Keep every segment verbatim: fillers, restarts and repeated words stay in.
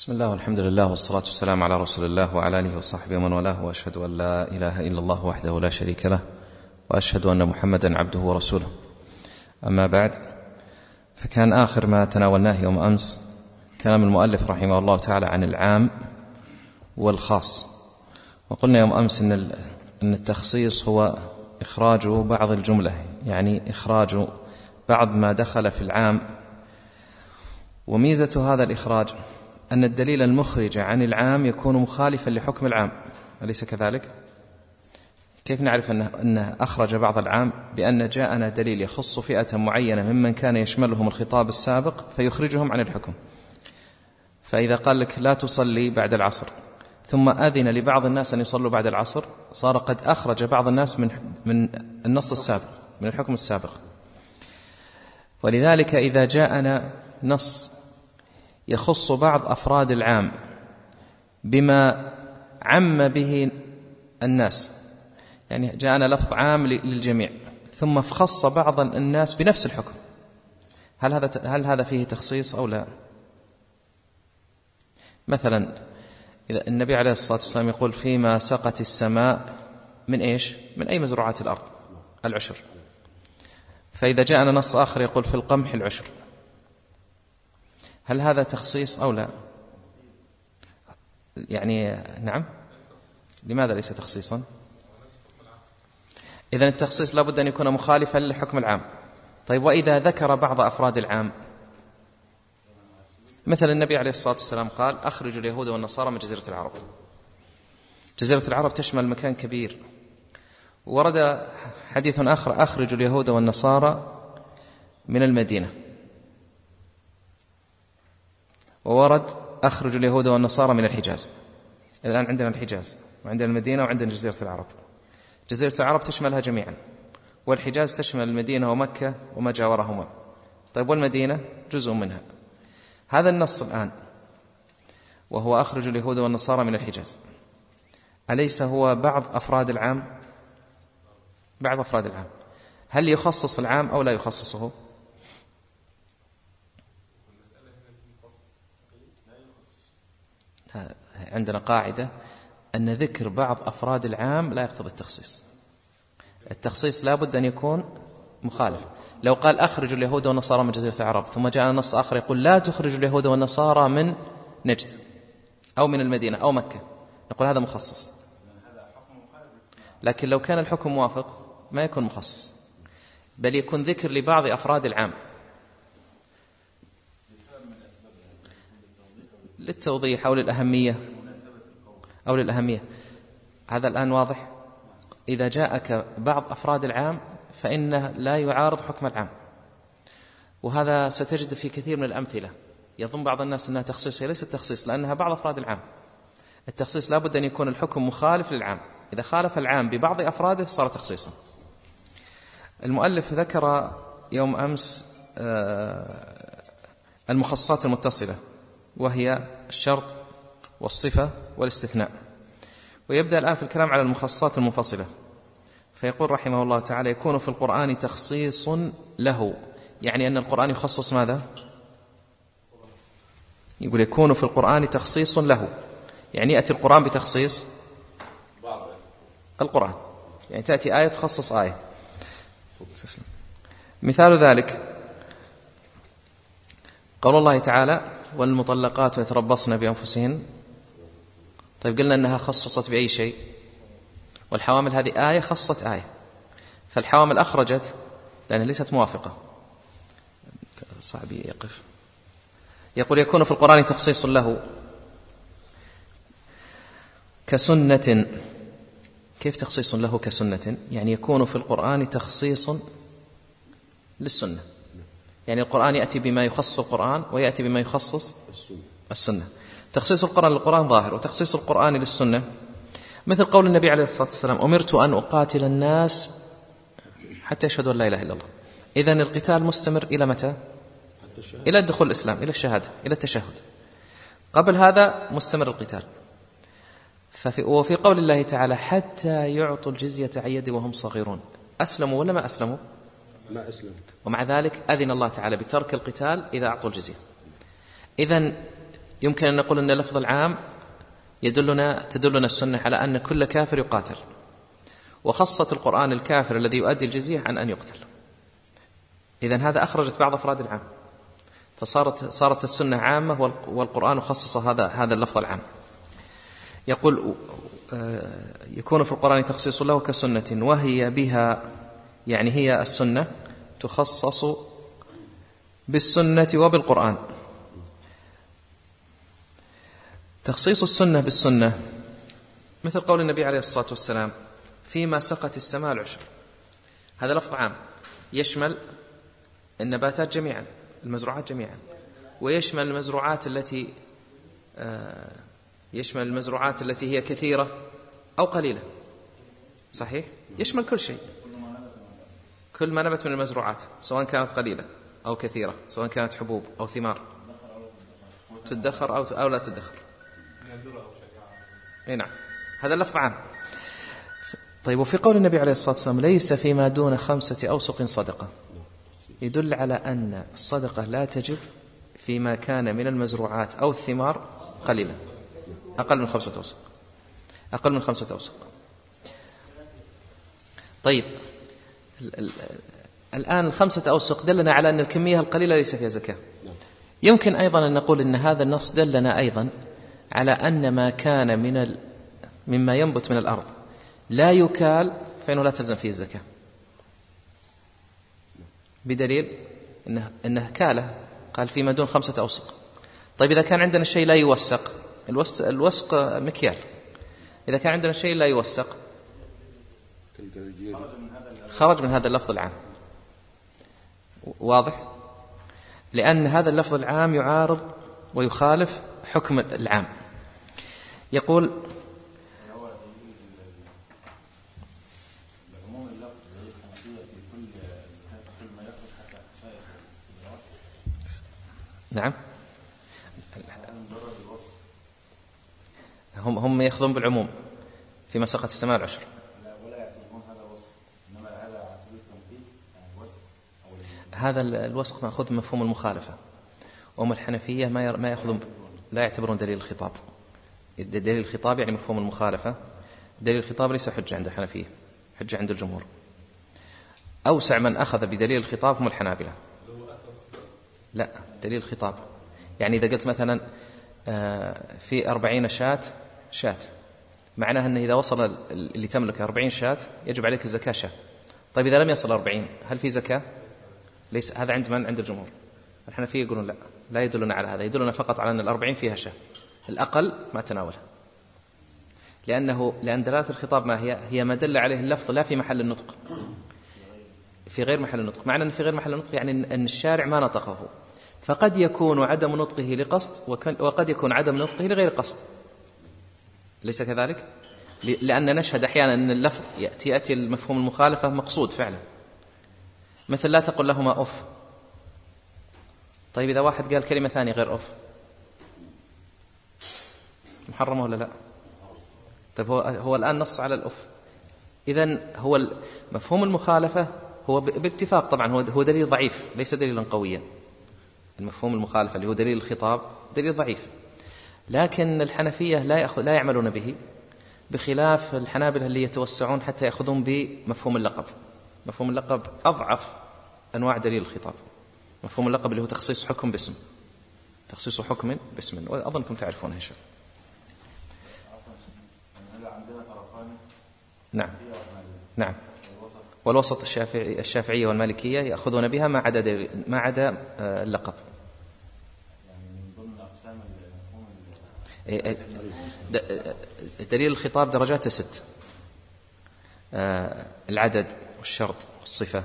بسم الله والحمد لله والصلاة والسلام على رسول الله وعلى آله وصحبه ومن والاه، وأشهد أن لا إله إلا الله وحده لا شريك له، وأشهد أن محمدا عبده ورسوله. أما بعد، فكان آخر ما تناولناه يوم أمس كلام المؤلف رحمه الله تعالى عن العام والخاص، وقلنا يوم أمس إن أن التخصيص هو إخراج بعض الجملة، يعني إخراج بعض ما دخل في العام. وميزة هذا الإخراج أن الدليل المخرج عن العام يكون مخالفا لحكم العام، أليس كذلك؟ كيف نعرف أنه, أنه أخرج بعض العام؟ بأن جاءنا دليل يخص فئة معينة ممن كان يشملهم الخطاب السابق فيخرجهم عن الحكم. فإذا قال لك لا تصلي بعد العصر ثم أذن لبعض الناس أن يصلوا بعد العصر، صار قد أخرج بعض الناس من من النص السابق، من الحكم السابق. ولذلك إذا جاءنا نص يخص بعض أفراد العام بما عم به الناس، يعني جاءنا لفظ عام للجميع ثم خص بعض الناس بنفس الحكم، هل هذا هل هذا فيه تخصيص أو لا؟ مثلا إذا النبي عليه الصلاة والسلام يقول فيما سقت السماء من إيش؟ من أي مزروعات الأرض؟ العشر. فإذا جاءنا نص آخر يقول في القمح العشر، هل هذا تخصيص أو لا؟ يعني نعم. لماذا ليس تخصيصا؟ إذن التخصيص لابد أن يكون مخالفا للحكم العام. طيب وإذا ذكر بعض أفراد العام، مثل النبي عليه الصلاة والسلام قال أخرجوا اليهود والنصارى من جزيرة العرب. جزيرة العرب تشمل مكان كبير، ورد حديث آخر أخرجوا اليهود والنصارى من المدينة، وورد أخرج اليهود والنصارى من الحجاز. الآن عندنا الحجاز وعندنا المدينة وعندنا جزيرة العرب. جزيرة العرب تشملها جميعا، والحجاز تشمل المدينة ومكة وما جاورهما. طيب والمدينة جزء منها. هذا النص الآن وهو أخرج اليهود والنصارى من الحجاز، أليس هو بعض أفراد العام؟ بعض أفراد العام. هل يخصص العام أو لا يخصصه؟ عندنا قاعدة أن ذكر بعض أفراد العام لا يقتضي التخصيص. التخصيص لا بد أن يكون مخالف. لو قال أخرج اليهود والنصارى من جزيرة العرب ثم جاء نص آخر يقول لا تخرج اليهود والنصارى من نجد أو من المدينة أو مكة، نقول هذا مخصص. لكن لو كان الحكم موافق ما يكون مخصص، بل يكون ذكر لبعض أفراد العام للتوضيح أو للأهمية أو للأهمية. هذا الآن واضح. إذا جاءك بعض أفراد العام فإنه لا يعارض حكم العام، وهذا ستجد في كثير من الأمثلة. يظن بعض الناس أنها تخصيص، هي ليست تخصيص لأنها بعض أفراد العام. التخصيص لا بد أن يكون الحكم مخالف للعام، إذا خالف العام ببعض أفراده صار تخصيصا. المؤلف ذكر يوم أمس المخصصات المتصلة، وهي الشرط والصفة والاستثناء، ويبدأ الآن في الكلام على المخصصات المنفصلة. فيقول رحمه الله تعالى يكون في القرآن تخصيص له، يعني أن القرآن يخصص ماذا؟ يقول يكون في القرآن تخصيص له، يعني يأتي القرآن بتخصيص القرآن، يعني تأتي آية تخصص آية. مثال ذلك قول الله تعالى والمطلقات يتربصن بأنفسهن. طيب قلنا أنها خصصت بأي شيء؟ والحوامل هذه آية خصت آية، فالحوامل أخرجت لأنها ليست موافقة. صعب يقف. يقول يكون في القرآن تخصيص له كسنة. كيف تخصيص له كسنة؟ يعني يكون في القرآن تخصيص للسنة، يعني القرآن يأتي بما يخصص القرآن ويأتي بما يخصص السنة. تخصيص القرآن للقرآن ظاهر، وتخصيص القرآن للسنة مثل قول النبي عليه الصلاة والسلام أمرت أن أقاتل الناس حتى يشهدوا أن لا إله إلا الله. إذن القتال مستمر إلى متى؟ إلى دخول الإسلام، إلى الشهادة، إلى التشهد. قبل هذا مستمر القتال. ففي وفي قول الله تعالى حتى يعطوا الجزية عن يد وهم صغيرون، أسلموا ولا ما أسلموا؟ ما أسلم. ومع ذلك أذن الله تعالى بترك القتال إذا أعطوا الجزية. إذن يمكن أن نقول أن اللفظ العام يدلنا تدلنا السنة على أن كل كافر يقاتل، وخصت القرآن الكافر الذي يؤدي الجزية عن أن يقتل. إذن هذا أخرجت بعض أفراد العام، فصارت صارت السنة عامة والقرآن خصص هذا هذا اللفظ العام. يقول يكون في القرآن تخصيص له كسنة وهي بها، يعني هي السنة تخصص بالسنة وبالقرآن. تخصيص السنة بالسنة مثل قول النبي عليه الصلاة والسلام فيما سقت السماء العشر، هذا لفظ عام يشمل النباتات جميعا، المزروعات جميعا، ويشمل المزروعات التي يشمل المزروعات التي هي كثيرة أو قليلة، صحيح؟ يشمل كل شيء، كل ما نبت من المزروعات سواء كانت قليلة أو كثيرة، سواء كانت حبوب أو ثمار تدخر أو أو لا تدخر. اي نعم، هذا لفظ عام. طيب، وفي قول النبي عليه الصلاة والسلام ليس فيما دون خمسة أوسق صدقة، يدل على أن الصدقة لا تجب فيما كان من المزروعات أو الثمار قليلا، أقل من خمسة أوسق، أقل من خمسة أوسق. طيب، الآن الخمسة أوسق دلنا على أن الكمية القليلة ليس فيها زكاة. يمكن أيضا أن نقول أن هذا النص دلنا أيضا على أن ما كان من ال... مما ينبت من الأرض لا يكال فإنه لا تلزم فيه الزكاة، بدليل إنه, إنه كاله قال فيما دون خمسة أوسق. طيب، إذا كان عندنا شيء لا يوسق، الوسق, الوسق مكيال، إذا كان عندنا شيء لا يوسق خرج من هذا اللفظ العام. واضح؟ لأن هذا اللفظ العام يعارض ويخالف حكم العام. يقول نعم، هم هم يأخذون بالعموم فيما سقط السماء العشر. هذا الوسق مأخوذ من مفهوم المخالفة، وهم الحنفية ما ما يأخذون، لا يعتبرون دليل الخطاب. دليل الخطاب يعني مفهوم المخالفة، دليل الخطاب ليس حجة عند الحنفية، حجة عند الجمهور. أوسع من أخذ بدليل الخطاب هم الحنابلة. لا، دليل الخطاب يعني إذا قلت مثلا في أربعين شاة شاة، معناها أنه إذا وصل اللي تملك أربعين شاة يجب عليك الزكاة شاة. طيب، إذا لم يصل أربعين هل في زكاة؟ ليس. هذا عند من؟ عند الجمهور. الحنفية يقولون لا، لا يدلنا على هذا، يدلنا فقط على أن الأربعين فيها شاة، الأقل ما تناولها، لأنه لأن دلالة الخطاب ما هي؟ هي ما دل عليه اللفظ لا في محل النطق، في غير محل النطق. معنى أن في غير محل النطق يعني أن الشارع ما نطقه، فقد يكون عدم نطقه لقصد وقد يكون عدم نطقه لغير قصد، ليس كذلك؟ لأن نشهد أحيانا أن اللفظ يأتي يأتي المفهوم المخالفة مقصود فعلا، مثل لا تقل لهما أف. طيب، إذا واحد قال كلمة ثانية غير أف محرمة ولا لا؟ طيب، هو, هو الآن نص على الأف. إذن هو مفهوم المخالفة هو باتفاق طبعا هو دليل ضعيف ليس دليلا قويا. المفهوم المخالفة اللي هو دليل الخطاب دليل ضعيف، لكن الحنفية لا يأخذ لا يعملون به، بخلاف الحنابلة اللي يتوسعون حتى يأخذون بمفهوم اللقب. مفهوم اللقب أضعف أنواع دليل الخطاب. مفهوم اللقب اللي هو تخصيص حكم باسم، تخصيص حكم باسم، وأظنكم تعرفونه إن شاء الله. نعم نعم. والوسط الشافعي الشافعية والمالكية يأخذون بها ما عدا ما عدا اللقب. دليل الخطاب درجات ست: العدد والشرط والصفة،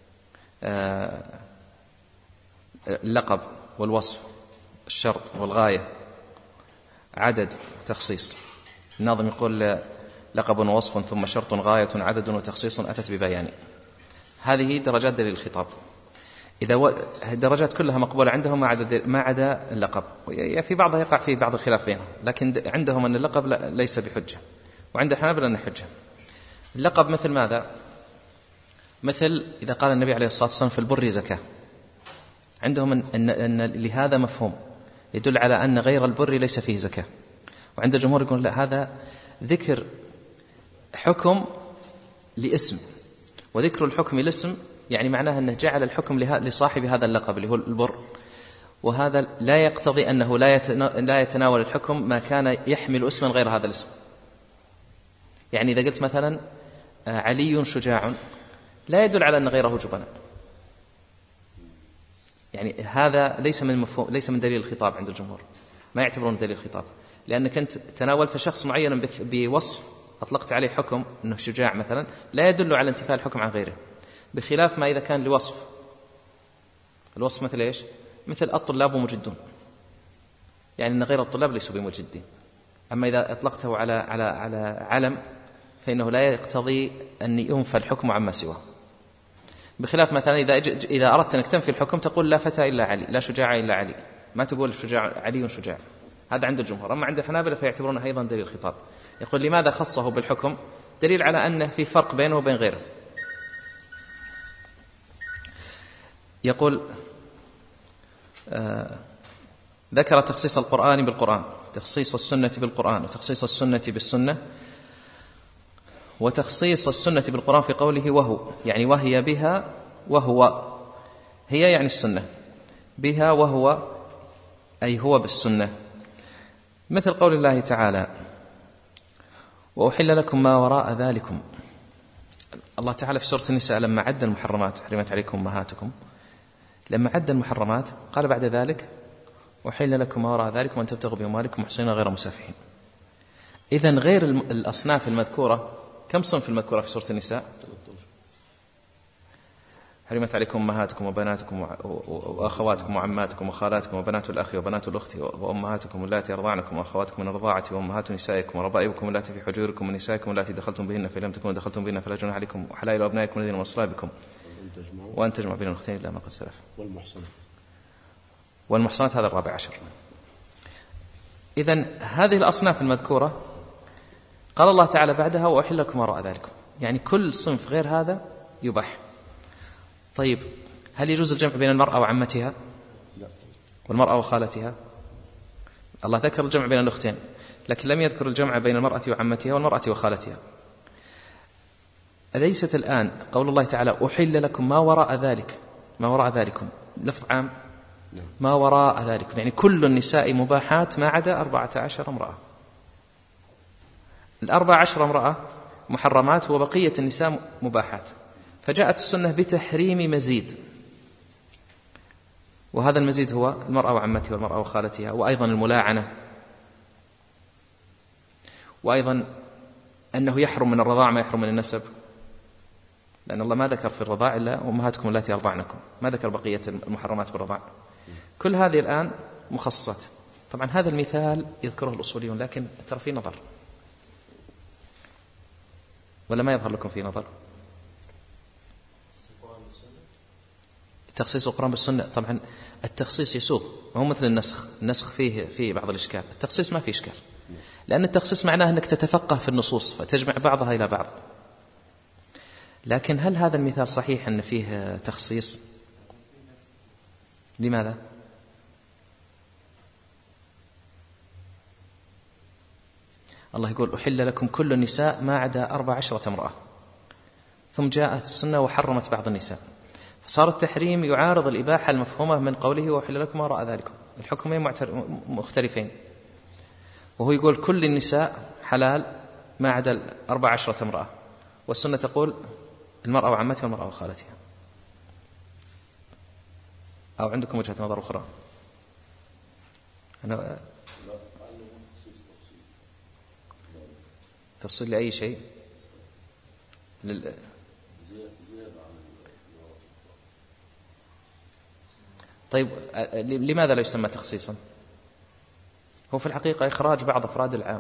اللقب والوصف، الشرط والغاية، عدد وتخصيص. الناظم يقول لقب ووصف ثم شرط غاية عدد وتخصيص أتت ببيان. هذه درجات دليل الخطاب. إذا و... الدرجات كلها مقبولة عندهم ما عدا ما عدا اللقب. في بعضها يقع فيه بعض الخلاف بينهم، لكن عندهم أن اللقب ليس بحجة، وعند الحنابلة أنه حجة. اللقب مثل ماذا؟ مثل إذا قال النبي عليه الصلاة والسلام في البر زكاة، عندهم أن, أن... أن لهذا مفهوم، يدل على أن غير البر ليس فيه زكاة. وعند الجمهور يقول لا، هذا ذكر حكم لاسم، وذكر الحكم لاسم يعني معناه أنه جعل الحكم لصاحب هذا اللقب اللي هو البر، وهذا لا يقتضي أنه لا يتناول الحكم ما كان يحمل اسما غير هذا الاسم. يعني إذا قلت مثلا علي شجاع لا يدل على أن غيره جبناء، يعني هذا ليس من مفهوم، ليس من دليل الخطاب عند الجمهور، ما يعتبرون دليل الخطاب، لأنك أنت تناولت شخص معين بوصف أطلقت عليه حكم أنه شجاع مثلا، لا يدل على انتفاء الحكم عن غيره، بخلاف ما إذا كان لوصف. الوصف مثل إيش؟ مثل الطلاب مجدون، يعني أن غير الطلاب ليسوا بمجدين. أما إذا أطلقته على على على علم فإنه لا يقتضي أن ينفى الحكم عما سواه، بخلاف مثلا إذا إذا أردت أنك تنفي الحكم تقول لا فتى إلا علي، لا شجاع إلا علي، ما تقول شجاع علي شجاع. هذا عند الجمهور. أما عند الحنابلة فيعتبرونه أيضا دليل الخطاب. يقول لماذا خصه بالحكم؟ دليل على أنه في فرق بينه وبين غيره. يقول آه ذكر تخصيص القرآن بالقرآن، تخصيص السنة بالقرآن، وتخصيص السنة بالسنة، وتخصيص السنة بالقرآن في قوله وهو، يعني وهي بها، وهو هي يعني السنة، بها وهو أي هو بالسنة، مثل قول الله تعالى وأحل لكم ما وراء ذلكم. الله تعالى في سورة النساء لما عد المحرمات حرمت عليكم أمهاتكم، لما عد المحرمات قال بعد ذلك وحل لكم ما وراء ذلكم أن تبتغوا بأموالكم محصنين غير مسافحين. إذن غير الأصناف المذكورة، كم صنف المذكورة في سورة النساء؟ حرمت عليكم أمهاتكم وبناتكم وأخواتكم وعماتكم وخالاتكم وبنات الأخ وبنات الأخت وأمهاتكم اللاتي أرضعنكم وأخواتكم من الرضاعة وأمهات نسائكم وربائبكم اللاتي في حجوركم من نسائكم اللاتي دخلتم بهن فإن لم تكونوا دخلتم بهن فلا جناح عليكم وحلائل أبنائكم الذين من أصلابكم وأن تجمعوا بين الأختين إلا ما قد سلف. والمحصنات والمحصنات هذا الرابع عشر. إذن هذه الأصناف المذكورة قال الله تعالى بعدها وأحل لكم وراء ذلكم، يعني كل صنف غير هذا يباح. طيب هل يجوز الجمع بين المرأة وعمتها والمرأة وخالتها؟ الله ذكر الجمع بين الأختين لكن لم يذكر الجمع بين المرأة وعمتها والمرأة وخالتها. أليست الآن قول الله تعالى أحل لكم ما وراء ذلك، ما وراء ذلكم لفظ عام، ما وراء ذلك يعني كل النساء مباحات ما عدا أربعة عشر امرأة. الأربع عشر امرأة محرمات وبقية النساء مباحات، فجاءت السنة بتحريم مزيد، وهذا المزيد هو المرأة وعمتها والمرأة وخالتها، وأيضا الملاعنة، وأيضا أنه يحرم من الرضاع ما يحرم من النسب، لأن الله ما ذكر في الرضاع إلا أمهاتكم التي أرضعنكم، ما ذكر بقية المحرمات بالرضاع. كل هذه الآن مخصصات. طبعا هذا المثال يذكره الأصوليون لكن ترى فيه نظر، ولا ما يظهر لكم فيه نظر؟ تخصيص القرآن بالسنة طبعا التخصيص يسوغ، ما هو مثل النسخ، النسخ فيه فيه بعض الإشكال، التخصيص ما فيه إشكال، لأن التخصيص معناه أنك تتفقه في النصوص فتجمع بعضها إلى بعض. لكن هل هذا المثال صحيح أن فيه تخصيص؟ لماذا؟ الله يقول أحل لكم كل النساء ما عدا أربع عشرة امرأة، ثم جاءت السنة وحرمت بعض النساء، فصار التحريم يعارض الإباحة المفهومة من قوله وأحل لكم ما وراء ذلكم، الحكمين مختلفين، وهو يقول كل النساء حلال ما عدا أربع عشرة امرأة، والسنة تقول المرأة وعمتها والمرأة وخالتها. أو عندكم وجهة نظر أخرى؟ أنا تفصيل لأي شيء لل... طيب لماذا لا يسمى تخصيصا؟ هو في الحقيقة إخراج بعض أفراد العام،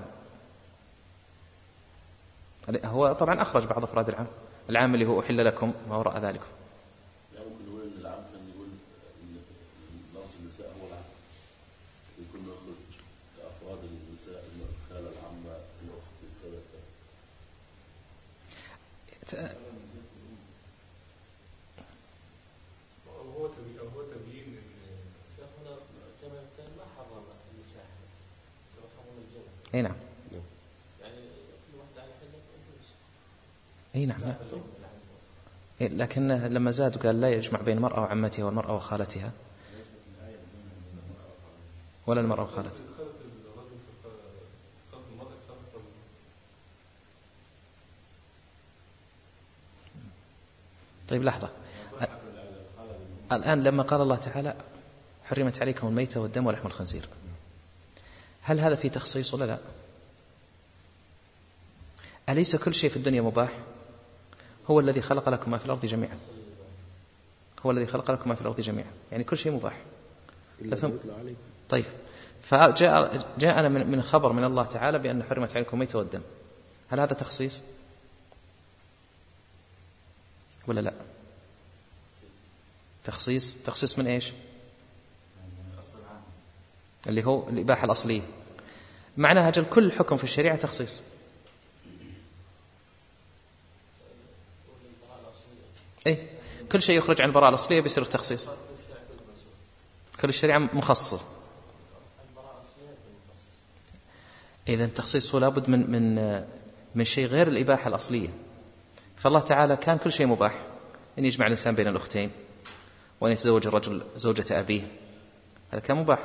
هو طبعا أخرج بعض أفراد العام، العام اللي هو أحل لكم ما وراء ذلكم. يعني ممكن نقول إن العام كان يقول نص النساء هو العام، يكون يخرج أفراد النساء الخالة العامة الأخت كذا كذا. هو تبيين هو تبيين إن شيخنا كما كان ما حرم أي نعم. أي نعم. لكن لما زاد قال لا يجمع بين المرأة وعمتها والمرأة وخالتها ولا المرأة وخالتها. طيب لحظة، الآن لما قال الله تعالى حرمت عليكم الميتة والدم ولحم الخنزير، هل هذا فيه تخصيص ولا لا؟ أليس كل شيء في الدنيا مباح؟ هو الذي خلق لكم ما في الأرض جميعا، هو الذي خلق لكم ما في الأرض جميعا، يعني كل شيء مباح. طيب، فجاء جاءنا من خبر من الله تعالى بأن حرمت عليكم الميتة والدم، هل هذا تخصيص ولا لا؟ تخصيص. تخصيص من إيش؟ اللي هو الإباحة الأصلية. معناها أجل كل حكم في الشريعة تخصيص. إيه؟ كل شيء يخرج عن البراءة الأصلية بيصير تخصيص. كل الشريعة مخصصة. إذا التخصيص هو لابد من من من شيء غير الإباحة الأصلية. فالله تعالى كان كل شيء مباح، أن يجمع الإنسان بين الأختين، وأن يتزوج الرجل زوجة أبيه، هذا كان مباح،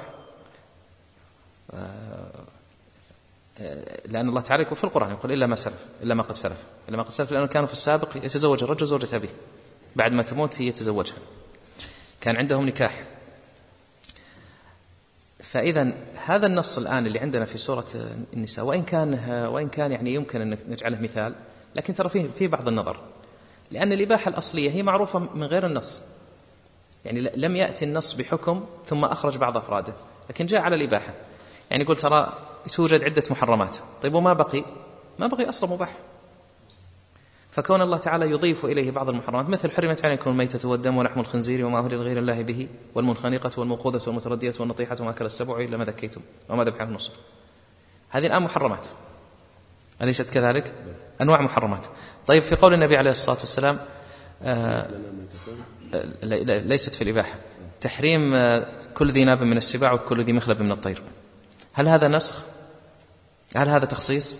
لأن الله تعالى يقول في القرآن يقول إلا ما سلف، إلا ما قد سلف، إلا ما قد سلف، لأنه كانوا في السابق يتزوج الرجل زوجة أبيه، بعد ما تموت هي يتزوجها، كان عندهم نكاح. فإذا هذا النص الآن اللي عندنا في سورة النساء، وإن كان وإن كان يعني يمكن أن نجعله مثال، لكن ترى فيه فيه بعض النظر، لأن الإباحة الأصلية هي معروفة من غير النص، يعني لم يأتي النص بحكم ثم أخرج بعض أفراده، لكن جاء على الإباحة. يعني يقول ترى توجد عدة محرمات، طيب وما بقي؟ ما بقي أصلا مباح. فكون الله تعالى يضيف إليه بعض المحرمات، مثل حرمت عليكم الميتة والدم ولحم الخنزير وما أهل لغير الله به والمنخنقة والموقوذة والمتردية والنطيحة وما أكل السبع إلا ما ذكيتم وما ذبح النصب، هذه الآن محرمات، أليست كذلك؟ أنواع محرمات. طيب في قول النبي عليه الصلاة والسلام آه ليست في الإباحة، تحريم كل ذي ناب من السباع وكل ذي مخلب من الطير، هل هذا نسخ؟ هل هذا تخصيص؟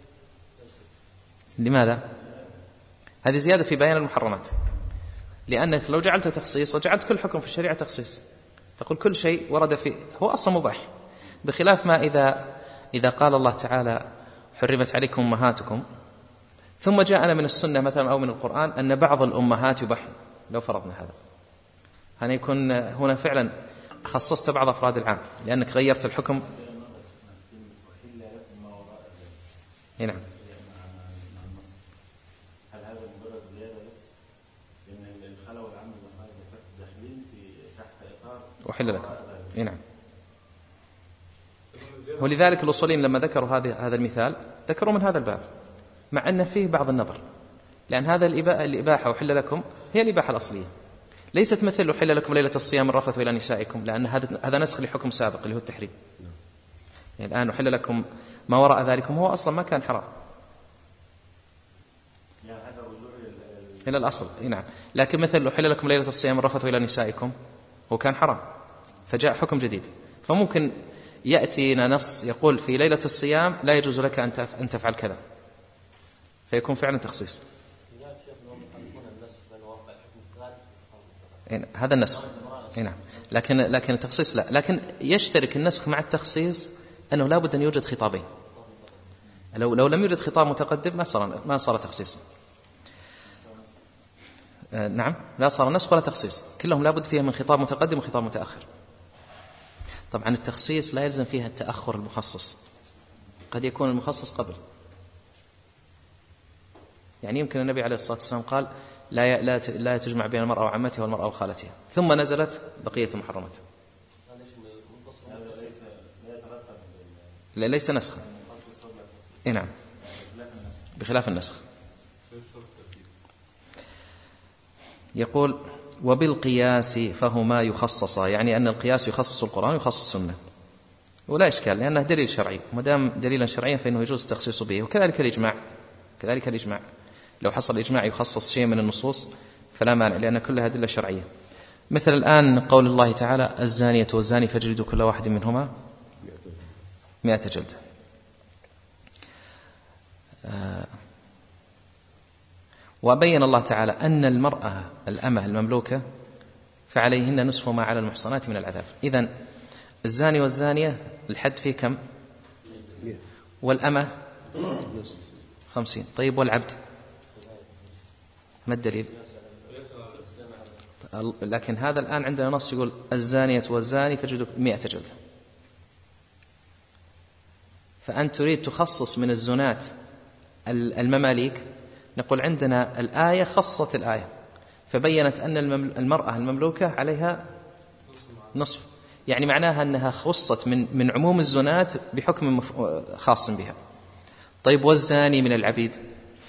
لماذا؟ هذه زيادة في بيان المحرمات، لأنك لو جعلت تخصيص وجعلت كل حكم في الشريعة تخصيص، تقول كل شيء ورد فيه هو أصلا مباح، بخلاف ما إذا إذا قال الله تعالى حرمت عليكم أمهاتكم، ثم جاءنا من السنة مثلا أو من القرآن أن بعض الأمهات يباح، لو فرضنا هذا، هنا يكون هنا فعلا خصصت بعض أفراد العام، لأنك غيرت الحكم. نعم. هل هذا مجرد زيادة بس؟ لأن الخلق والعمل والمال داخلين في تحت إطار وحل لكم. نعم. ولذلك الأصوليين لما ذكروا هذا هذا المثال ذكروا من هذا الباب، مع أن فيه بعض النظر، لأن هذا الإباحة وحل لكم هي الإباحة الأصلية، ليست مثل وحل لكم ليلة الصيام الرفث إلى نسائكم، لأن هذا هذا نسخ لحكم سابق اللي هو التحريم. يعني الآن وحل لكم ما وراء ذلكم هو أصلا ما كان حرام، يعني هذا رجوع إلى الأصل. نعم. لكن مثل وحل لكم ليلة الصيام الرفث إلى نسائكم هو كان حرام، فجاء حكم جديد، فممكن يأتينا نص يقول في ليلة الصيام لا يجوز لك أن تفعل كذا، فيكون فعلا تخصيص. هذا النسخ. نعم. لكن لكن التخصيص لا، لكن يشترك النسخ مع التخصيص أنه لا بد أن يوجد خطابين، لو لو لم يوجد خطاب متقدم ما صار ما صار تخصيصا. آه نعم، لا صار نسخ ولا تخصيص، كلهم لا بد فيها من خطاب متقدم وخطاب متأخر. طبعا التخصيص لا يلزم فيها التأخر المخصص، قد يكون المخصص قبل، يعني يمكن النبي عليه الصلاة والسلام قال لا لا لا تجمع بين المرأة وعمتها والمرأة وخالتها، ثم نزلت بقية المحرمات. لا ليس نسخا. نعم، بخلاف النسخ. يقول وبالقياس فهما يخصصا، يعني أن القياس يخصص القرآن ويخصص السنة، ولا إشكال لأنه دليل شرعي، ومدام دليلا شرعيا فإنه يجوز التخصيص به. وكذلك الإجماع، كذلك الإجماع لو حصل إجماع يخصص شيء من النصوص فلا مانع، لأن كلها أدلة شرعية. مثل الآن قول الله تعالى الزانية والزاني فاجلدوا كل واحد منهما مئة جلدة، آه وبين الله تعالى أن المرأة الأمة المملوكة فعليهن نصف ما على المحصنات من العذاب. إذن الزاني والزانية الحد فيه كم؟ والأمة خمسين. طيب والعبد ما الدليل؟ لكن هذا الآن عندنا نص يقول الزانية والزاني فجلدوا مئة جلدة. فأنت تريد تخصص من الزنات المماليك، نقول عندنا الآية خصت الآية فبينت أن المرأة المملوكة عليها نصف، يعني معناها أنها خصت من من عموم الزنات بحكم خاص بها. طيب والزاني من العبيد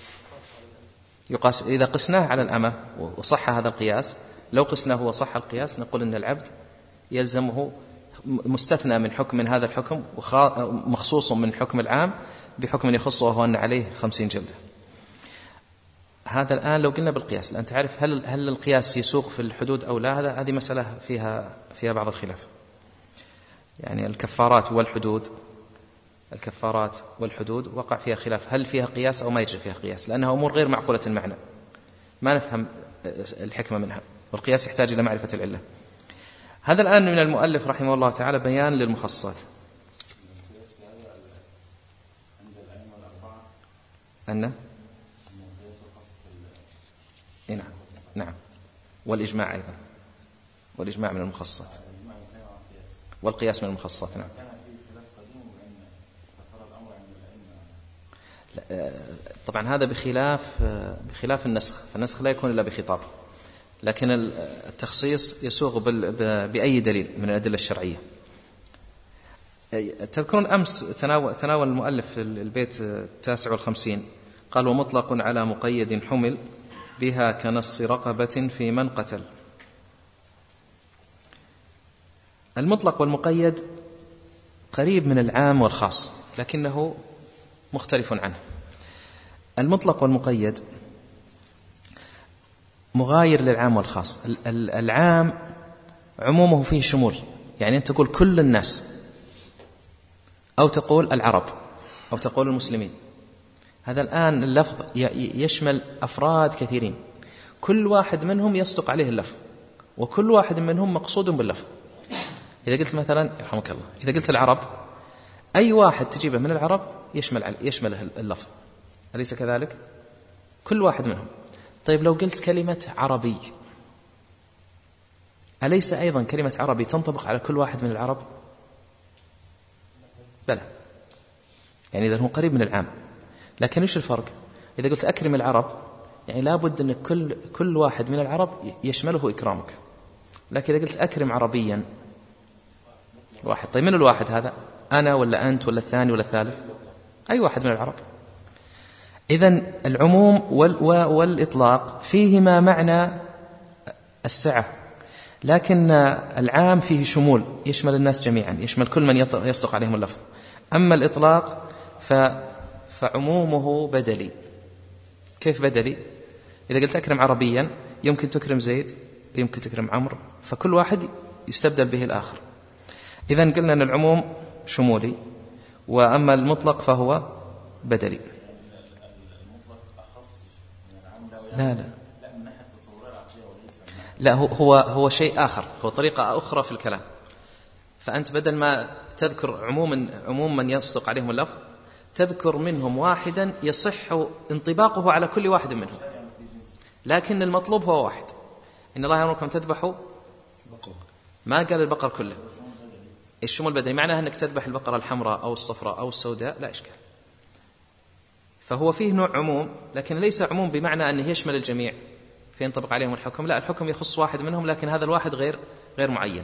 يقاس إذا قسناه على الأمة وصح هذا القياس، لو قسناه وصح القياس نقول أن العبد يلزمه مستثنى من حكم من هذا الحكم ومخصوص من حكم العام بحكم يخصه وهو أن عليه خمسين جلدة. هذا الآن لو قلنا بالقياس، لأن تعرف هل هل القياس يسوق في الحدود أو لا، هذا هذه مسألة فيها فيها بعض الخلاف. يعني الكفارات والحدود الكفارات والحدود وقع فيها خلاف، هل فيها قياس أو ما يجري فيها قياس، لأنها أمور غير معقولة المعنى ما نفهم الحكمة منها، والقياس يحتاج إلى معرفة العلة. هذا الآن من المؤلف رحمه الله تعالى بيان للمخصصات. أن نعم نعم والإجماع أيضا، والإجماع من المخصصات والقياس من المخصصات. نعم. طبعا هذا بخلاف بخلاف النسخ، فالنسخ لا يكون إلا بخطاب، لكن التخصيص يسوغ بأي دليل من الأدلة الشرعية. تذكرون أمس تناول, تناول المؤلف البيت التاسع والخمسين قال ومطلق على مقيد حمل بها كنص رقبة في من قتل. المطلق والمقيد قريب من العام والخاص لكنه مختلف عنه. المطلق والمقيد مغاير للعام والخاص. العام عمومه فيه شمول، يعني أنت تقول كل الناس أو تقول العرب أو تقول المسلمين. هذا الآن اللفظ يشمل أفراد كثيرين، كل واحد منهم يصدق عليه اللفظ وكل واحد منهم مقصود باللفظ. إذا قلت مثلا يرحمك الله، إذا قلت العرب أي واحد تجيبه من العرب يشمل يشمل اللفظ، أليس كذلك؟ كل واحد منهم. طيب لو قلت كلمة عربي أليس أيضا كلمة عربي تنطبق على كل واحد من العرب؟ بلى، يعني إذا هو قريب من العام. لكن إيش الفرق؟ إذا قلت أكرم العرب يعني لابد أن كل كل واحد من العرب يشمله إكرامك، لكن إذا قلت أكرم عربيا واحد، طيب من الواحد هذا؟ أنا ولا أنت ولا الثاني ولا الثالث؟ أي واحد من العرب. إذن العموم والإطلاق فيهما معنى السعة، لكن العام فيه شمول يشمل الناس جميعا، يشمل كل من يصدق عليهم اللفظ. أما الإطلاق فعمومه بدلي. كيف بدلي؟ إذا قلت أكرم عربيا يمكن تكرم زيد يمكن تكرم عمرو، فكل واحد يستبدل به الآخر. إذن قلنا أن العموم شمولي، وأما المطلق فهو بدلي. لا لا لا هو هو هو شيء آخر، هو طريقة أخرى في الكلام. فأنت بدل ما تذكر عموما عموم من يصدق عليهم اللفظ تذكر منهم واحدا يصح انطباقه على كل واحد منهم، لكن المطلوب هو واحد. إن الله يأمركم تذبحوا، ما قال البقر كله. الشمول بدني معناه أنك تذبح البقرة الحمراء أو الصفراء أو السوداء لا إشكال. فهو فيه نوع عموم، لكن ليس عموم بمعنى أنه يشمل الجميع فينطبق عليهم الحكم، لا، الحكم يخص واحد منهم، لكن هذا الواحد غير غير معين.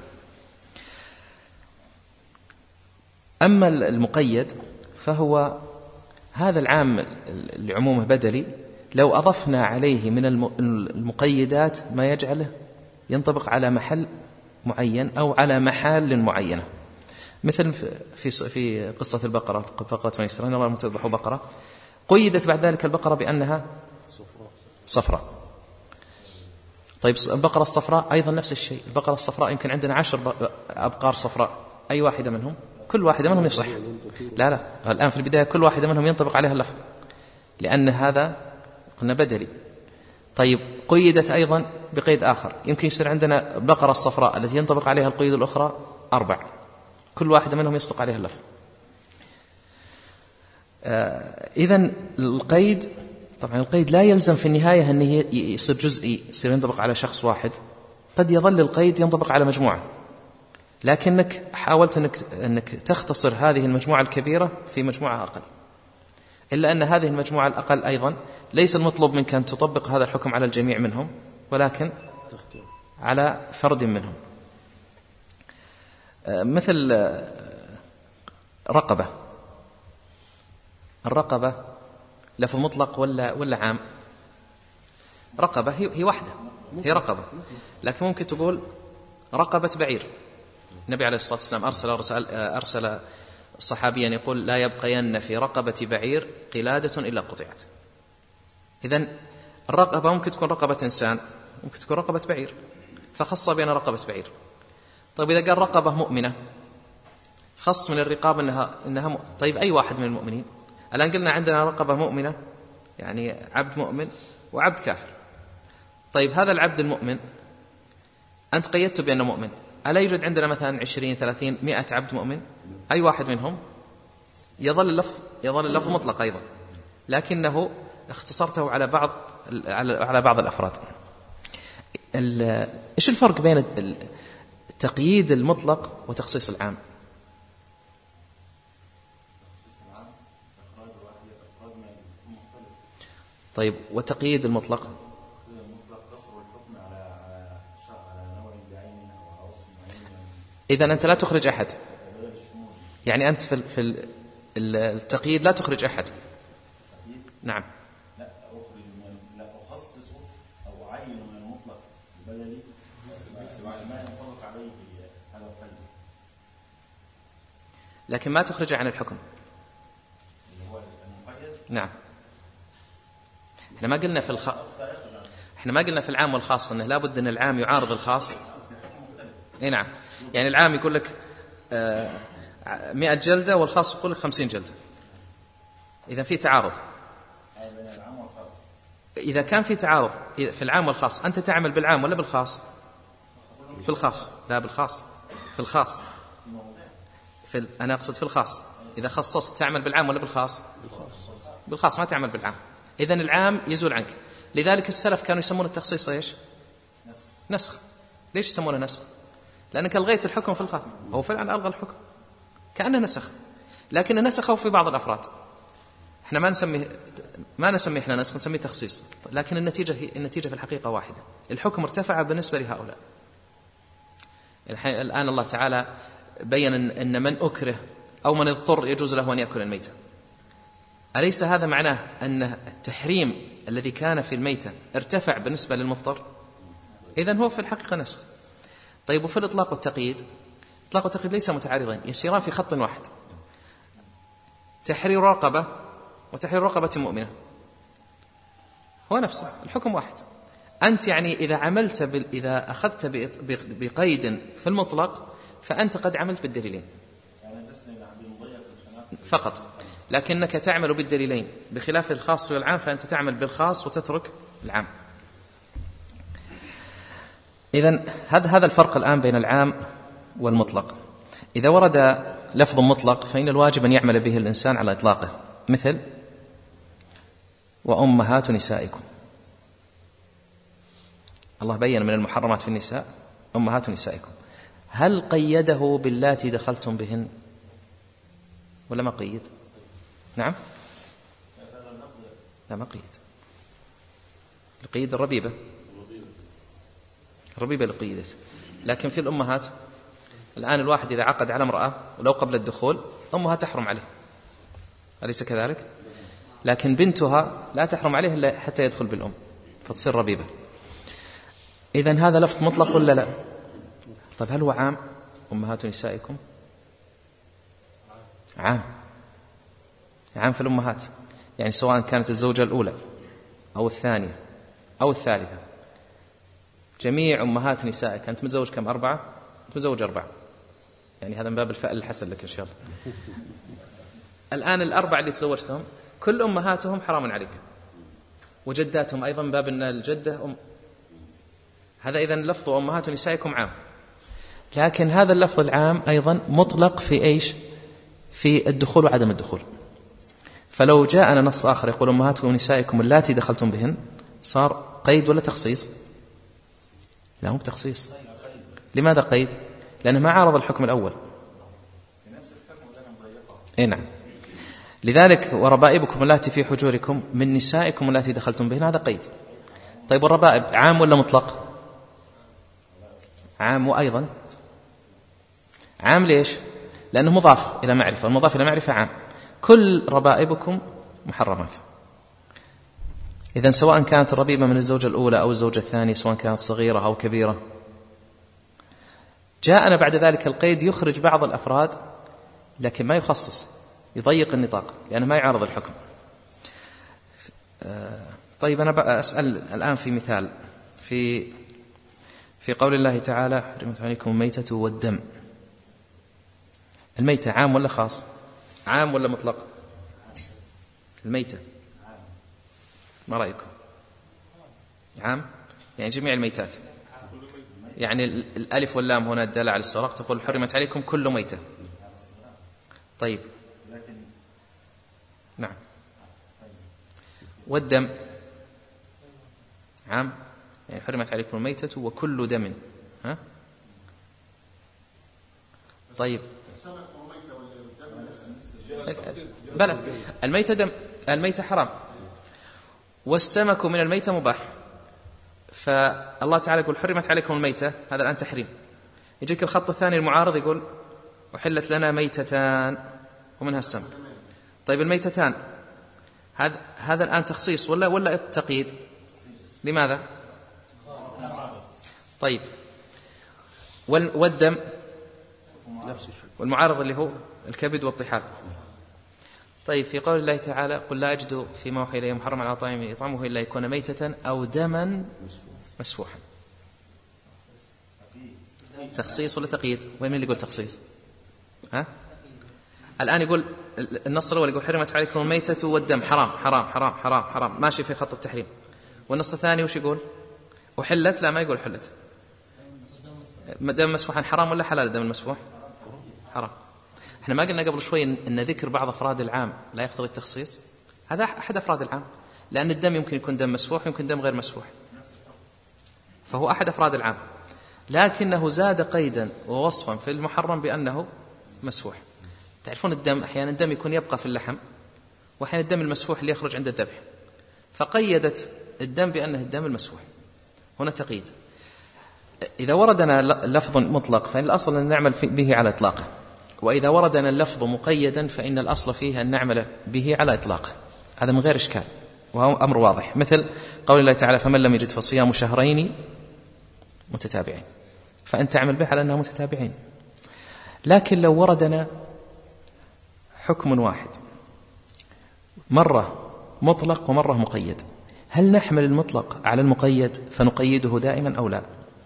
أما المقيد فهو هذا العام اللي عمومه بدلي، لو أضفنا عليه من المقيدات ما يجعله ينطبق على محل معين أو على محال معينة، مثل في في قصة البقرة، بقرة ميسرة إن الله لم تذبحوا بقرة، قيدت بعد ذلك البقرة بأنها صفراء. طيب البقرة الصفراء أيضا نفس الشيء، البقرة الصفراء يمكن عندنا عشر أبقار صفراء، أي واحدة منهم كل واحدة منهم يصح. لا لا الآن في البداية كل واحدة منهم ينطبق عليها اللفظ، لأن هذا قلنا بدلي. طيب قيدت أيضا بقيد آخر، يمكن يصير عندنا بقرة الصفراء التي ينطبق عليها القيود الأخرى أربع، كل واحدة منهم يصدق عليها اللفظ. آه إذن القيد، طبعا القيد لا يلزم في النهاية أنه يصير جزئي، يصير ينطبق على شخص واحد، قد يظل القيد ينطبق على مجموعة، لكنك حاولت أنك, أنك تختصر هذه المجموعة الكبيرة في مجموعة أقل، إلا أن هذه المجموعة الأقل أيضا ليس المطلوب منك أن تطبق هذا الحكم على الجميع منهم، ولكن على فرد منهم. مثل رقبة، الرقبة لفظ مطلق ولا ولا عام؟ رقبة هي هي واحدة، هي رقبة، لكن ممكن تقول رقبة بعير. النبي عليه الصلاة والسلام أرسل أرسل, أرسل صحابيا يقول لا يبقين في رقبة بعير قلادة إلا قطعت. إذن الرقبة ممكن تكون رقبة إنسان، ممكن تكون رقبة بعير، فخص بين رقبة بعير. طيب إذا قال رقبة مؤمنة، خص من الرقاب إنها, إنها م... طيب أي واحد من المؤمنين؟ الآن قلنا عندنا رقبة مؤمنة يعني عبد مؤمن وعبد كافر. طيب هذا العبد المؤمن أنت قيدته بأنه مؤمن، ألا يوجد عندنا مثلا عشرين ثلاثين مئة عبد مؤمن؟ أي واحد منهم يظل اللفظ يظل اللفظ مطلق أيضا، لكنه اختصرته على بعض على بعض الأفراد. إيش الفرق بين التقييد المطلق وتخصيص العام؟ طيب وتقييد المطلق؟ إذن أنت لا تخرج أحد، يعني أنت في في التقييد لا تخرج أحد. نعم. لا أخرج من لا أخصصه أو أعين من المطلق بدلي ما ينطبق عليه هذا القيد، لكن ما تخرج عن الحكم. اللي هو المقيد. نعم. احنا ما قلنا في الخ... احنا ما قلنا في العام والخاص انه لابد ان العام يعارض الخاص. اي نعم، يعني العام يقول لك آه مئة جلدة والخاص يقول لك خمسين جلدة، إذا في تعارض. إذا كان في تعارض في العام والخاص، أنت تعمل بالعام ولا بالخاص؟ في الخاص. لا بالخاص، في الخاص. في ال... أنا أقصد في الخاص. إذا خصصت تعمل بالعام ولا بالخاص؟ بالخاص، ما تعمل بالعام. إذن العام يزول عنك. لذلك السلف كانوا يسمون التخصيص إيش؟ نسخ. ليش يسمونه نسخ؟ لأنك ألغيت الحكم في الخاص، هو فعلا ألغى الحكم كأنه نسخ، لكن نسخه في بعض الأفراد. احنا ما نسميه ما نسميه احنا نسخ، نسميه تخصيص، لكن النتيجة هي النتيجة في الحقيقة واحدة، الحكم ارتفع بالنسبة لهؤلاء. الآن الله تعالى بين أن من أكره أو من اضطر يجوز له أن يأكل الميتة. أليس هذا معناه أن التحريم الذي كان في الميتة ارتفع بالنسبة للمضطر؟ إذن هو في الحقيقة نسخ. طيب وفي الإطلاق والتقييد؟ الإطلاق والتقييد ليس متعارضين، يسيران في خط واحد. تحرير رقبة وتحرير رقبة مؤمنة هو نفسه، الحكم واحد. أنت يعني إذا عملت بال... إذا أخذت بقيد في المطلق فأنت قد عملت بالدليلين فقط، لكنك تعمل بالدليلين، بخلاف الخاص والعام فأنت تعمل بالخاص وتترك العام. إذن هذا هذا الفرق الآن بين العام والمطلق. إذا ورد لفظ مطلق فإن الواجب أن يعمل به الإنسان على إطلاقه، مثل وأمهات نسائكم. الله بين من المحرمات في النساء أمهات نسائكم، هل قيده باللاتي دخلتم بهن ولا ما قيد؟ نعم، لا ما قيد، القيد الربيبة، الربيبة اللي قيدت. لكن في الأمهات الآن الواحد إذا عقد على امرأة ولو قبل الدخول أمها تحرم عليه، أليس كذلك؟ لكن بنتها لا تحرم عليه إلا حتى يدخل بالأم فتصير ربيبة. إذن هذا لفظ مطلق ولا لا؟ طيب هل هو عام؟ أمهات نسائكم عام، عام في الأمهات، يعني سواء كانت الزوجة الأولى أو الثانية أو الثالثة، جميع أمهات نسائك. أنت متزوج كم؟ أربعة؟ متزوج أربعة، يعني هذا من باب الفأل الحسن لك إن شاء الله. الآن الأربعة اللي تزوجتهم كل أمهاتهم حرام عليك، وجداتهم أيضا باب أن الجدة أم. هذا إذن لفظ أمهات نسائكم عام، لكن هذا اللفظ العام أيضا مطلق في إيش؟ في الدخول وعدم الدخول. فلو جاءنا نص آخر يقول أمهاتكم ونسائكم اللاتي دخلتم بهن، صار قيد ولا تخصيص؟ لا، مو بتخصيص. لماذا قيد؟ لأنه ما عارض الحكم الأول. إيه نعم. لذلك وربائبكم اللاتي في حجوركم من نسائكم اللاتي دخلتم بهن، هذا قيد. طيب والربائب عام ولا مطلق؟ عام، وأيضا عام. ليش؟ لأنه مضاف إلى معرفة، والمضاف إلى معرفة عام. كل ربائبكم محرمات. إذن سواء كانت الربيبة من الزوجة الأولى أو الزوجة الثانية، سواء كانت صغيرة أو كبيرة. جاءنا بعد ذلك القيد يخرج بعض الأفراد لكن ما يخصص، يضيق النطاق لأنه ما يعارض الحكم. طيب أنا أسأل الآن في مثال في في قول الله تعالى حرمت عليكم الميتة والدم. الميتة عام ولا خاص؟ عام ولا مطلق؟ الميتة ما رأيكم؟ عام، يعني جميع الميتات. يعني الألف واللام هنا الدالة على السراق تقول حرمت عليكم كل ميتة. طيب نعم. والدم عام، يعني حرمت عليكم الميتة وكل دم. ها؟ طيب بلى، الميتة دم، الميتة حرام، والسمك من الميتة مباح. فالله تعالى يقول حرمت عليكم الميتة، هذا الآن تحريم. يجيك الخط الثاني المعارض يقول وحلت لنا ميتتان ومنها السمك. طيب الميتتان هذا هذا الآن تخصيص ولا ولا تقييد؟ لماذا؟ طيب والدم والمعارض اللي هو الكبد والطحال. طيب في قول الله تعالى قل لا أجد فيما أوحي إلي محرم على طاعم يطعمه إلا يكون ميتة أو دما مسفوحا، تخصيص ولا تقييد؟ وين من اللي يقول تخصيص؟ ها؟ الآن يقول النص الأول يقول حرمت عليكم الميتة والدم، حرام حرام حرام حرام حرام، ماشي في خط التحريم. والنص الثاني وش يقول؟ وحلت، لا ما يقول حلت. دم مسفوحا حرام ولا حلال؟ دم المسفوح حرام. احنا ما قلنا قبل شوي ان ذكر بعض افراد العام لا يقتضي التخصيص؟ هذا احد افراد العام، لان الدم يمكن يكون دم مسفوح يمكن دم غير مسفوح، فهو احد افراد العام، لكنه زاد قيدا ووصفا في المحرم بانه مسفوح. تعرفون الدم احيانا الدم يكون يبقى في اللحم، واحيانا الدم المسفوح اللي يخرج عند الذبح، فقيدت الدم بانه الدم المسفوح. هنا تقييد. اذا وردنا لفظ مطلق فان الاصل ان نعمل به على اطلاقه، وإذا وردنا اللفظ مقيدا فإن الأصل فيه أن نعمل به على إطلاقه. هذا من غير إشكال وهو أمر واضح، مثل قول الله تعالى فمن لم يجد فصيام شهرين متتابعين، فأن تعمل به على أنهم متتابعين. لكن لو وردنا حكم واحد مرة مطلق ومرة مقيد، هل نحمل المطلق على المقيد فنقيده دائما أو لا؟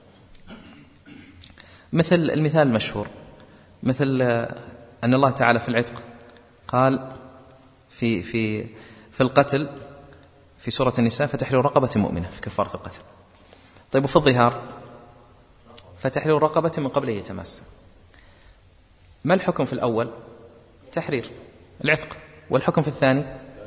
مثل المثال المشهور، مثل أن الله تعالى في العتق قال في في في القتل في سورة النساء فتحرير رقبة مؤمنة في كفارة القتل. طيب وفي الظهار فتحرير رقبة من قبل أن يتماس. ما الحكم في الأول؟ تحرير العتق، والحكم في الثاني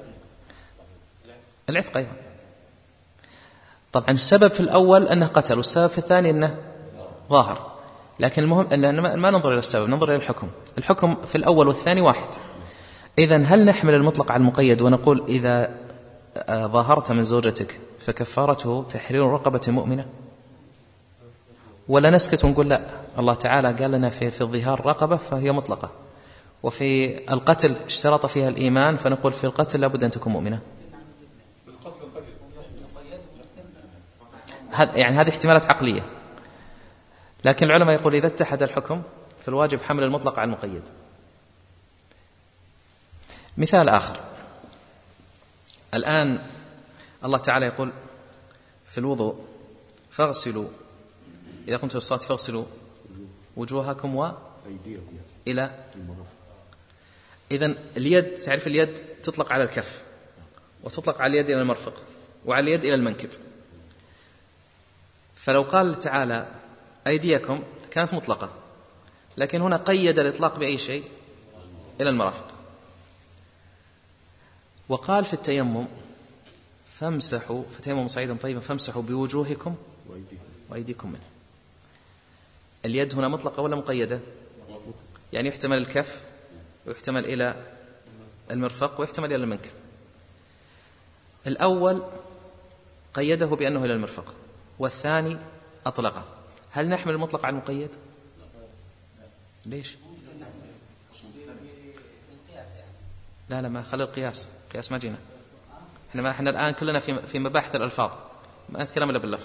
العتق أيضا. طبعا السبب في الأول أنه قتل، والسبب في الثاني أنه ظاهر، لكن المهم أن ما ننظر إلى السبب، ننظر إلى الحكم. الحكم في الأول والثاني واحد. إذن هل نحمل المطلق على المقيد ونقول إذا ظاهرت من زوجتك فكفارته تحرير رقبة مؤمنة، ولا نسكت ونقول لا، الله تعالى قال لنا في, في الظهار رقبة فهي مطلقة، وفي القتل اشترط فيها الإيمان فنقول في القتل لابد أن تكون مؤمنة؟ يعني هذه احتمالات عقلية، لكن العلماء يقول إذا اتحد الحكم فالواجب حمل المطلق على المقيد. مثال آخر، الآن الله تعالى يقول في الوضوء فاغسلوا إذا قمتم للصلاة فاغسلوا وجوهكم وإلى. إذن اليد، تعرف اليد تطلق على الكف وتطلق على اليد إلى المرفق وعلى اليد إلى المنكب. فلو قال تعالى أيديكم كانت مطلقة، لكن هنا قيد الإطلاق بأي شيء إلى المرافق. وقال في التيمم فامسحوا فتيمم صعيدا طيبا فامسحوا بوجوهكم وأيديكم منه. اليد هنا مطلقة ولا مقيدة؟ يعني يحتمل الكف ويحتمل إلى المرفق ويحتمل إلى المنكب. الأول قيده بأنه إلى المرفق، والثاني أطلقه. هل نحمل المطلق على المقيد؟ ليش؟ لا لا ما خلي القياس، قياس ما جينا. احنا ما احنا الآن كلنا في في مباحث الألفاظ، ما نتكلم إلا باللفظ.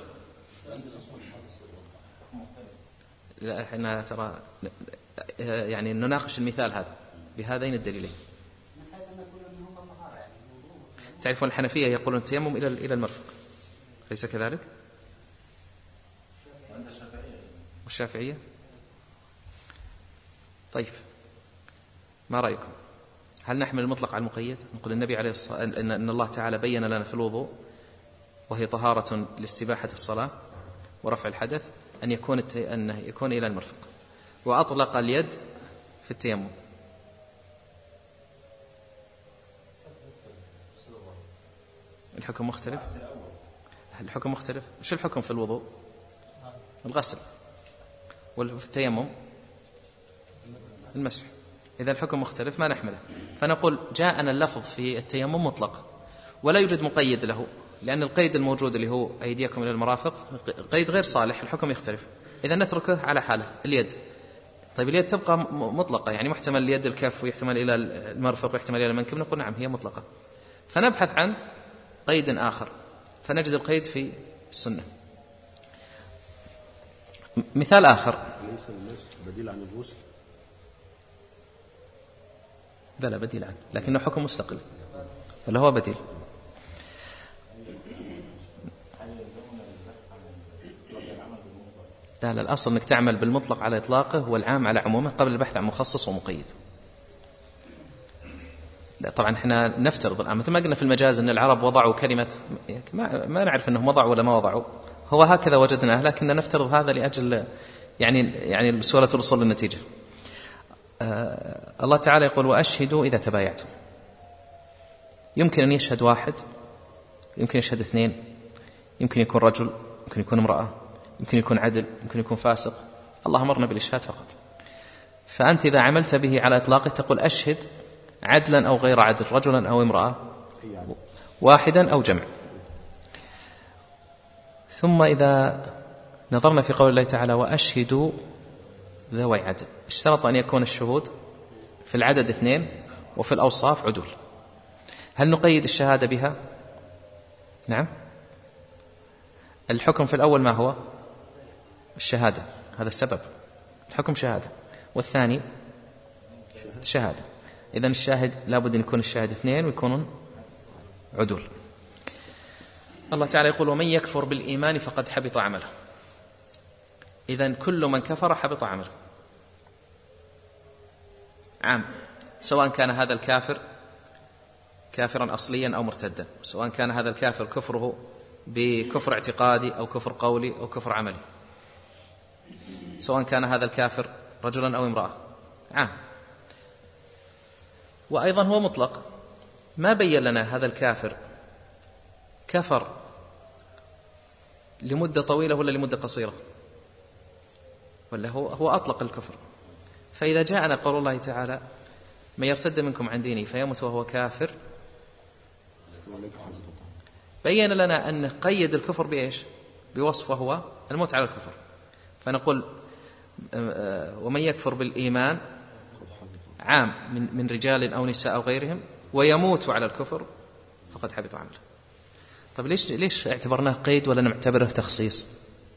لا احنا ترى يعني نناقش المثال هذا بهذين الدليلين. تعرفون الحنفية يقولون التيمم إلى إلى المرفق، ليس كذلك؟ والشافعية؟ طيب ما رأيكم؟ هل نحمل المطلق على المقيد؟ نقول النبي عليه الصلاة إن أن الله تعالى بين لنا في الوضوء وهي طهارة لاستباحة الصلاة ورفع الحدث أن يكون أن يكون إلى المرفق، وأطلق اليد في التيمم. الحكم مختلف. الحكم مختلف. وش الحكم في الوضوء؟ الغسل. وفي التيمم المسح. إذا الحكم مختلف ما نحمله. فنقول جاءنا اللفظ في التيمم مطلق ولا يوجد مقيد له، لأن القيد الموجود اللي هو أيديكم إلى المرافق قيد غير صالح، الحكم يختلف. إذا نتركه على حاله. اليد طيب اليد تبقى مطلقة، يعني محتمل اليد الكف ويحتمل إلى المرفق ويحتمل إلى المنكب، نقول نعم هي مطلقة. فنبحث عن قيد آخر فنجد القيد في السنة. مثال آخر ليس المسح بديل عن الغسل؟ بلى بديل عنه، لكنه حكم مستقل ولا هو بديل. لا لا الأصل أنك تعمل بالمطلق على إطلاقه والعام على عمومه قبل البحث عن مخصص ومقيد. لا طبعا احنا نفترض الآن مثل ما قلنا في المجاز أن العرب وضعوا كلمة، ما, ما نعرف أنهم وضعوا ولا ما وضعوا، هو هكذا وجدناه، لكن نفترض هذا لأجل يعني يعني سهولة الوصول للنتيجة. آه الله تعالى يقول وأشهدوا إذا تبايعتم. يمكن أن يشهد واحد، يمكن يشهد اثنين، يمكن يكون رجل، يمكن يكون امرأة، يمكن يكون عدل، يمكن يكون فاسق. الله أمرنا بالإشهاد فقط. فأنت إذا عملت به على إطلاقه تقول أشهد عدلا أو غير عدل، رجلا أو امرأة، واحدا أو جمع. ثم إذا نظرنا في قول الله تعالى وأشهدوا ذوي عدل، اشترط أن يكون الشهود في العدد اثنين وفي الأوصاف عدول. هل نقيد الشهادة بها؟ نعم. الحكم في الأول ما هو؟ الشهادة، هذا السبب، الحكم شهادة، والثاني شهادة. إذن الشاهد لابد أن يكون الشاهد اثنين ويكونون عدول. الله تعالى يقول ومن يكفر بالإيمان فقد حبط عمله. إذن كل من كفر حبط عمله، عام، سواء كان هذا الكافر كافرا أصليا أو مرتدا، سواء كان هذا الكافر كفره بكفر اعتقادي أو كفر قولي أو كفر عملي، سواء كان هذا الكافر رجلا أو امرأة، عام. وأيضا هو مطلق، ما بين لنا هذا الكافر كفر لمدة طويلة ولا لمدة قصيرة، ولا هو هو أطلق الكفر. فإذا جاءنا قول الله تعالى من يرتد منكم عن دينه فيمت وهو كافر، بين لنا أنه قيد الكفر بإيش؟ بوصف وهو الموت على الكفر. فنقول ومن يكفر بالإيمان عام من من رجال أو نساء أو غيرهم ويموت على الكفر فقد حبط عمله. طيب ليش ليش اعتبرناه قيد ولا نعتبره تخصيص؟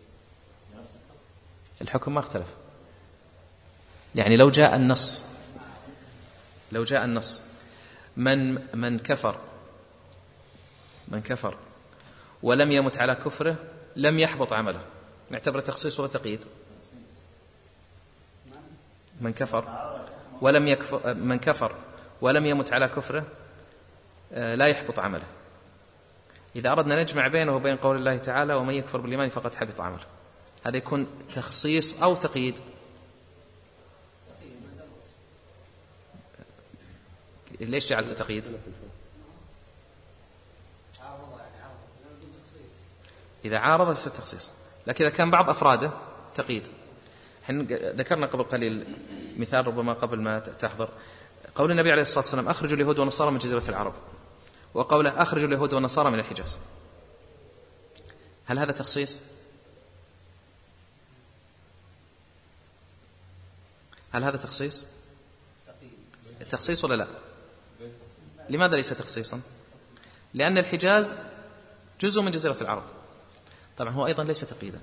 الحكم ما اختلف. يعني لو جاء النص لو جاء النص من من كفر من كفر ولم يمت على كفره لم يحبط عمله، نعتبره تخصيص ولا تقييد؟ من كفر ولم يكفر من كفر ولم يمت على كفره لا يحبط عمله، إذا أردنا نجمع بينه وبين قول الله تعالى ومن يكفر بالإيمان فقد حبط عمله، هذا يكون تخصيص أو تقييد؟ ليش جعلت تقييد؟ إذا عارض يصير تخصيص، لكن إذا كان بعض أفراده تقييد. حين ذكرنا قبل قليل مثال ربما قبل ما تحضر، قول النبي عليه الصلاة والسلام أخرجوا اليهود والنصارى من جزيرة العرب، وقوله أخرجوا اليهود والنصارى من الحجاز، هل هذا تخصيص؟ هل هذا تخصيص؟ تخصيص ولا لا؟ لماذا ليس تخصيصا؟ لأن الحجاز جزء من جزيرة العرب، طبعا هو أيضا ليس تقييدا.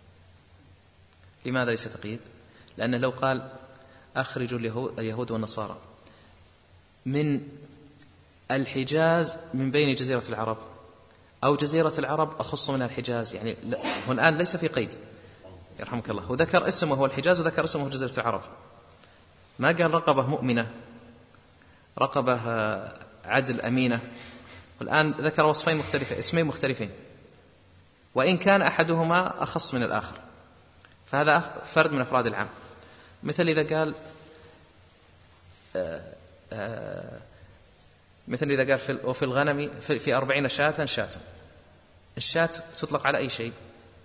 لماذا ليس تقييد؟ لأنه لو قال أخرجوا اليهود والنصارى من الحجاز من بين جزيرة العرب، أو جزيرة العرب أخص من الحجاز، يعني هو الآن ليس في قيد يرحمك الله، وذكر اسمه هو الحجاز وذكر اسمه جزيرة العرب، ما قال رقبة مؤمنة، رقبة عدل أمينة، والآن ذكر وصفين مختلفين، اسمين مختلفين، وإن كان أحدهما أخص من الآخر، فهذا فرد من أفراد العام. مثل إذا قال آآ آآ مثل إذا قال في وفي الغنم في, في أربعين شاة شاة، الشاة تطلق على أي شيء؟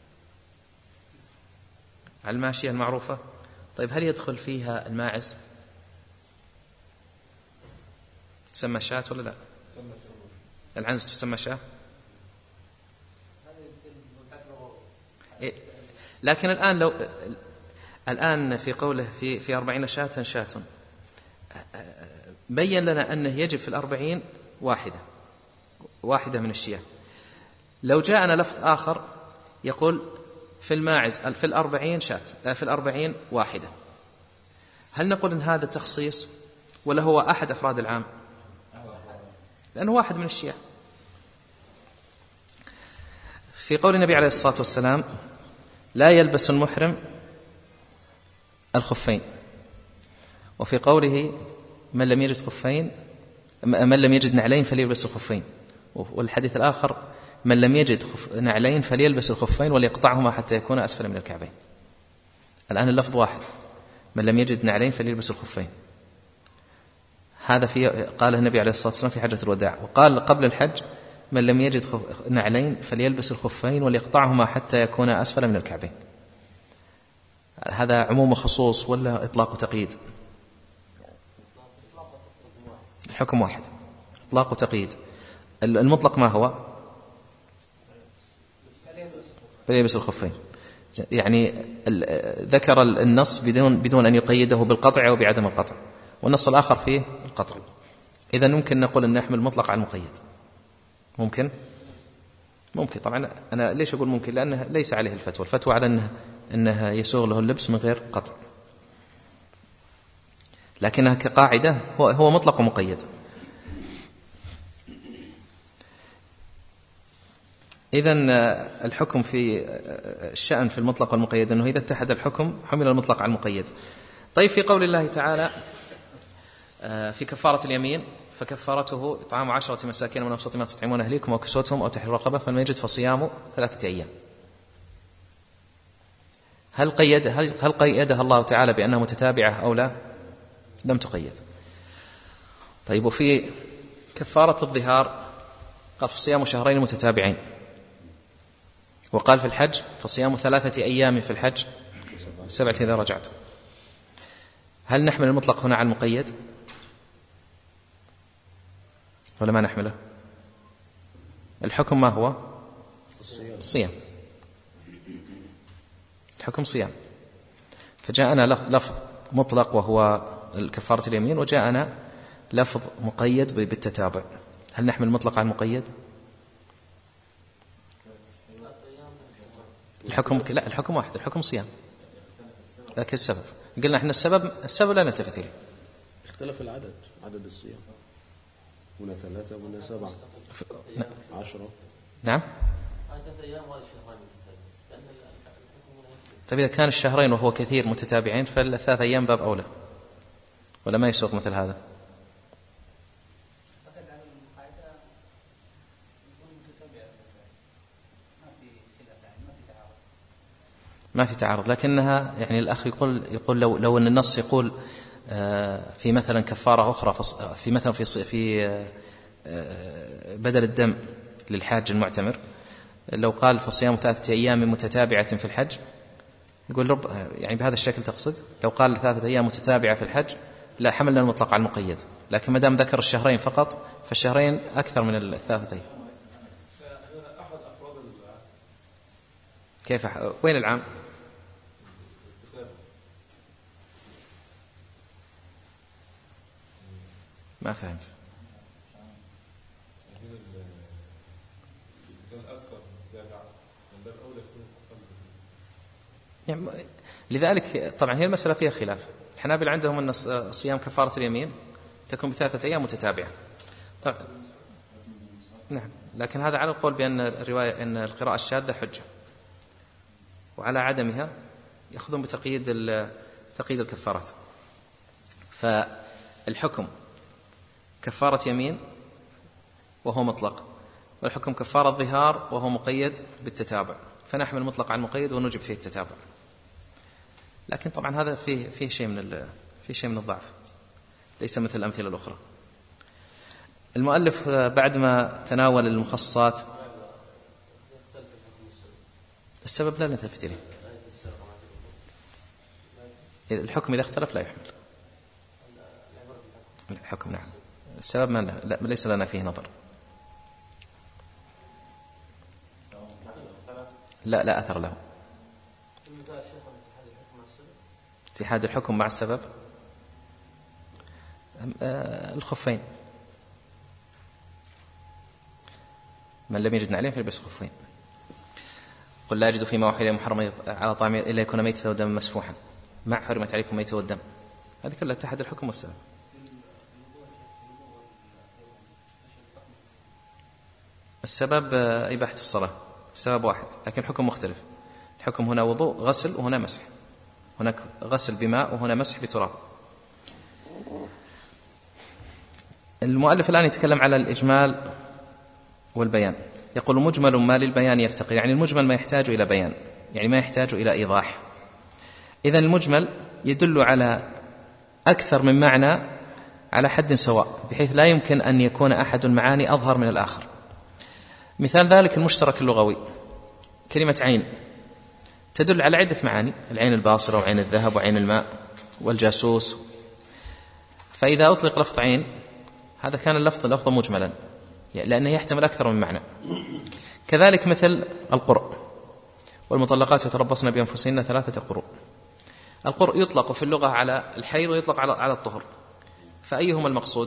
على الماشية المعروفة. طيب هل يدخل فيها الماعز؟ تسمى شاة ولا لا؟ العنز تسمى شاة؟ إيه؟ لكن الآن لو الآن في قوله في في أربعين شاة شاة بين لنا أنه يجب في الأربعين واحدة واحدة من الشياه. لو جاءنا لفظ آخر يقول في الماعز في الأربعين شاة في الأربعين واحدة، هل نقول إن هذا تخصيص ولا هو أحد أفراد العام؟ لأنه واحد من الشياه. في قول النبي عليه الصلاة والسلام لا يلبس المحرم الخفين، وفي قوله من لم يجد خفين من لم يجد نعلين فليلبس الخفين، والحديث الآخر من لم يجد نعلين فليلبس الخفين وليقطعهما حتى يكون أسفل من الكعبين. الآن اللفظ واحد، من لم يجد نعلين فليلبس الخفين، هذا في قاله النبي عليه الصلاة والسلام في حجة الوداع. وقال قبل الحج من لم يجد نعلين فليلبس الخفين وليقطعهما حتى يكون أسفل من الكعبين. هذا عموم وخصوص ولا إطلاق وتقييد؟ الحكم واحد، إطلاق وتقييد. المطلق ما هو؟ فليلبس الخفين، يعني ذكر النص بدون بدون أن يقيده بالقطع أو بعدم القطع، والنص الآخر فيه القطع. إذا ممكن نقول أن نحمل المطلق على المقيد؟ ممكن ممكن طبعا. أنا ليش أقول ممكن؟ لأنه ليس عليه الفتوى، الفتوى على أنه, إنه يسوغ له اللبس من غير قطع، لكنها كقاعدة هو, هو مطلق ومقيد. إذن الحكم في الشأن في المطلق والمقيد أنه إذا اتحد الحكم حمل المطلق على المقيد. طيب في قول الله تعالى في كفارة اليمين فكفارته إطعام عشرة مساكين من أوسط ما تطعمون أهليكم وكسوتهم أو تحرير رقبة فلم يجد فصيام ثلاثة أيام. هل قيد هل هل قيدها الله تعالى بأنها متتابعة أو لا؟ لم تقيد. طيب وفي كفارة الظهار قال فصيام شهرين متتابعين، وقال في الحج فصيام ثلاثة أيام في الحج سبعة إذا رجعت. هل نحمل المطلق هنا على المقيد ولا ما نحمله؟ الحكم ما هو؟ الصيام، الحكم صيام. فجاءنا لفظ مطلق وهو الكفارة اليمين، وجاءنا لفظ مقيد بالتتابع. هل نحمل المطلق على المقيد؟ الحكم لا، الحكم واحد، الحكم صيام، لكن السبب قلنا احنا السبب السبب لا نلتفت اليه. اختلف العدد، عدد الصيام، هنا ثلاثة وهنا سبعة ف... عشرة. نعم. طيب إذا كان الشهرين وهو كثير متتابعين فالثلاث أيام باب أولى، ولا ما يسوق مثل هذا؟ ما في تعارض، لكنها يعني الأخ يقول يقول لو لو أن النص يقول في مثلا كفارة أخرى في مثلا في في بدل الدم للحاج المعتمر، لو قال فصيام ثلاثة أيام متتابعة في الحج، يقول رب يعني بهذا الشكل تقصد؟ لو قال ثلاثة أيام متتابعة في الحج لا حملنا المطلق على المقيد، لكن ما دام ذكر الشهرين فقط فالشهرين أكثر من الثلاثة أيام. كيف وين العام؟ ما فهمت. يعني لذلك طبعا هي المسألة فيها خلاف. الحنابلة عندهم أن صيام كفارة اليمين تكون بثلاثة أيام متتابعة طبعا. نعم، لكن هذا على القول بأن الرواية أن القراءة الشاذة حجة، وعلى عدمها يأخذون بتقييد تقييد الكفارات. فالحكم كفارة يمين وهو مطلق، والحكم كفارة ظهار وهو مقيد بالتتابع، فنحمل المطلق على المقيد ونجب فيه التتابع. لكن طبعا هذا فيه فيه شيء من فيه شيء من الضعف، ليس مثل الأمثلة الأخرى. المؤلف بعد ما تناول المخصصات السبب لا نلتفت إليه. الحكم إذا اختلف لا يحمل الحكم. نعم، السبب ما لا ليس لنا فيه نظر. لا لا أثر له. اتحاد الحكم مع السبب الخفين، من لم يجد نعلين فليلبس خفين. قل لا أجد فيما أوحي إلي محرما على طعام إلا يكون ميتة ودما مسفوحا مع حرمت عليكم ميتة والدم. هذه كلها اتحاد الحكم والسبب. السبب إباحة الصلاة، السبب واحد لكن الحكم مختلف. الحكم هنا وضوء غسل وهنا مسح، هناك غسل بماء وهنا مسح بتراب. المؤلف الآن يتكلم على الإجمال والبيان. يقول مجمل ما للبيان يفتقر، يعني المجمل ما يحتاج إلى بيان، يعني ما يحتاج إلى إيضاح. إذن المجمل يدل على أكثر من معنى على حد سواء، بحيث لا يمكن أن يكون أحد المعاني أظهر من الآخر. مثال ذلك المشترك اللغوي، كلمة عين تدل على عدة معاني، العين الباصرة وعين الذهب وعين الماء والجاسوس. فإذا أطلق لفظ عين هذا كان اللفظ لفظا مجملا لأنه يحتمل أكثر من معنى. كذلك مثل القرء، والمطلقات يتربصن بأنفسهن ثلاثة قروء. القرء يطلق في اللغة على الحيض ويطلق على على الطهر، فأيهما المقصود؟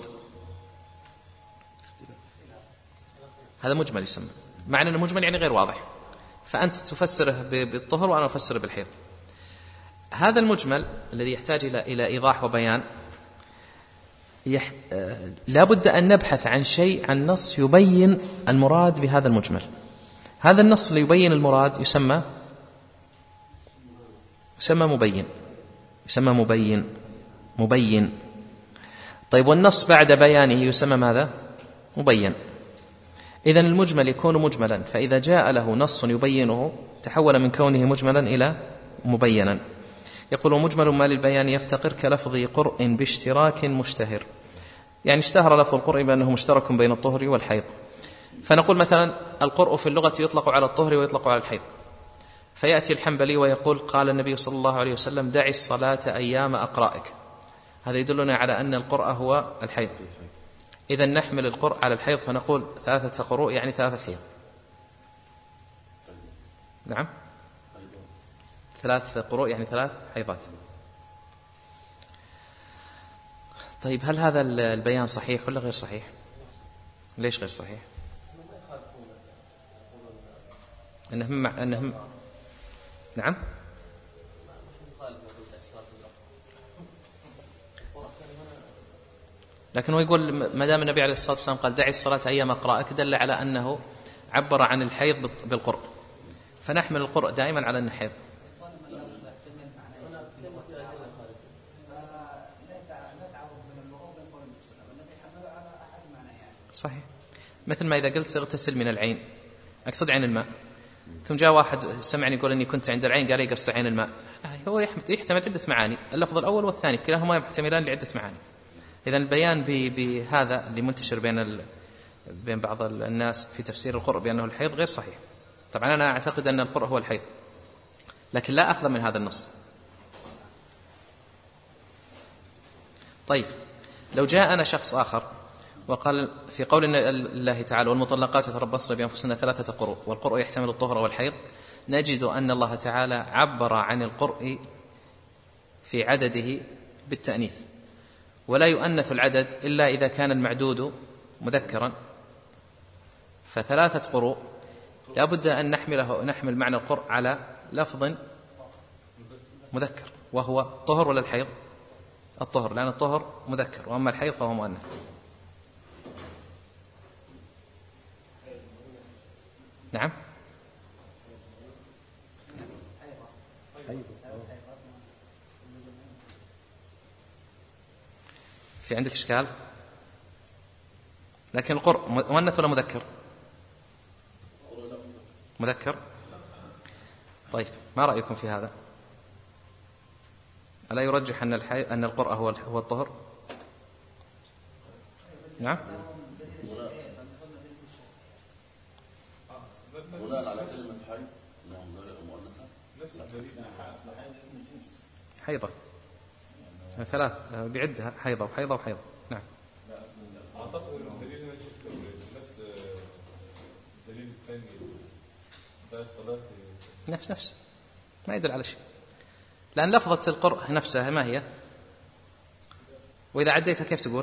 هذا مجمل يسمى، معنى أنه مجمل يعني غير واضح، فأنت تفسره بالطهر وأنا أفسره بالحيض. هذا المجمل الذي يحتاج إلى إلى إيضاح وبيان يح... لا بد أن نبحث عن شيء، عن نص يبين المراد بهذا المجمل. هذا النص اللي يبين المراد يسمى يسمى مبين يسمى مبين مبين طيب، والنص بعد بيانه يسمى ماذا؟ مبين. إذن المجمل يكون مجملا، فإذا جاء له نص يبينه تحول من كونه مجملا إلى مبينا. يقول مجمل ما للبيان يفتقر كلفظ قرء باشتراك مشتهر، يعني اشتهر لفظ القرء بأنه مشترك بين الطهر والحيض. فنقول مثلا القرء في اللغة يطلق على الطهر ويطلق على الحيض، فيأتي الحنبلي ويقول قال النبي صلى الله عليه وسلم دعي الصلاة أيام أقرائك، هذا يدلنا على أن القرء هو الحيض. إذا نحمل القرء على الحيض فنقول ثلاثة قروء يعني ثلاثة حيض. نعم، ثلاث قروء يعني ثلاث حيضات. طيب هل هذا البيان صحيح ولا غير صحيح؟ ليش غير صحيح؟ أنهم أنهم نعم لكن هو يقول ما دام النبي عليه الصلاة والسلام قال دعي الصلاة أيام أقرائك، دل على أنه عبر عن الحيض بالقرء، فنحمل القرء دائما على أنه حيض. صحيح، مثل ما إذا قلت اغتسل من العين أقصد عين الماء. ثم جاء واحد سمعني يقول إني كنت عند العين، قال يقصد عين الماء. هو يحتمل عدة معاني، اللفظ الأول والثاني كلاهما يحتملان لعدة معاني. إذن البيان بهذا اللي منتشر بين بين بعض الناس في تفسير القرء بأنه الحيض غير صحيح. طبعا أنا أعتقد أن القرء هو الحيض، لكن لا أخذ من هذا النص. طيب لو جاءنا شخص آخر وقال في قول الله تعالى والمطلقات يتربصن بأنفسهن ثلاثة قروء، والقرء يحتمل الطهر والحيض، نجد أن الله تعالى عبر عن القرء في عدده بالتأنيث، ولا يؤنث العدد إلا إذا كان المعدود مذكرا. فثلاثة قروء لا بد أن نحمله نحمل معنى القرء على لفظ مذكر، وهو الطهر ولا الحيض؟ الطهر، لأن الطهر مذكر، وأما الحيض فهو مؤنث. نعم. في عندك إشكال؟ لكن القرء مؤنث ولا مذكر؟ مذكر. طيب ما رأيكم في هذا؟ ألا يرجح أن الحي... أن القرء هو هو الطهر؟ نعم. بناء على كلمة حي انه مؤنثة نفس الدليل اصل حي اسم جنس حيضة ثلاث بعدها حيضة وحيضة وحيضة. نعم. اعتقد ان الدليل نفس الدليل الثاني بتاع الصلاة نفس نفس ما يدل على شيء، لأن لفظة القرء نفسها ما هي؟ وإذا عديتها كيف تقول؟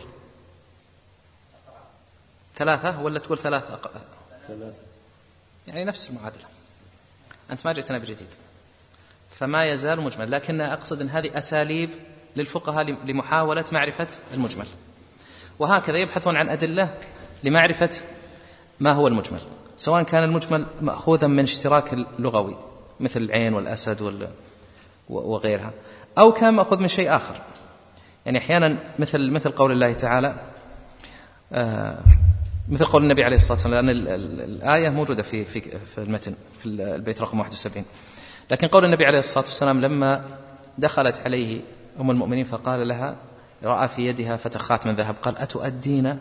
ثلاثة ولا تقول ثلاث أق... ثلاثة، يعني نفس المعادلة. أنت ما جئتنا بجديد، فما يزال مجمل، لكن أقصد أن هذه أساليب للفقهاء لمحاولة معرفة المجمل، وهكذا يبحثون عن أدلة لمعرفة ما هو المجمل، سواء كان المجمل مأخوذا من اشتراك لغوي مثل العين والأسد وال... وغيرها، أو كان مأخوذ من شيء آخر. يعني أحيانا مثل مثل قول الله تعالى آه مثل قول النبي عليه الصلاة والسلام، لأن الآية موجودة في في في المتن في البيت رقم واحد وسبعين، لكن قول النبي عليه الصلاة والسلام لما دخلت عليه أم المؤمنين فقال لها رأى في يدها فتخات من ذهب، قال أتؤدين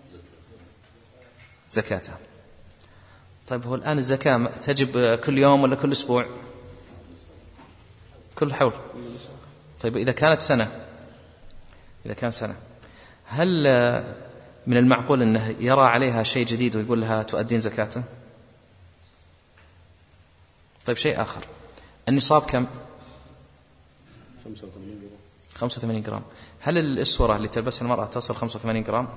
زكاتها. طيب هو الآن الزكاة تجب كل يوم ولا كل أسبوع؟ كل حول. طيب إذا كانت سنة إذا كان سنة هل من المعقول أنه يرى عليها شيء جديد ويقول لها تؤدين زكاته؟ طيب شيء آخر، النصاب كم؟ خمسة وثمانين جرام. هل الأسورة اللي تلبسها المرأة تصل خمسة وثمانين جرام؟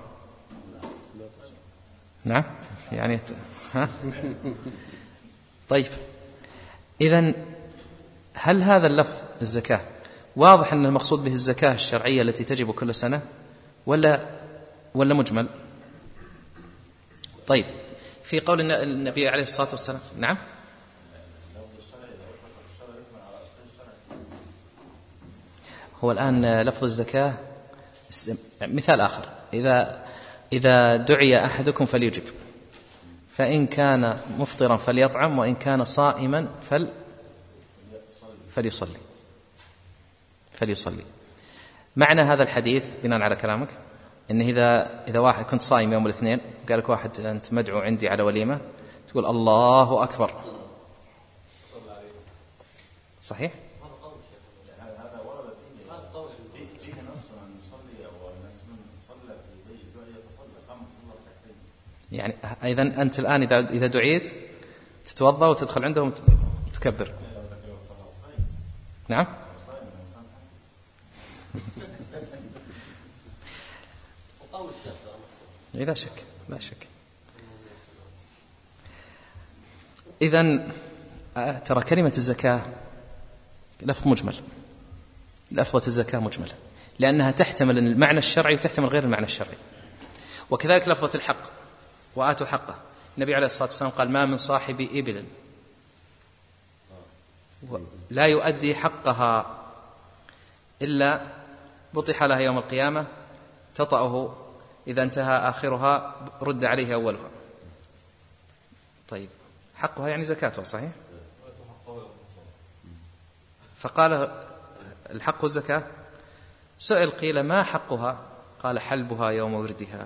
نعم يعني ها؟ طيب إذن هل هذا اللفظ الزكاة واضح أن المقصود به الزكاة الشرعية التي تجب كل سنة ولا ولا مجمل؟ طيب في قول النبي عليه الصلاة والسلام نعم هو الآن لفظ الزكاة مثال آخر، إذا إذا دعي أحدكم فليجب، فإن كان مفطرا فليطعم، وإن كان صائما فل فليصلي فليصلي. معنى هذا الحديث بناء على كلامك إن إذا إذا واحد كنت صائم يوم الاثنين قال لك واحد أنت مدعو عندي على وليمة، تقول الله أكبر. صحيح؟ يعني إذا أنت الآن إذا إذا دعيت تتوضأ وتدخل عندهم تكبر. نعم. لا شك لا شك. إذن ترى كلمة الزكاة لفظ مجمل، لفظة الزكاة مجملة لأنها تحتمل المعنى الشرعي وتحتمل غير المعنى الشرعي. وكذلك لفظة الحق وآتوا حقه، النبي عليه الصلاة والسلام قال ما من صاحب إبل لا يؤدي حقها إلا بطح لها يوم القيامة تطأه إذا انتهى آخرها رد عليه أولها. طيب حقها يعني زكاتها، صحيح؟ فقال الحق الزكاة. سئل قيل ما حقها؟ قال حلبها يوم وردها،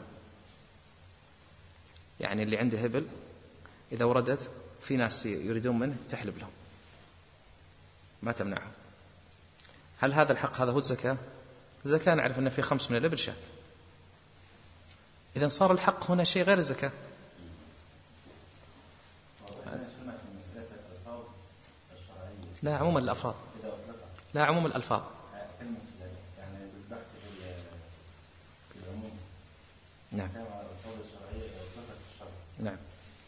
يعني اللي عنده هبل إذا وردت في ناس يريدون منه تحلب لهم ما تمنعهم. هل هذا الحق هذا هو الزكاة؟ الزكاة نعرف أن في خمس من الإبل شاة، إذن صار الحق هنا شيء غير الزكاة. لا عموم الألفاظ، لا عموم الألفاظ. نعم نعم.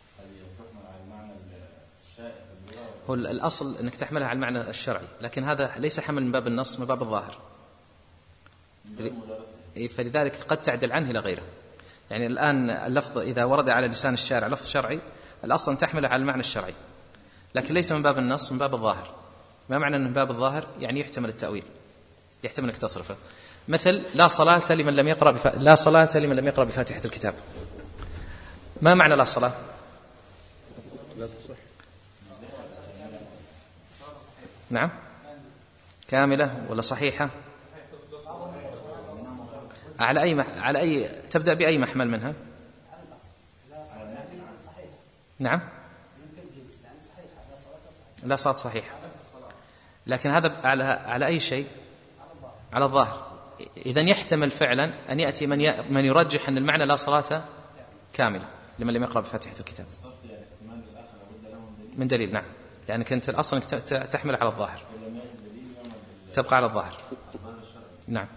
هو الأصل أنك تحملها على المعنى الشرعي، لكن هذا ليس حمل من باب النص، من باب الظاهر، فلذلك قد تعدل عنه إلى غيره. يعني الآن اللفظ إذا ورد على لسان الشارع لفظ شرعي، الأصل أن تحمله على المعنى الشرعي، لكن ليس من باب النص، من باب الظاهر. ما معنى أنه من باب الظاهر؟ يعني يحتمل التأويل، يحتمل أنك تصرفه. مثل لا صلاة لمن لم يقرأ بف... لا صلاة لمن لم يقرأ بفاتحة الكتاب. ما معنى لا صلاة؟ لا تصح. نعم، كاملة ولا صحيحة؟ على أي مح... على أي تبدأ بأي محمل منها؟ نعم، لا صلاة صحيحة، لكن هذا على على أي شيء؟ على الظاهر. إذن يحتمل فعلا أن يأتي من ي... من يرجح أن المعنى لا صلاة كاملة لمن لم يقرأ بفاتحة الكتاب من دليل. نعم، لأنك أنت الأصل تحمل على الظاهر، تبقى على الظاهر. نعم.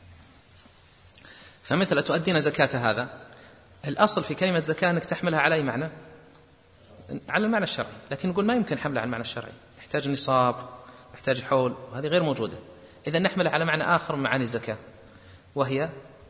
فمثل تؤدين زكاة هذا، الأصل في كلمة زكاة أنك تحملها على أي معنى؟ على المعنى الشرعي، لكن نقول ما يمكن حملها على المعنى الشرعي، يحتاج نصاب، يحتاج حول، وهذه غير موجودة. إذا نحملها على معنى آخر من معاني الزكاة، وهي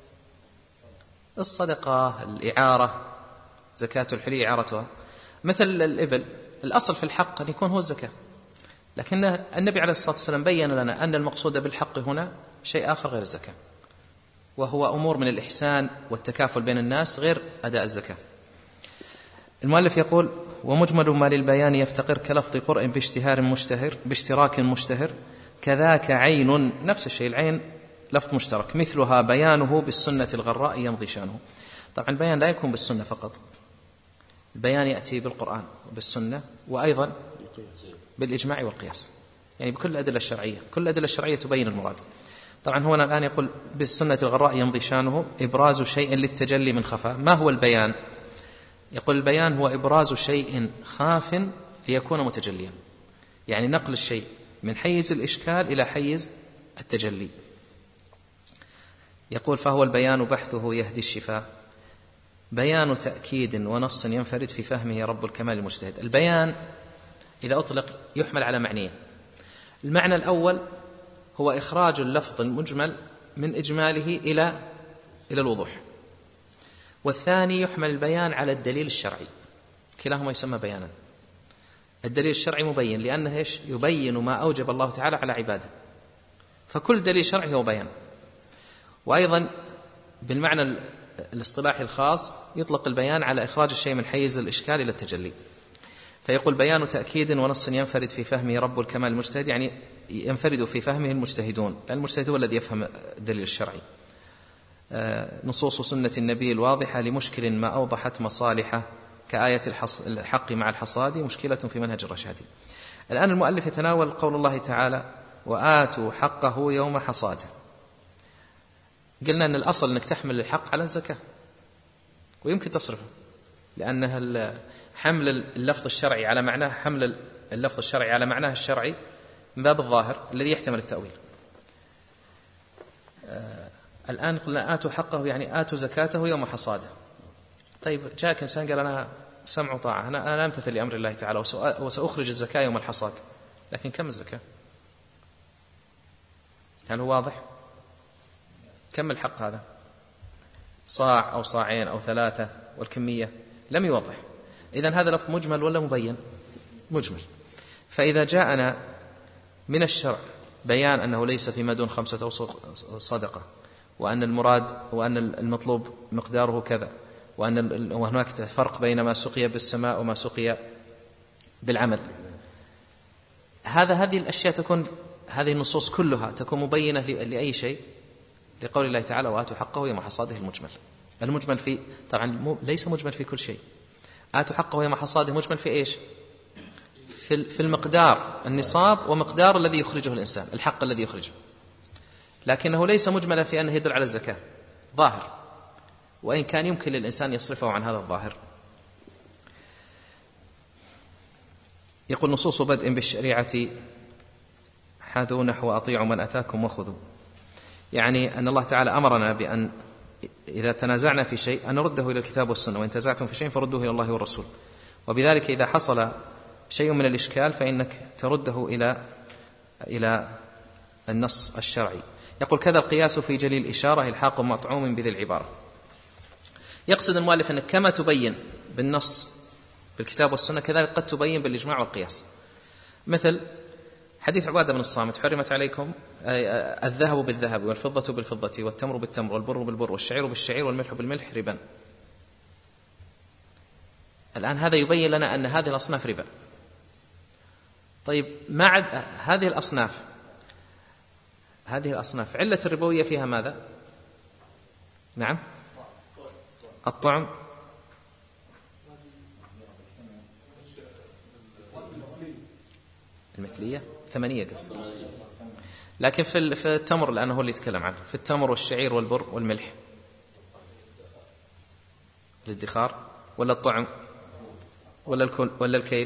الصدقة، الإعارة، زكاة الحلي إعارتها. مثل الإبل، الأصل في الحق أن يكون هو الزكاة، لكن النبي عليه الصلاة والسلام بيّن لنا أن المقصود بالحق هنا شيء آخر غير الزكاة، وهو أمور من الإحسان والتكافل بين الناس غير أداء الزكاة. المؤلف يقول: ومجمل ما للبيان يفتقر كلفظ قرء باشتهار مشتهر باشتراك مشتهر، كذاك عين، نفس الشيء، العين لفظ مشترك، مثلها بيانه بالسنة الغراء يمضي شانه. طبعا البيان لا يكون بالسنة فقط، البيان يأتي بالقرآن وبالسنة، وأيضا بالإجماع والقياس، يعني بكل الأدلة الشرعية، كل الأدلة الشرعية تبين المراد. طبعا هو الآن يقول بالسنة الغراء يمضي شانه، إبراز شيء للتجلي من خفاء. ما هو البيان؟ يقول البيان هو إبراز شيء خاف ليكون متجليا، يعني نقل الشيء من حيز الإشكال إلى حيز التجلي. يقول: فهو البيان بحثه يهدي الشفاء، بيان تأكيد ونص ينفرد في فهمه رب الكمال المجتهد. البيان إذا أطلق يحمل على معنيين. المعنى الأول هو إخراج اللفظ المجمل من إجماله إلى إلى الوضوح، والثاني يحمل البيان على الدليل الشرعي، كلاهما يسمى بيانا. الدليل الشرعي مبين لأنه إيش؟ يبين ما أوجب الله تعالى على عباده، فكل دليل شرعي هو بيان. وأيضا بالمعنى الاصطلاحي الخاص يطلق البيان على إخراج الشيء من حيز الإشكال إلى التجلي. فيقول: بيان تأكيد ونص ينفرد في فهمه رب الكمال المجتهد، يعني ينفرد في فهمه المجتهدون، لأن المجتهد هو الذي يفهم الدليل الشرعي. نصوص سنة النبي الواضحة لمشكل ما أوضحت مصالحه، كآية الحق مع الحصاد مشكلة في منهج الرشاد. الآن المؤلف يتناول قول الله تعالى: وآتوا حقه يوم حصاده. قلنا أن الأصل أنك تحمل الحق على الزكاة، ويمكن تصرفه، لأنها حمل اللفظ الشرعي على معناه، حمل اللفظ الشرعي على معناه الشرعي من باب الظاهر الذي يحتمل التأويل. آه الآن قلنا آتوا حقه، يعني آتوا زكاته يوم حصاده. طيب جاءك إنسان قال: أنا سمع وطاعة، أنا أنا أمتثل لأمر الله تعالى وسأخرج الزكاة يوم الحصاد، لكن كم الزكاة؟ هل هو واضح؟ كم الحق هذا؟ صاع أو صاعين أو ثلاثة، والكمية لم يوضح. إذن هذا لفظ مجمل ولا مبين؟ مجمل. فإذا جاءنا من الشرع بيان أنه ليس فيما دون خمسة أوسق صدقة، وأن المراد وأن المطلوب مقداره كذا، وأن وهناك فرق بين ما سقي بالسماء وما سقي بالعمل. هذا هذه الأشياء تكون، هذه النصوص كلها تكون مبينة لأي شيء؟ لقول الله تعالى وآتوا حقه يوم حصاده المجمل. المجمل في، طبعا ليس مجمل في كل شيء. آتوا حقه يوم حصاده مجمل في إيش؟ في في المقدار، النصاب ومقدار الذي يخرجه الإنسان، الحق الذي يخرجه، لكنه ليس مجملا في أنه يدل على الزكاة ظاهر، وإن كان يمكن للإنسان يصرفه عن هذا الظاهر. يقول نصوص بدء بالشريعة حاذوا نحو أطيعوا من أتاكم وخذوا، يعني أن الله تعالى أمرنا بأن إذا تنازعنا في شيء أن نرده إلى الكتاب والسنة، وإن تنازعتم في شيء فردوه إلى الله والرسول. وبذلك إذا حصل شيء من الإشكال فإنك ترده إلى إلى النص الشرعي. يقول كذا القياس في جليل الإشارة إلحاق مطعوم بذي العبارة. يقصد المؤلف أنك كما تبين بالنص بالكتاب والسنة كذلك قد تبين بالإجماع والقياس. مثل حديث عبادة بن الصامت حرمت عليكم الذهب بالذهب والفضة بالفضة والتمر بالتمر والبر بالبر والشعير بالشعير والملح بالملح ربا. الآن هذا يبين لنا أن هذه الأصناف ربا. طيب مع هذه الأصناف هذه الأصناف علة الربوية فيها ماذا؟ نعم الطعم المثلية ثمانية قصد، لكن في في التمر لأنه هو اللي يتكلم عنه، في التمر والشعير والبر والملح الادخار ولا الطعم ولا الكل ولا الكيل؟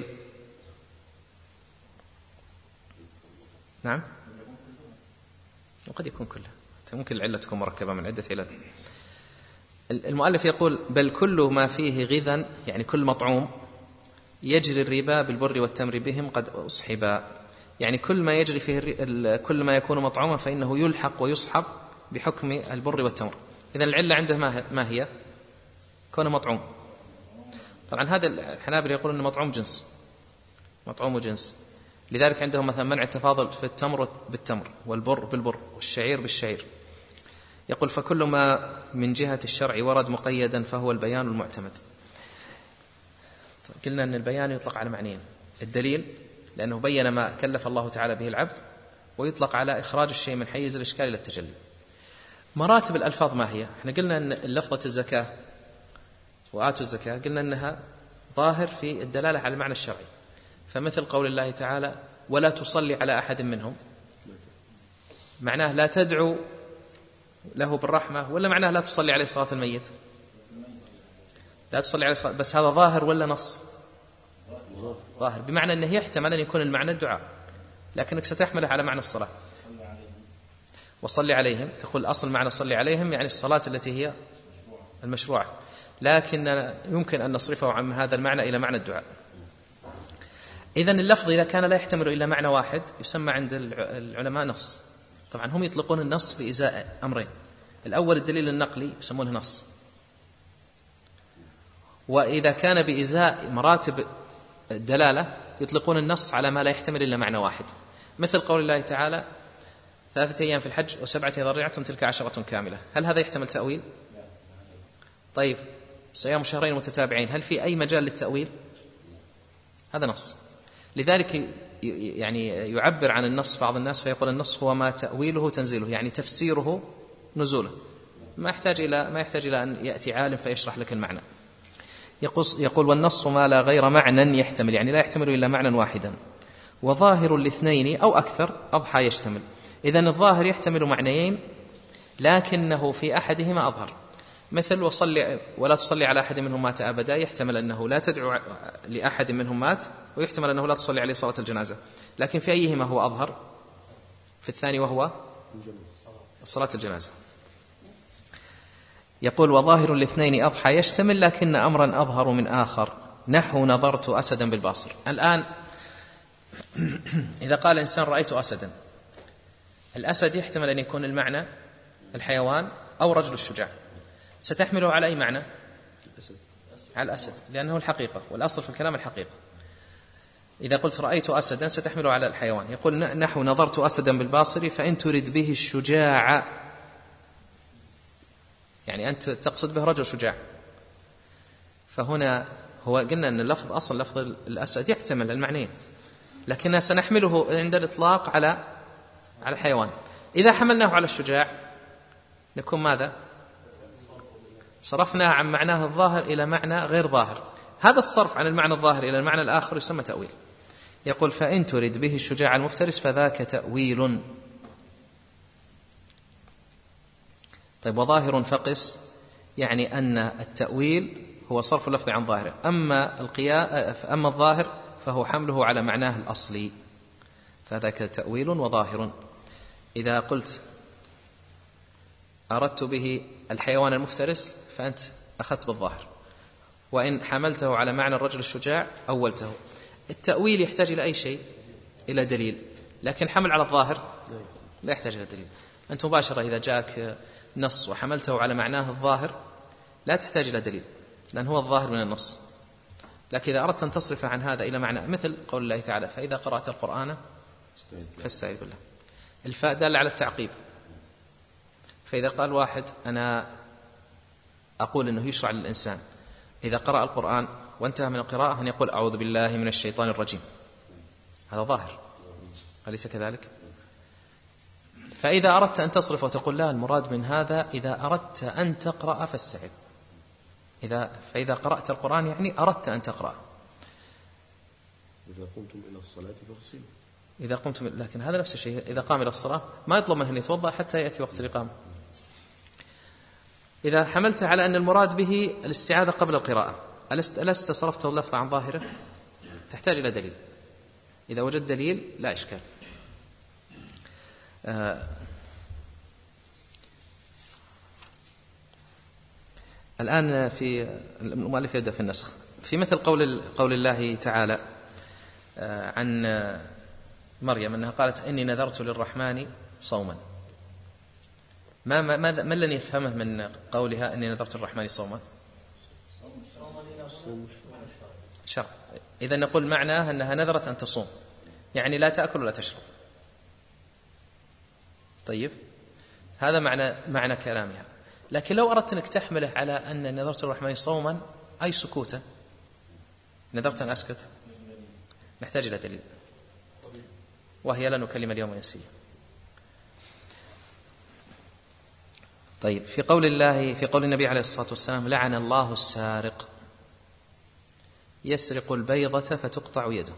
نعم وقد يكون كله، ممكن العلة تكون مركبة من عدة علل. المؤلف يقول بل كل ما فيه غذا، يعني كل مطعوم يجري الربا بالبر والتمر بهم قد أصحبا، يعني كل ما يجري فيه كل ما يكون مطعوما فإنه يلحق ويصحب بحكم البر والتمر. إذن العلة عنده ما هي؟ كونه مطعوم. طبعا هذا الحنابلة يقولون أنه مطعوم جنس، مطعوم جنس، لذلك عندهم مثلا منع التفاضل في التمر بالتمر والبر بالبر والشعير بالشعير. يقول فكل ما من جهة الشرع ورد مقيدا فهو البيان المعتمد. قلنا أن البيان يطلق على معنيين: الدليل لأنه بين ما كلف الله تعالى به العبد، ويطلق على إخراج الشيء من حيز الإشكال إلى التجلي. مراتب الألفاظ ما هي؟ احنا قلنا أن لفظة الزكاة وآتوا الزكاة قلنا أنها ظاهر في الدلالة على المعنى الشرعي، فمثل قول الله تعالى ولا تصلي على أحد منهم، معناه لا تدعو له بالرحمة ولا معناه لا تصلي عليه صلاة الميت؟ لا تصلي عليه صلاة، بس هذا ظاهر ولا نص؟ ظاهر، بمعنى أنه يحتمل أن يكون المعنى الدعاء، لكنك ستحمله على معنى الصلاة. وصلي عليهم، تقول أصل معنى صلي عليهم يعني الصلاة التي هي المشروعة، لكن يمكن أن نصرفه عن هذا المعنى إلى معنى الدعاء. إذن اللفظ إذا كان لا يحتمل إلا معنى واحد يسمى عند العلماء نص. طبعا هم يطلقون النص بإزاء أمرين: الأول الدليل النقلي يسمونه نص، وإذا كان بإزاء مراتب الدلالة يطلقون النص على ما لا يحتمل إلا معنى واحد، مثل قول الله تعالى ثلاثة أيام في الحج وسبعة إذا رجعتم تلك عشرة كاملة. هل هذا يحتمل تأويل؟ طيب صيام شهرين متتابعين، هل في أي مجال للتأويل؟ هذا نص. لذلك يعني يعبر عن النص بعض الناس فيقول النص هو ما تأويله تنزيله، يعني تفسيره نزوله، ما يحتاج إلى ما يحتاج إلى أن يأتي عالم فيشرح لك المعنى. يقول والنص ما لا غير معنى يحتمل، يعني لا يحتمل إلا معنى واحدا، وظاهر الاثنين أو أكثر أضحى يشتمل. إذن الظاهر يحتمل معنيين لكنه في أحدهما أظهر، مثل وصلي ولا تصلي على أحد منهم مات أبدا، يحتمل أنه لا تدعو لأحد منهم مات، ويحتمل أنه لا تصلي عليه صلاة الجنازة، لكن في أيهما هو أظهر؟ في الثاني وهو صلاة الجنازة. يقول وظاهر الاثنين أضحى يشتمل لكن أمرا أظهر من آخر، نحو نظرت أسدا بالباصر. الآن إذا قال إنسان رأيت أسدا، الأسد يحتمل أن يكون المعنى الحيوان أو رجل الشجاع، ستحمله على أي معنى؟ على الأسد، لأنه الحقيقة، والأصل في الكلام الحقيقة. إذا قلت رأيت أسدا ستحمله على الحيوان. يقول نحو نظرت أسدا بالباصر فإن تريد به الشجاع، يعني أنت تقصد به رجل شجاع، فهنا هو قلنا أن اللفظ أصلا لفظ الأسد يحتمل المعنيين، لكننا سنحمله عند الإطلاق على على الحيوان. إذا حملناه على الشجاع نكون ماذا؟ صرفناه عن معناه الظاهر إلى معنى غير ظاهر. هذا الصرف عن المعنى الظاهر إلى المعنى الآخر يسمى تأويل. يقول فإن ترد به الشجاع المفترس فذاك تأويل. طيب وظاهر فقس، يعني أن التأويل هو صرف اللفظ عن ظاهره، أما القيا أما الظاهر فهو حمله على معناه الأصلي، فذاك تأويل وظاهر. إذا قلت أردت به الحيوان المفترس فأنت أخذت بالظاهر، وإن حملته على معنى الرجل الشجاع أولته. التأويل يحتاج إلى أي شيء؟ إلى دليل، لكن حمل على الظاهر لا يحتاج إلى دليل. أنت مباشرة إذا جاءك نص وحملته على معناه الظاهر لا تحتاج إلى دليل، لأن هو الظاهر من النص. لكن إذا أردت أن تصرف عن هذا إلى معنى، مثل قول الله تعالى فإذا قرأت القرآن فاستعذ بالله، الفاء دالة على التعقيب. فإذا قال واحد أنا أقول أنه يشرع للإنسان إذا قرأ القرآن وانتهى من القراءة أن يقول أعوذ بالله من الشيطان الرجيم، هذا ظاهر، أليس كذلك؟ فإذا أردت أن تصرف وتقول لا، المراد من هذا إذا أردت أن تقرأ فاستعذ، إذا فإذا قرأت القرآن يعني أردت أن تقرأ. إذا قمتم إلى الصلاة فاغسلوا، إذا قمتم، لكن هذا نفس الشيء. إذا قام إلى الصلاة ما يطلب منه أن يتوضأ حتى يأتي وقت الإقامة. إذا حملت على أن المراد به الاستعاذة قبل القراءة، ألست صرفت اللفظ عن ظاهره؟ تحتاج إلى دليل. إذا وجد دليل لا إشكال. آه الآن في المؤلف يبدأ في النسخ في مثل قول قول الله تعالى آه عن مريم أنها قالت إني نذرت للرحمن صوما. ما ما ما, ما الذي يفهمه من قولها إني نذرت للرحمن صوما؟ شرع. إذا نقول معناه أنها نذرت أن تصوم، يعني لا تأكل ولا تشرب. طيب هذا معنى معنى كلامها. لكن لو أردت أنك تحمله على أن نذرت للرحمن صوما أي سكوتا، نذرت أن أسكت، نحتاج إلى دليل، وهي لا نكلم اليوم إنسيا. طيب في قول الله في قول النبي عليه الصلاة والسلام لعن الله السارق يسرق البيضة فتقطع يده.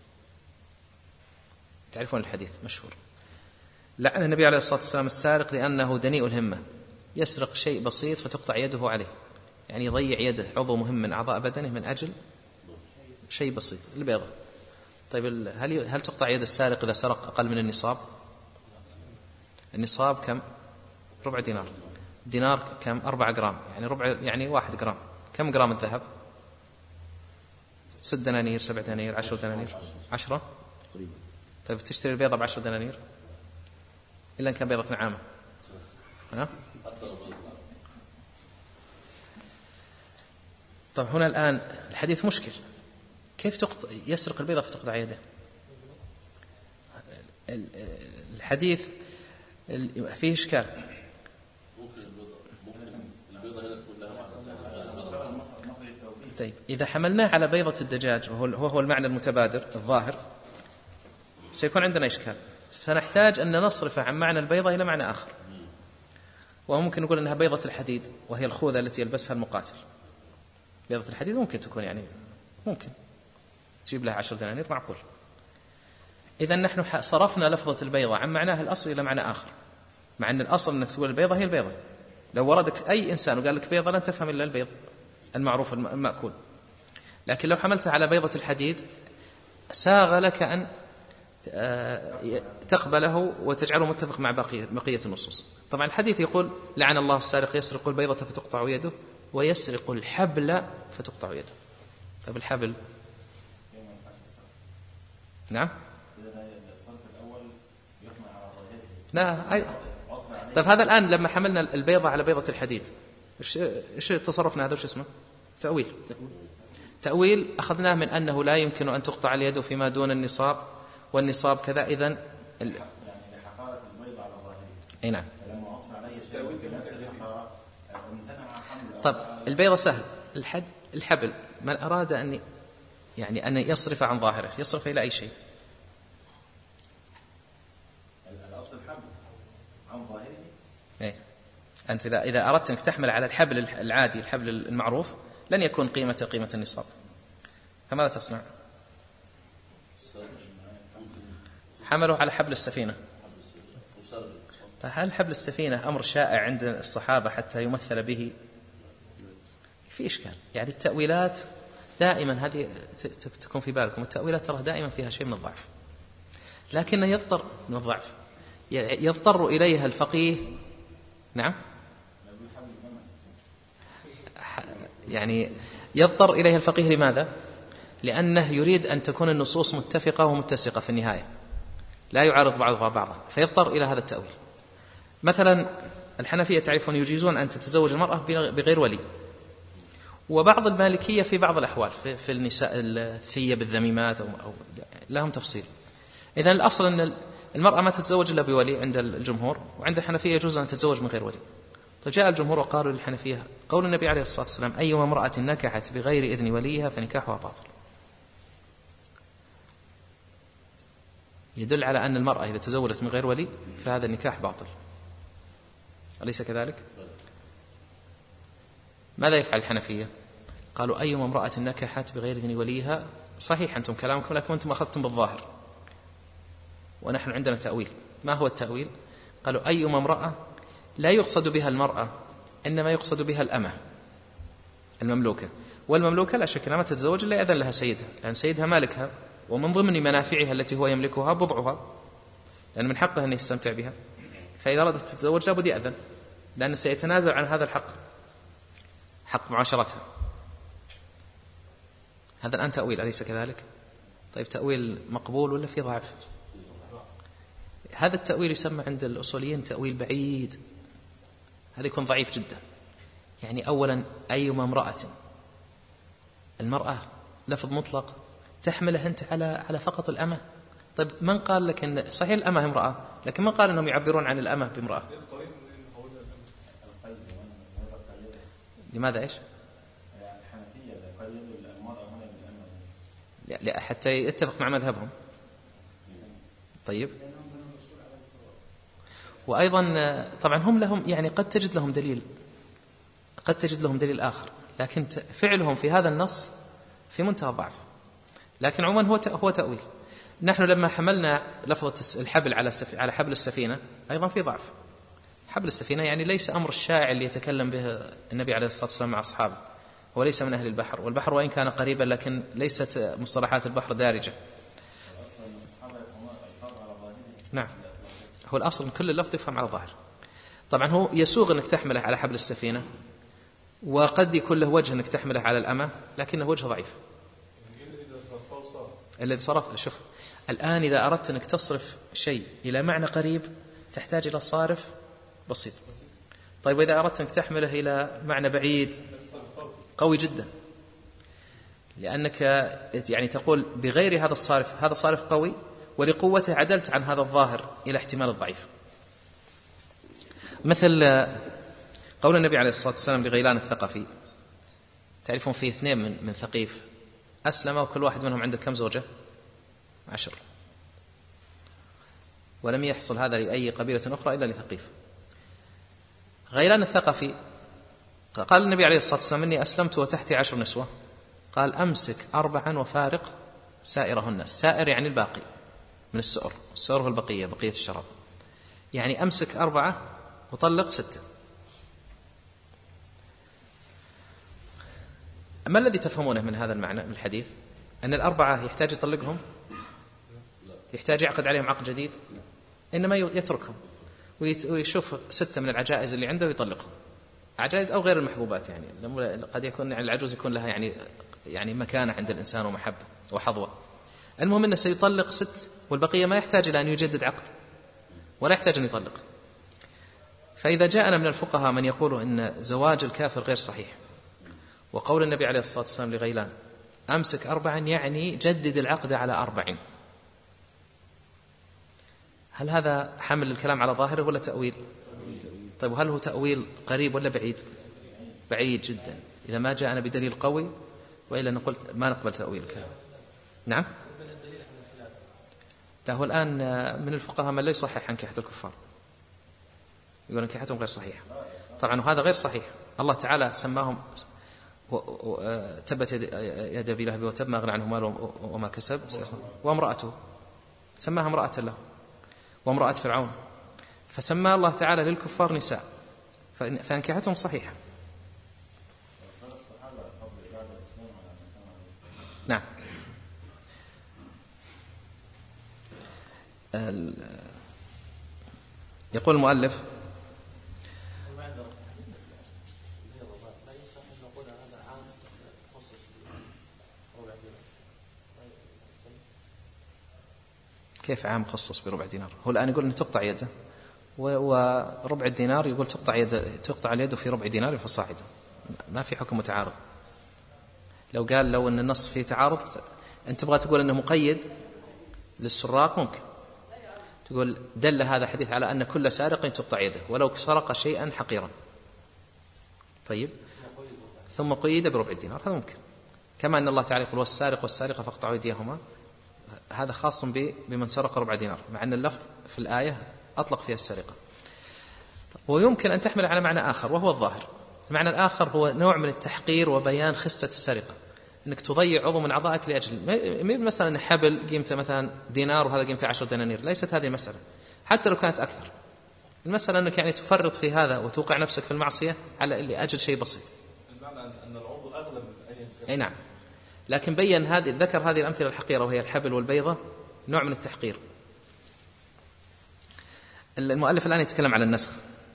تعرفون الحديث مشهور، لعن النبي عليه الصلاة والسلام السارق لأنه دنيء الهمة، يسرق شيء بسيط فتقطع يده عليه، يعني يضيع يده، عضو مهم من أعضاء بدنه من أجل شيء بسيط، البيضة. طيب هل هل تقطع يد السارق إذا سرق أقل من النصاب؟ النصاب كم؟ ربع دينار. دينار كم؟ أربعة جرام، يعني ربع يعني واحد جرام. كم جرام الذهب؟ ست دنانير، سبع دنانير، عشر دنانير، عشرة. طيب تشتري البيضة بعشر دنانير إلا إن كان بيضة نعامة، ها؟ طب هنا الآن الحديث مشكل، كيف تقطع يسرق البيضة فتقطع يده؟ الحديث فيه إشكال. طيب إذا حملناه على بيضة الدجاج وهو هو المعنى المتبادر الظاهر سيكون عندنا إشكال، فنحتاج أن نصرف عن معنى البيضة إلى معنى آخر، وممكن نقول أنها بيضة الحديد، وهي الخوذة التي يلبسها المقاتل. بيضة الحديد ممكن تكون يعني ممكن تجيب لها عشر دنانير، معقول. إذا نحن صرفنا لفظة البيضة عن معناها الأصلي إلى معنى آخر، مع أن الأصل أنك تقول البيضة هي البيضة. لو وردك أي إنسان وقال لك بيضة لن تفهم إلا البيض المعروف المأكول، لكن لو حملتها على بيضة الحديد ساغ لك أن تقبله وتجعله متفق مع بقية, بقية النصوص. طبعا الحديث يقول لعن الله السارق يسرق البيضة فتقطع يده ويسرق الحبل فتقطع يده. طيب الحبل نعم لا أي... طيب هذا الآن لما حملنا البيضة على بيضة الحديد إيش تصرفنا؟ هذا وش اسمه؟ تأويل. تأويل أخذناه من أنه لا يمكن أن تقطع اليد فيما دون النصاب، والنصاب كذا. إذن ال... أي نعم. طب البيضة سهل، الحد الحبل من أراد أن يعني أن يصرف عن ظاهره يصرف إلى أي شيء؟ الأصل الحبل عن ظاهره. إيه؟ أنت إذا أردت أنك تحمل على الحبل العادي الحبل المعروف لن يكون قيمة قيمة النصاب، فماذا تصنع؟ حملوا على حبل السفينة. هل حبل السفينة أمر شائع عند الصحابة حتى يمثل به؟ في إشكال. يعني التأويلات دائما هذه تكون في بالكم، التأويلات ترى دائما فيها شيء من الضعف، لكنه يضطر من الضعف يضطر إليها الفقيه. نعم، يعني يضطر إليها الفقيه. لماذا؟ لأنه يريد أن تكون النصوص متفقة ومتسقة في النهاية، لا يعارض بعضها بعضا، فيضطر إلى هذا التأويل. مثلا الحنفية تعرفون يجيزون أن تتزوج المرأة بغير ولي، وبعض المالكية في بعض الأحوال في, في النساء الثيب الذميمات أو, أو لهم تفصيل. إذن الأصل أن المرأة ما تتزوج إلا بولي عند الجمهور، وعند الحنفية يجوز أن تتزوج من غير ولي. فجاء الجمهور وقالوا للحنفية قول النبي عليه الصلاة والسلام أيما امرأة نكحت بغير إذن وليها فنكاحها باطل، يدل على أن المرأة إذا تزوجت من غير ولي فهذا النكاح باطل، أليس كذلك؟ ماذا يفعل الحنفية؟ قالوا أيما امرأة نكحت بغير إذن وليها. صحيح أنتم كلامكم، لكن أنتم أخذتم بالظاهر ونحن عندنا تأويل. ما هو التأويل؟ قالوا أيما امرأة لا يقصد بها المرأة، إنما يقصد بها الأمة المملوكة، والمملوكة لا شك أنها ما تتزوج إلا إذن لها سيدها، لأن سيدها مالكها، ومن ضمن منافعها التي هو يملكها بضعها، لأن من حقها أن يستمتع بها، فإذا أرادت تتزوج لابد يأذن، لأن سيتنازل عن هذا الحق، حق معاشرتها. هذا الآن تأويل، أليس كذلك؟ طيب تأويل مقبول ولا في ضعف؟ هذا التأويل يسمى عند الأصوليين تأويل بعيد، هذا يكون ضعيف جدا. يعني أولا أيما امرأة، المرأة لفظ مطلق تحمله أنت على على فقط الأمة. طيب من قال لك أن صحيح الأمة امرأة، لكن من قال أنهم يعبرون عن الأمة بامرأة؟ لماذا إيش؟ لا حتى يتفق مع مذهبهم. طيب، وأيضا طبعا هم لهم يعني قد تجد لهم دليل، قد تجد لهم دليل آخر، لكن فعلهم في هذا النص في منتهى الضعف. لكن عموما هو هو تأويل. نحن لما حملنا لفظة الحبل على على حبل السفينة أيضا في ضعف. حبل السفينة يعني ليس أمر الشائع اللي يتكلم به النبي عليه الصلاة والسلام مع أصحابه، هو ليس من أهل البحر، والبحر وإن كان قريبا لكن ليست مصطلحات البحر دارجة. نعم، هو الأصل من كل اللفظ يفهم على ظاهر. طبعا هو يسوغ أنك تحمله على حبل السفينة، وقد يكون له وجه أنك تحمله على الأمة، لكنه وجه ضعيف. الذي صرف، شوف الآن إذا أردت أنك تصرف شيء إلى معنى قريب تحتاج إلى صارف بسيط. طيب وإذا أردت أنك تحمله إلى معنى بعيد قوي جدا، لأنك يعني تقول بغير هذا الصارف، هذا صارف قوي ولقوته عدلت عن هذا الظاهر إلى احتمال الضعيف. مثل قول النبي عليه الصلاة والسلام لغيلان الثقفي، تعرفون فيه اثنين من, من ثقيف أسلموا، وكل واحد منهم عنده كم زوجة؟ عشر، ولم يحصل هذا لأي قبيلة أخرى إلا لثقيف. غيلان الثقفي قال النبي عليه الصلاة والسلام إني أسلمت وتحتي عشر نسوة، قال أمسك أربعا وفارق سائرهن. السائر يعني الباقي من السؤر، السؤر هو البقية، بقية الشراب، يعني أمسك أربعة وطلق ستة. ما الذي تفهمونه من هذا المعنى من الحديث؟ أن الأربعة يحتاج يطلقهم؟ يحتاج يعقد عليهم عقد جديد؟ إنما يتركهم ويشوف ستة من العجائز اللي عنده ويطلقهم، عجائز أو غير المحبوبات. يعني قد يكون يعني العجوز يكون لها يعني يعني مكانة عند الإنسان ومحبة وحظوة. المهم أنه سيطلق ست، والبقية ما يحتاج إلى أن يجدد عقد ولا يحتاج أن يطلق. فإذا جاءنا من الفقهاء من يقول إن زواج الكافر غير صحيح، وقول النبي عليه الصلاة والسلام لغيلان أمسك أربعا يعني جدد العقد على أربعين، هل هذا حمل الكلام على ظاهره ولا تأويل؟ طيب وهل هو تأويل قريب ولا بعيد؟ بعيد جدا. إذا ما جاءنا بدليل قوي، وإلا نقول ما نقبل تأويلك. نعم. لا، هو الآن من الفقهاء من لا يصحح أنكحة الكفار، يقول أنكحتهم غير صحيحة طبعا، وهذا غير صحيح. الله تعالى سماهم تبت يد أبي لهب وتب ما أغنى عنه ماله وما كسب، وامرأته سماها امرأة له، وامرأة فرعون، فسمى الله تعالى للكفار نساء، فأنكحتهم صحيحة. نعم. يقول المؤلف كيف عام خصص بربع دينار؟ هو الآن يقول أن تقطع يده، وربع الدينار يقول تقطع يد تقطع اليد في ربع دينار فصاعدا، ما في حكم متعارض. لو قال لو أن النص فيه تعارض، أنت تبغى تقول أنه مقيد للسراق، ممكن تقول دل هذا حديث على أن كل سارق تقطع يده ولو سرق شيئا حقيرا، طيب، ثم قيد بربع الدينار، هذا ممكن. كما أن الله تعالى يقول والسارق والسارقة فاقطعوا أيديهما، هذا خاص بمن سرق ربع دينار، مع أن اللفظ في الآية أطلق فيها السرقة. ويمكن أن تحمل على معنى آخر وهو الظاهر. المعنى الآخر هو نوع من التحقير وبيان خسة السرقة، أنك تضيع عضو من أعضائك لأجل مثلا أن حبل قيمته مثلا دينار وهذا قيمته عشر دنانير، ليست هذه المسألة حتى لو كانت أكثر. المسألة أنك يعني تفرط في هذا وتوقع نفسك في المعصية على لأجل شيء بسيط. المعنى أن العضو أغلب من أي. أي نعم، لكن بين هذه ذكر هذه الأمثلة الحقيرة وهي الحبل والبيضة، نوع من التحقير. المؤلف الآن يتكلم على النسخ.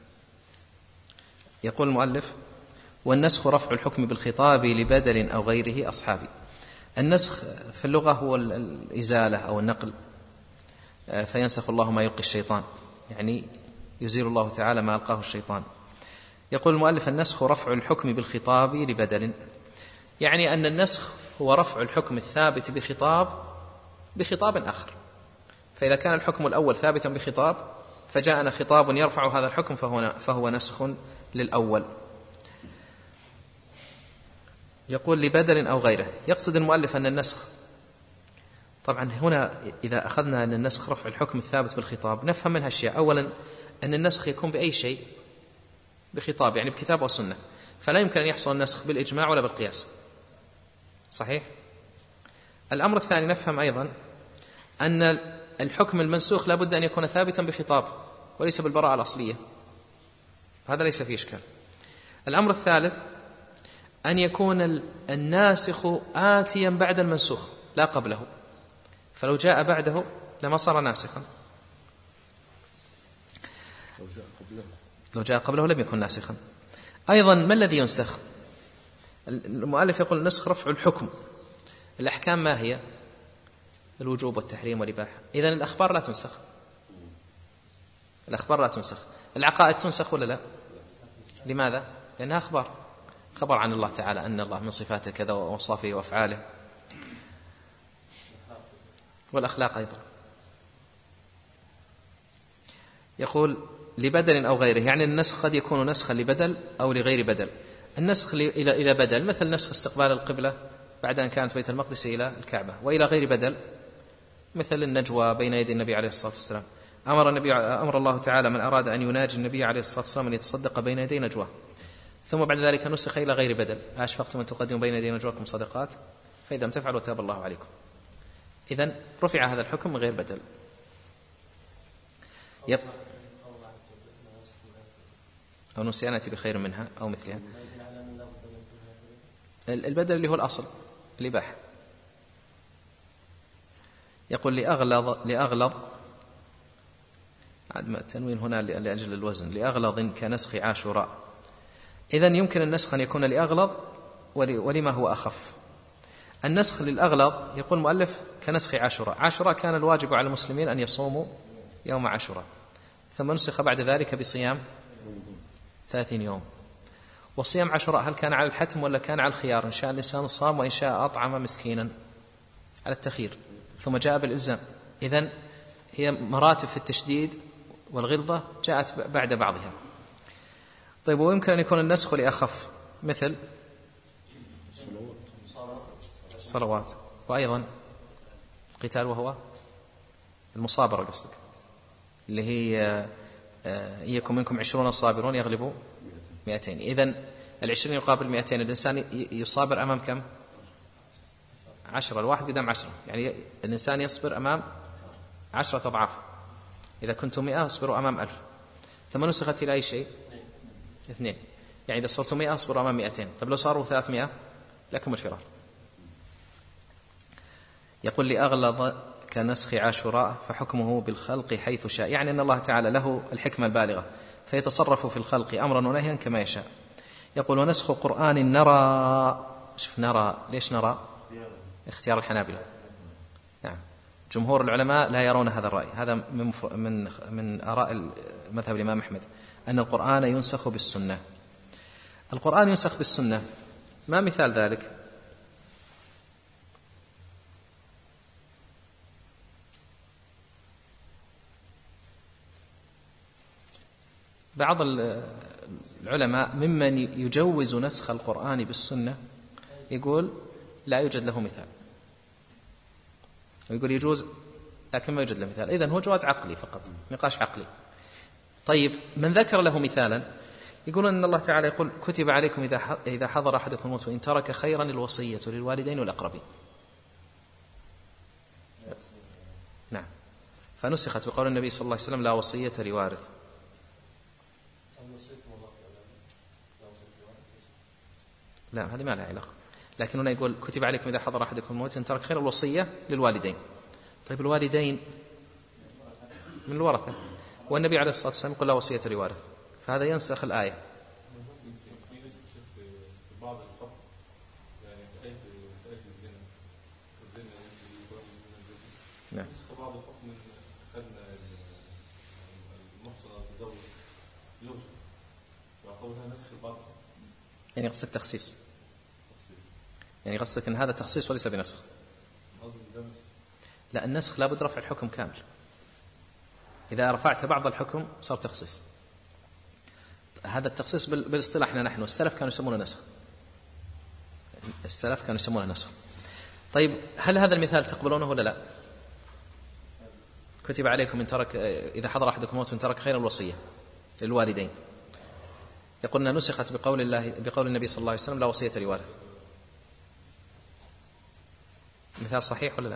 يقول المؤلف والنسخ رفع الحكم بالخطاب لبدل أو غيره أصحابي. النسخ في اللغة هو الإزالة أو النقل، فينسخ الله ما يلقي الشيطان، يعني يزيل الله تعالى ما ألقاه الشيطان. يقول المؤلف النسخ رفع الحكم بالخطاب لبدل، يعني أن النسخ هو رفع الحكم الثابت بخطاب بخطاب آخر. فإذا كان الحكم الأول ثابتا بخطاب فجاءنا خطاب يرفع هذا الحكم فهو, فهو نسخ للأول. يقول لبدل أو غيره، يقصد المؤلف أن النسخ، طبعا هنا إذا أخذنا أن النسخ رفع الحكم الثابت بالخطاب نفهم منها أشياء. أولا أن النسخ يكون بأي شيء بخطاب، يعني بكتاب أو سنة، فلا يمكن أن يحصل النسخ بالإجماع ولا بالقياس، صحيح؟ الأمر الثاني نفهم أيضا أن الحكم المنسوخ لا بد أن يكون ثابتا بخطاب وليس بالبراءة الأصلية، هذا ليس فيه إشكال. الأمر الثالث أن يكون الناسخ آتيا بعد المنسوخ لا قبله، فلو جاء بعده لما صار ناسخا، لو جاء قبله لم يكن ناسخا. أيضا ما الذي ينسخ؟ المؤلف يقول النسخ رفع الحكم. الأحكام ما هي؟ الوجوب والتحريم والإباحة. إذن الأخبار لا تنسخ، الأخبار لا تنسخ. العقائد تنسخ ولا لا؟ لماذا؟ لأنها أخبار، خبر عن الله تعالى أن الله من صفاته كذا وأوصافه وأفعاله. والأخلاق أيضا. يقول لبدل أو غيره، يعني النسخ قد يكون نسخا لبدل أو لغير بدل. النسخ إلى إلى بدل مثل نسخ استقبال القبلة بعد أن كانت بيت المقدس إلى الكعبة، وإلى غير بدل مثل النجوى بين يدي النبي عليه الصلاة والسلام. أمر النبي أمر الله تعالى من أراد أن يناجي النبي عليه الصلاة والسلام أن يتصدق بين يدي نجوى، ثم بعد ذلك نسخ إلى غير بدل، أشفقتم أن تقدموا بين يدي نجواكم صدقات فإذا لم تفعلوا تاب الله عليكم. إذن رفع هذا الحكم من غير بدل. يب أو نسيانتي بخير منها أو مثلها. البدل اللي هو الأصل الإباحة. يقول لأغلظ لأغلظ التنوين هنا لأجل الوزن، لأغلظ كنسخ عاشوراء. إذن يمكن النسخ أن يكون لأغلظ ولما هو أخف. النسخ للأغلظ يقول المؤلف كنسخ عاشوراء. عاشوراء كان الواجب على المسلمين أن يصوموا يوم عاشوراء، ثم نسخ بعد ذلك بصيام ثلاثين يوم. وصيام عاشوراء هل كان على الحتم ولا كان على الخيار؟ إن شاء الإنسان صام وإن شاء أطعم مسكينا، على التخيير، ثم جاء بالإلزام. إذن هي مراتب في التشديد والغلظة جاءت بعد بعضها. طيب ويمكن أن يكون النسخ لأخف مثل الصلوات. وأيضا قتال وهو المصابرة قصدك، اللي هي يكون منكم عشرون صابرون يغلبوا مئتين. إذن العشرين يقابل مئتين، الإنسان يصابر أمام كم؟ عشرة. الواحد قدام عشرة، يعني الإنسان يصبر أمام عشرة أضعاف. إذا كنتم مئة اصبروا أمام ألف. ثم نسخت إلى أي شيء؟ اثنين. يعني إذا صرتم مئة اصبروا أمام مئتين. طب لو صاروا ثلاثمائة لكم الفرار. يقول لي أغلظ كنسخ عاشوراء فحكمه بالخلق حيث شاء، يعني أن الله تعالى له الحكمة البالغة فيتصرف في الخلق أمرا ونهيا كما يشاء. يقول ونسخ قرآن نرى، شوف نرى، ليش نرى؟ اختيار الحنابلة. نعم، جمهور العلماء لا يرون هذا الرأي، هذا من من من آراء مذهب الإمام أحمد، أن القرآن ينسخ بالسنة. القرآن ينسخ بالسنة، ما مثال ذلك؟ بعض العلماء ممن يجوز نسخ القرآن بالسنة يقول لا يوجد له مثال، ويقول يجوز لكن ما يوجد له مثال. إذن هو جواز عقلي فقط، نقاش عقلي. طيب من ذكر له مثالا يقول أن الله تعالى يقول كتب عليكم إذا حضر أحدكم الموت وإن ترك خيرا الوصية للوالدين والأقربين. نعم، فنسخت بقول النبي صلى الله عليه وسلم لا وصية لوارث. لا، هذه ما لها علاقة، لكن هنا يقول كتب عليكم إذا حضر أحدكم الموت إن ترك خير الوصية للوالدين. طيب الوالدين من الورثة، والنبي عليه الصلاة والسلام يقول لا وصية لوارث، فهذا ينسخ الآية. نعم. يعني قصدك تخصيص، يعني قصدك أن هذا تخصيص وليس بنسخ. لا، النسخ لا بد رفع الحكم كامل، إذا رفعت بعض الحكم صار تخصيص. هذا التخصيص بالاصطلاحنا نحن، السلف كانوا يسمونه نسخ، السلف كانوا يسمونه نسخ. طيب هل هذا المثال تقبلونه ولا لا؟ كتب عليكم إن ترك إذا حضر أحدكم موت إن ترك خير الوصية للوالدين، يقولنا نسخت بقول الله بقول النبي صلى الله عليه وسلم لا وصية لوارث. مثال صحيح ولا لا؟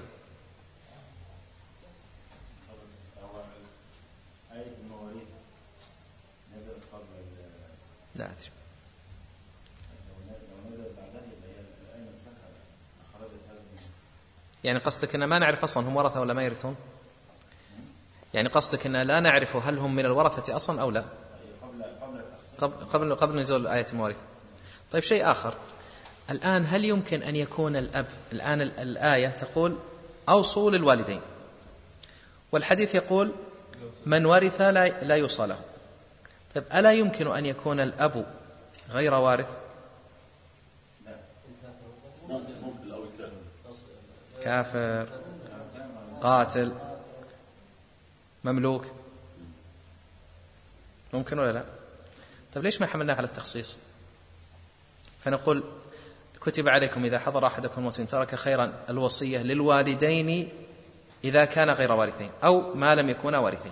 لا أدري. يعني قصدك أن ما نعرف أصلا هم ورثة ولا ما يرثون؟ يعني قصدك أن لا نعرف هل هم من الورثة أصلا أو لا؟ قبل قبل قبل نزول آية المواريث. طيب شيء آخر، الآن هل يمكن أن يكون الأب، الآن الآية تقول أوصوا للوالدين، والحديث يقول من ورث لا لا يوصى له. طيب ألا يمكن أن يكون الأب غير وارث؟ كافر، قاتل، مملوك، ممكن ولا لا؟ طيب ليش ما حملناه على التخصيص؟ فنقول كتب عليكم إذا حضر أحدكم الموت إن ترك خيرا الوصية للوالدين إذا كان غير وارثين أو ما لم يكونا وارثين.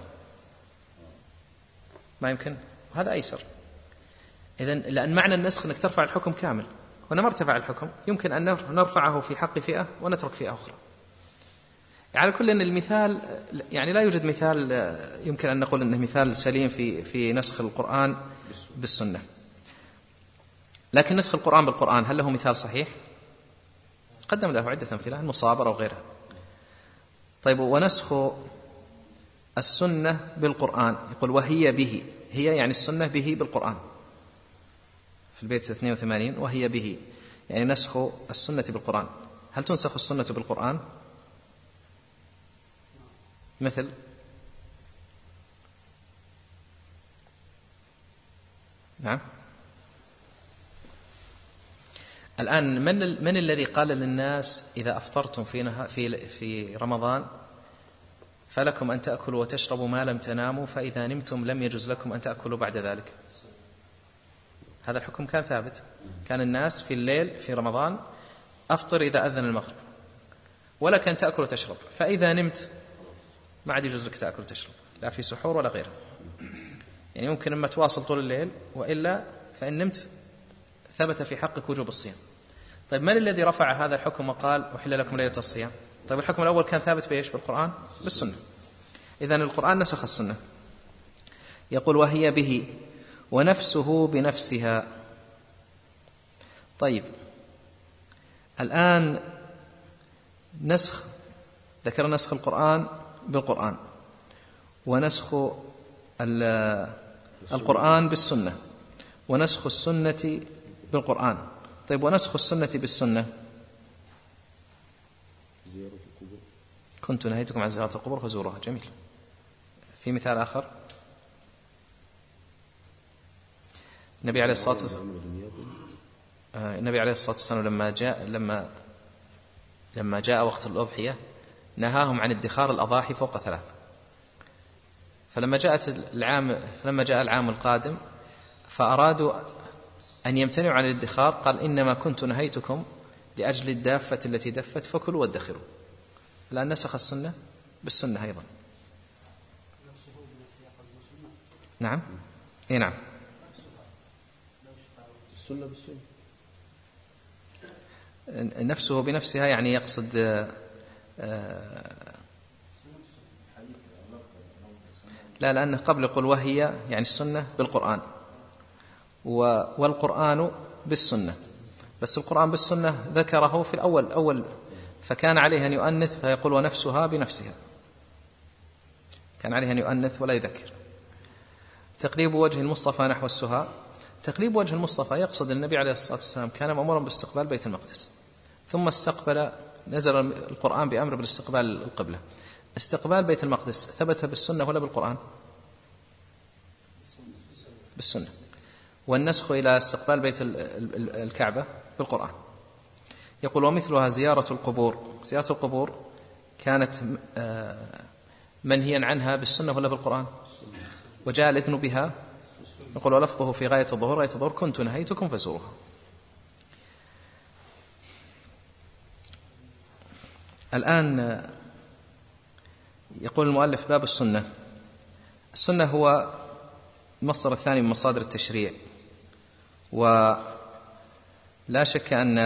ما يمكن، وهذا أيسر. إذن لأن معنى النسخ أنك ترفع الحكم كامل، وأنا ما ارتفع الحكم يمكن أن نرفعه في حق فئة ونترك فئة أخرى. على كل أن المثال يعني لا يوجد مثال يمكن أن نقول أنه مثال سليم في في نسخ القرآن بالسنة. لكن نسخ القرآن بالقرآن هل له مثال صحيح؟ قدم له عدة أمثلة، المصابرة وغيرها. طيب ونسخ السنة بالقرآن يقول وهي به، هي يعني السنة به بالقرآن في البيت اثنين وثمانين، وهي به يعني نسخ السنة بالقرآن. هل تنسخ السنة بالقرآن؟ مثل نعم. الآن من من الذي قال للناس إذا أفطرتم في في في رمضان فلكم أن تأكلوا وتشربوا ما لم تناموا فإذا نمتم لم يجوز لكم أن تأكلوا بعد ذلك؟ هذا الحكم كان ثابت، كان الناس في الليل في رمضان أفطر إذا أذن المغرب، ولك أن تأكل وتشرب، فإذا نمت ما عاد يجوز لك تأكل وتشرب، لا في سحور ولا غيره. يعني ممكن أما تواصل طول الليل، وإلا فإن نمت ثبت في حقك وجوب الصيام. طيب من الذي رفع هذا الحكم وقال أحل لكم ليلة الصيام؟ طيب الحكم الأول كان ثابت بإيش؟ بالقرآن، بالسنة. إذن القرآن نسخ السنة. يقول وهي به ونفسه بنفسها. طيب الآن نسخ، ذكر نسخ القرآن بالقرآن، ونسخ القرآن بالسنة، ونسخ السنة بالقرآن. طيب ونسخ السنة بالسنة؟ كنت نهيتكم عن زيارة القبور فزوروها. جميل. في مثال آخر؟ النبي عليه الصلاة والسلام النبي عليه الصلاة والسلام لما جاء لما لما جاء وقت الأضحية نهاهم عن ادخار الأضاحي فوق ثلاث. فلما جاءت العام فلما جاء العام القادم فأرادوا أن يمتنعوا عن الادخار، قال إنما كنت نهيتكم لأجل الدافة التي دفت فكلوا وادخروا. الآن نسخ السنة بالسنة أيضا. نعم إيه نعم السنة بالسنة نفسه بنفسها، يعني يقصد لا، لأنه قبل يقول وهي يعني السنة بالقرآن والقرآن بالسنة، بس القرآن بالسنة ذكره في الأول أول، فكان عليه أن يؤنث فيقول ونفسها بنفسها، كان عليه أن يؤنث ولا يذكر. تقليب وجه المصطفى نحو السهى. تقليب وجه المصطفى يقصد النبي عليه الصلاة والسلام كان مأمورا باستقبال بيت المقدس، ثم استقبل، نزل القرآن بأمر بالاستقبال القبلة. استقبال بيت المقدس ثبت بالسنة ولا بالقرآن؟ بالسنة. والنسخ إلى استقبال بيت الكعبة بالقرآن. يقول ومثلها زيارة القبور. زيارة القبور كانت منهيا عنها بالسنة ولا بالقرآن؟ وجاء الإذن بها، يقول ولفظه في غاية الظهور غاية الظهور كنت نهيتكم فزوروها. الآن يقول المؤلف باب السنة. السنة هو المصدر الثاني من مصادر التشريع، ولا شك أن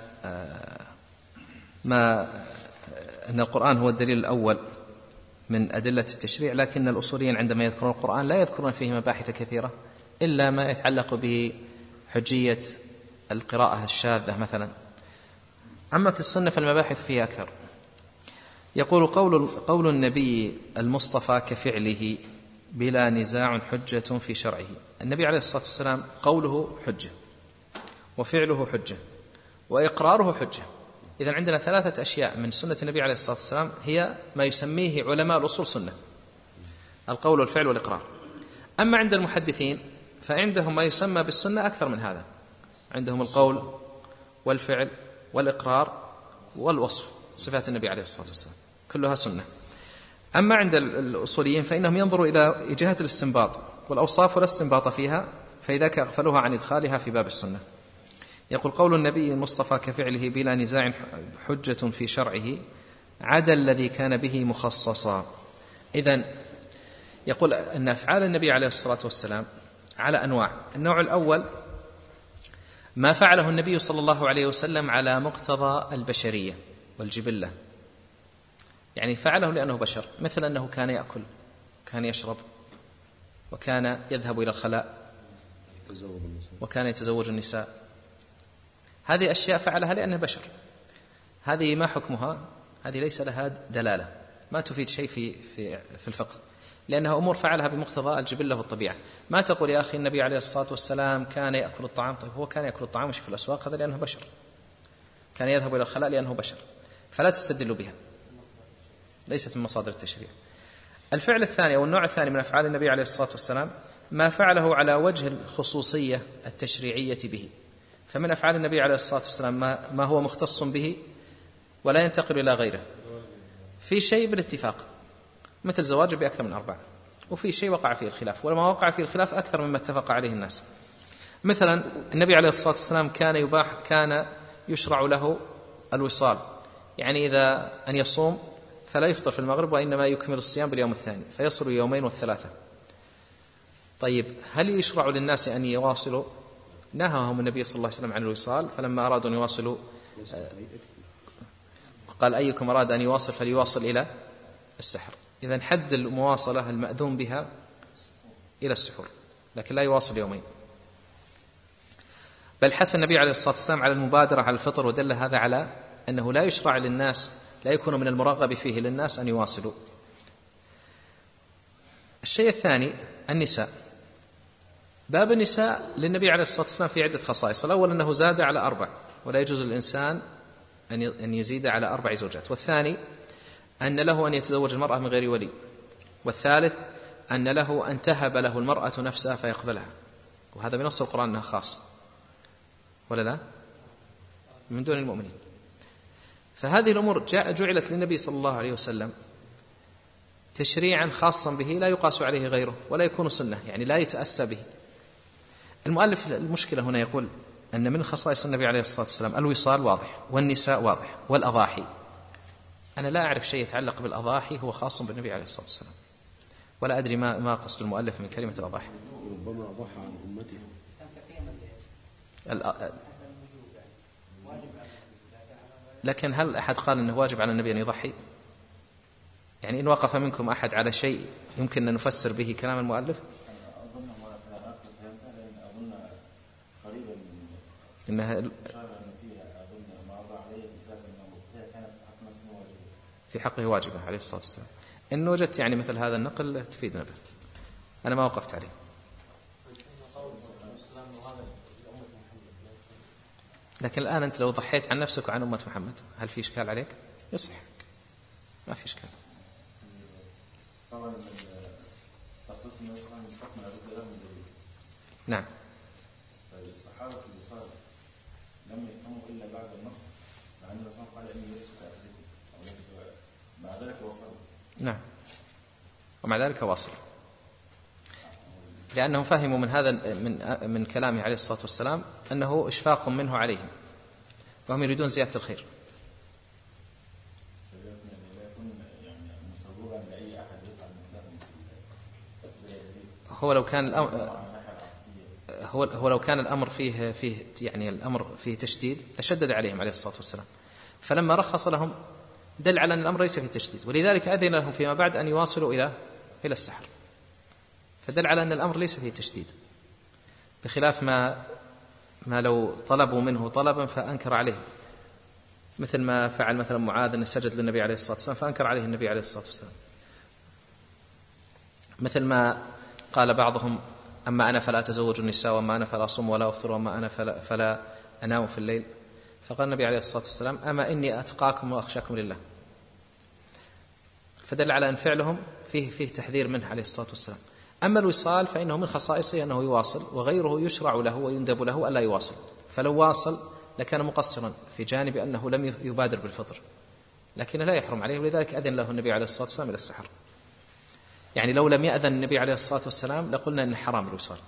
ما أن القرآن هو الدليل الأول من أدلة التشريع، لكن الأصوليين عندما يذكرون القرآن لا يذكرون فيه مباحث كثيرة إلا ما يتعلق بحجية القراءة الشاذة مثلا. أما في السنة فالمباحث فيها أكثر. يقول قول, قول النبي المصطفى كفعله بلا نزاع حجة في شرعه. النبي عليه الصلاة والسلام قوله حجة، وفعله حجة، وإقراره حجة. إذن عندنا ثلاثة أشياء من سنة النبي عليه الصلاة والسلام هي ما يسميه علماء الأصول سنة: القول والفعل والإقرار. أما عند المحدثين فعندهم ما يسمى بالسنة أكثر من هذا، عندهم القول والفعل والإقرار والوصف، صفات النبي عليه الصلاة والسلام كلها سنة. أما عند الأصوليين فإنهم ينظروا إلى جهة الاستنباط والأوصاف ولا استنباط فيها، فإذا أغفلوها عن إدخالها في باب السنة. يقول قول النبي المصطفى كفعله بلا نزاع حجة في شرعه عدا الذي كان به مخصصا. إذن يقول أن أفعال النبي عليه الصلاة والسلام على أنواع. النوع الأول ما فعله النبي صلى الله عليه وسلم على مقتضى البشرية والجبلة، يعني فعله لأنه بشر، مثل أنه كان يأكل، كان يشرب، وكان يذهب إلى الخلاء، وكان يتزوج النساء. هذه أشياء فعلها لأنه بشر. هذه ما حكمها؟ هذه ليس لها دلالة، ما تفيد شيء في, في, في الفقه، لأنها أمور فعلها بمقتضى الجبلة والطبيعة. ما تقول يا أخي النبي عليه الصلاة والسلام كان يأكل الطعام. طيب هو كان يأكل الطعام ويمشي في الأسواق، هذا لأنه بشر. كان يذهب إلى الخلاء لأنه بشر، فلا تستدلوا بها، ليست من مصادر التشريع. الفعل الثاني أو النوع الثاني من أفعال النبي عليه الصلاة والسلام ما فعله على وجه الخصوصية التشريعية به. فمن أفعال النبي عليه الصلاة والسلام ما, ما هو مختص به ولا ينتقل إلى غيره، في شيء بالاتفاق مثل زواج بأكثر من أربعة، وفي شيء وقع فيه الخلاف، ولما وقع فيه الخلاف أكثر مما اتفق عليه الناس. مثلا النبي عليه الصلاة والسلام كان يباح كان يشرع له الوصال، يعني إذا أن يصوم فلا يفطر في المغرب وإنما يكمل الصيام باليوم الثاني فيصل يومين والثلاثة. طيب هل يشرع للناس أن يواصلوا؟ نهاهم النبي صلى الله عليه وسلم عن الوصال، فلما أرادوا أن يواصلوا قال أيكم أراد أن يواصل فليواصل إلى السحر. إذن حد المواصلة المأذون بها إلى السحور، لكن لا يواصل يومين. بل حث النبي عليه الصلاة والسلام على المبادرة على الفطر، ودل هذا على أنه لا يشرع للناس، لا يكون من المرغب فيه للناس أن يواصلوا. الشيء الثاني النساء. باب النساء للنبي عليه الصلاة والسلام في عدة خصائص. الأول أنه زاد على أربع، ولا يجوز للإنسان أن يزيد على أربع زوجات. والثاني أن له أن يتزوج المرأة من غير ولي. والثالث أن له أن تهب له المرأة نفسها فيقبلها، وهذا بنص القرآن أنها خاص ولا لا من دون المؤمنين. فهذه الأمور جعلت للنبي صلى الله عليه وسلم تشريعا خاصا به لا يقاس عليه غيره ولا يكون سنة، يعني لا يتأسى به. المؤلف المشكلة هنا يقول أن من خصائص النبي عليه الصلاة والسلام الوصال واضح، والنساء واضح، والأضاحي. أنا لا أعرف شيء يتعلق بالأضاحي هو خاص بالنبي عليه الصلاة والسلام، ولا أدري ما ما قصد المؤلف من كلمة الأضاحي. ربما أضحى عن أمته. لكن هل أحد قال أنه واجب على النبي أن يضحي؟ يعني إن وقف منكم أحد على شيء يمكن أن نفسر به كلام المؤلف. إنها في حقه واجبة عليه الصلاة والسلام. إن وجدت يعني مثل هذا النقل تفيدنا به، أنا ما وقفت عليه. لكن الآن أنت لو ضحيت عن نفسك وعن أمة محمد هل في إشكال عليك؟ يصح، ما في إشكال. نعم. الصحابة في الوصال لم يفهموا إلا بعد النص، مع أن الرسول قال إني لست كأخذكم أو لست، مع ذلك وصلوا. نعم، ومع ذلك واصل، لأنهم فهموا من هذا من من كلامه عليه الصلاة والسلام أنه إشفاق منه عليهم، وهم يريدون زيادة الخير. هو لو كان الأمر هو هو لو كان الأمر فيه فيه يعني الأمر فيه تشديد لشدد عليهم عليه الصلاة والسلام، فلما رخص لهم دل على أن الأمر ليس فيه تشديد، ولذلك أذن لهم فيما بعد أن يواصلوا إلى إلى السحر، فدل على أن الأمر ليس فيه تشديد، بخلاف ما ما لو طلبوا منه طلبا فأنكر عليه، مثل ما فعل مثلا معاذ أن سجد للنبي عليه الصلاة والسلام فأنكر عليه النبي عليه الصلاة والسلام، مثل ما قال بعضهم أما أنا فلا أتزوج النساء، وأما أنا فلا أصوم ولا أفطر، وأما أنا فلا, فلا أنام في الليل، فقال النبي عليه الصلاة والسلام أما إني أتقاكم وأخشاكم لله، فدل على أن فعلهم فيه, فيه تحذير منه عليه الصلاة والسلام. أما الوصال فإنه من خصائصه أنه يواصل، وغيره يشرع له ويندب له ألا يواصل، فلو واصل لكان مقصرا في جانب أنه لم يبادر بالفطر، لكن لا يحرم عليه، ولذلك أذن له النبي عليه الصلاة والسلام إلى السحر. يعني لو لم يأذن النبي عليه الصلاة والسلام لقلنا أن حرام الوصال.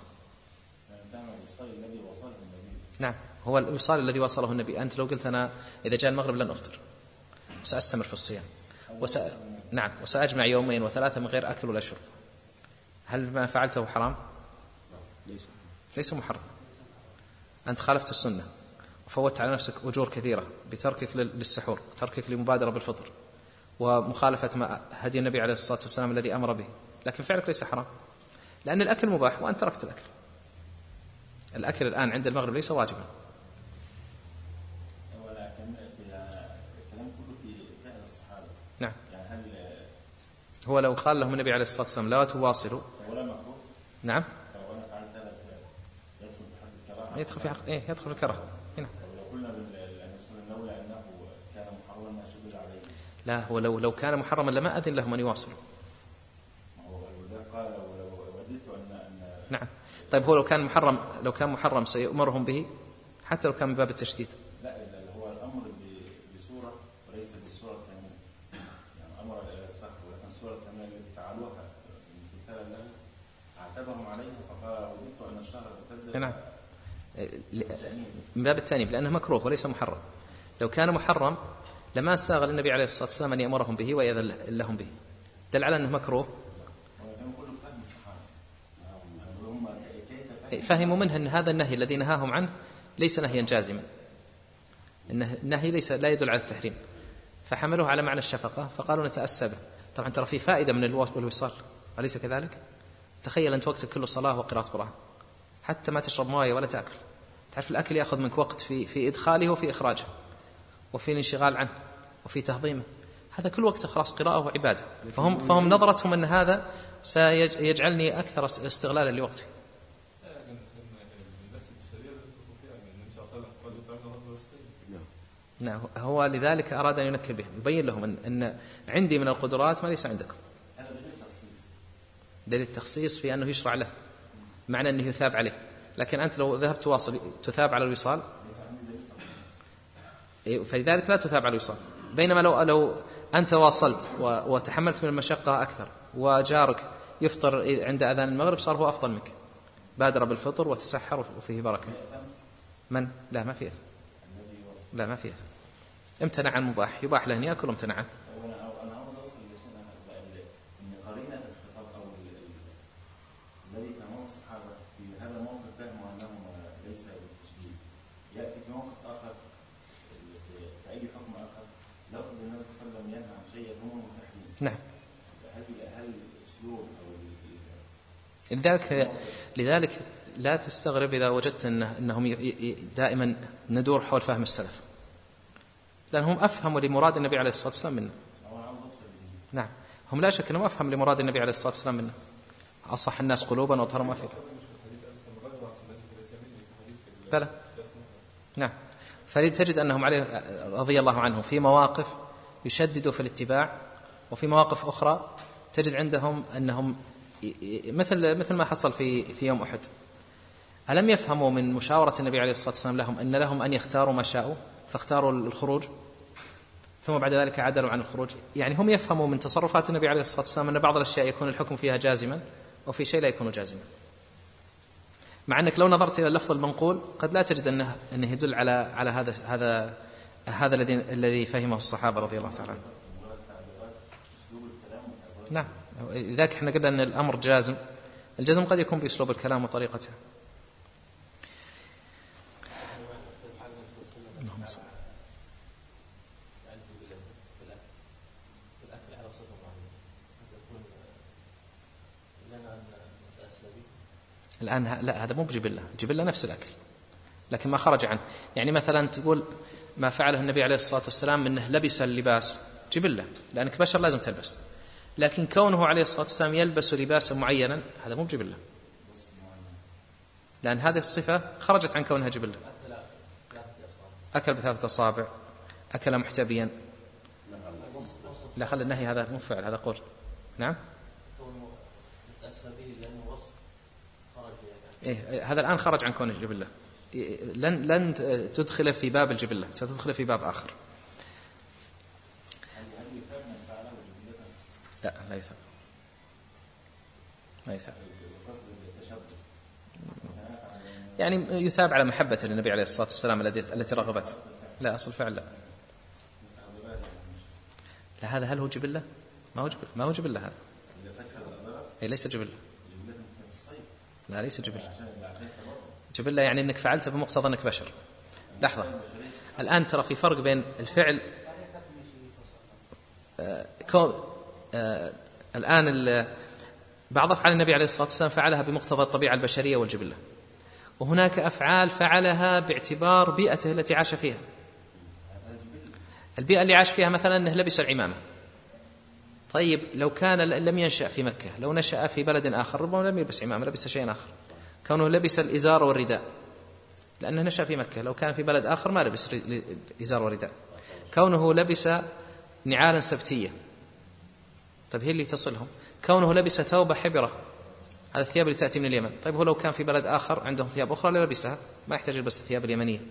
نعم، هو الوصال الذي وصله النبي. أنت لو قلت أنا إذا جاء المغرب لن أفطر وسأستمر في الصيام وس... نعم وسأجمع يومين وثلاثة من غير أكل ولا شرب، هل ما فعلته حرام؟ ليس محرم. أنت خالفت السنة وفوت على نفسك أجور كثيرة بتركك للسحور وتركك لمبادرة بالفطر ومخالفة ما هدي النبي عليه الصلاة والسلام الذي أمر به، لكن فعلك ليس حرام، لأن الأكل مباح وأنت تركت الأكل. الأكل الآن عند المغرب ليس واجبا. نعم. هو لو قال لهم النبي عليه الصلاة والسلام لا تواصلوا، نعم يدخل في حق إيه يدخل في الكره هنا. لا، هو لو لو كان محرما لما أذن لهم أن يواصلوا. نعم. طيب هو لو كان محرم لو كان محرم سيأمرهم به حتى لو كان من باب التشديد. لا هو الأمر بصورة وليس بصورة كاملة، يعني أمر السحر، ولكن الصورة الكاملة التي فعلوها امتثالا له عاتبهم عليها فقال وددت أن الشهر امتد. نعم، من باب التانيب لأنه مكروه وليس محرم، لو كان محرم لما ساغ النبي عليه الصلاة والسلام أن يأمرهم به ويأذن لهم به، دل على أنه مكروه. فهموا منها أن هذا النهي الذي نهاهم عنه ليس نهيا جازما، النهي ليس لا يدل على التحريم، فحملوه على معنى الشفقة فقالوا نتأسى به. طبعا ترى في فائدة من الوصال، أليس كذلك؟ تخيل أنت وقتك كله صلاة وقراءة قرآن، حتى ما تشرب موية ولا تأكل. تعرف الأكل يأخذ منك وقت في في إدخاله وفي إخراجه وفي الانشغال عنه وفي تهضيمه، هذا كل وقت خلاص قراءة وعبادة. فهم فهم نظرتهم أن هذا سيجعلني أكثر استغلالا لوقتي. نعم، هو لذلك أراد أن ينكر به، يبين لهم أن, أن عندي من القدرات ما ليس عندكم. دليل التخصيص في أنه يشرع له، معنى أنه يثاب عليه. لكن أنت لو ذهبت تواصل تثاب على الوصال، فلذلك لا تثاب على الوصال. بينما لو لو أنت واصلت وتحملت من المشقة أكثر وجارك يفطر عند أذان المغرب صار هو أفضل منك، بادر بالفطر وتسحر وفيه بركة. من؟ لا ما فيه إثم، لا ما فيه إثم. امتنع عن مباح يباح له أن يأكل وامتنع عنه. أنا عاوز أوصل لشيء إن قرينة الخطاب أو الذي فهمه الصحابة في هذا الموقف فهموا أنه ليس بالتشديد، يأتي في موقف آخر في أي حكم آخر لفظ النبي صلى الله عليه وسلم ينهى عن شيء يفهمه تحريم. نعم. هل هل أسلوب أو لذلك لذلك لا تستغرب إذا وجدت إنه إنهم دائما ندور حول فهم السلف، لأنهم أفهموا لمراد النبي عليه الصلاة والسلام منا. نعم، هم لا شك أنهم أفهم لمراد النبي عليه الصلاة والسلام منا، أصح الناس قلوبا وأطهرهم ما فيه. بلى. نعم، فتجد أنهم عليه رضي الله عنهم في مواقف يشددوا في الاتباع، وفي مواقف أخرى تجد عندهم أنهم مثل مثل ما حصل في في يوم أحد. ألم يفهموا من مشاورة النبي عليه الصلاة والسلام لهم أن لهم أن يختاروا ما شاءوا، فاختاروا الخروج ثم بعد ذلك عدلوا عن الخروج؟ يعني هم يفهموا من تصرفات النبي عليه الصلاة والسلام أن بعض الأشياء يكون الحكم فيها جازما وفي شيء لا يكون جازما، مع أنك لو نظرت إلى اللفظ المنقول قد لا تجد أنه أنه يدل على على هذا هذا هذا الذي الذي فهمه الصحابة رضي الله تعالى عنهم. نعم، لذلك احنا قلنا أن الأمر جازم، الجزم قد يكون بأسلوب الكلام وطريقته. الآن لا، هذا مو بجبلة، الجبلة نفس الأكل لكن ما خرج عنه. يعني مثلا تقول ما فعله النبي عليه الصلاة والسلام أنه لبس اللباس، جبلة لأنك بشر لازم تلبس، لكن كونه عليه الصلاة والسلام يلبس لباسا معينا هذا مو بجبلة، لأن هذه الصفة خرجت عن كونها جبلة. أكل بثلاثة أصابع، أكل محتبيا، لا خلي النهي هذا مو فعل، هذا قول. نعم، إيه هذا الآن خرج عن كونه جبلة، لن لن تدخل في باب الجبلة، ستدخل في باب آخر. لا لا يثاب، ما يثاب، يعني يثاب على محبة للنبي عليه الصلاة والسلام التي رغبت. لا أصل فعل لا. لا هذا هل هو جبلة؟ ما هو جبلة، ما هو جبلة هذا. هي ليس جبلة، لا ليس جبلة. جبلة يعني أنك فعلت بمقتضى أنك بشر. لحظة، الآن ترى في فرق بين الفعل آه كون آه الآن بعض أفعال النبي عليه الصلاة والسلام فعلها بمقتضى الطبيعة البشرية والجبلة، وهناك أفعال فعلها باعتبار بيئته التي عاش فيها. البيئة اللي عاش فيها مثلا أنه لبس العمامة، طيب لو كان لم ينشأ في مكة، لو نشأ في بلد آخر ربما لم يلبس عمامة، لبس شيء آخر. كونه لبس الإزار والرداء لأنه نشأ في مكة، لو كان في بلد آخر ما لبس الإزار والرداء. كونه لبس نعالا سبتية، طيب هي اللي تصلهم. كونه لبس ثوب حبرة، هذا الثياب اللي تأتي من اليمن، طيب هو لو كان في بلد آخر عندهم ثياب أخرى للبسها، ما يحتاج يلبس الثياب اليمنية.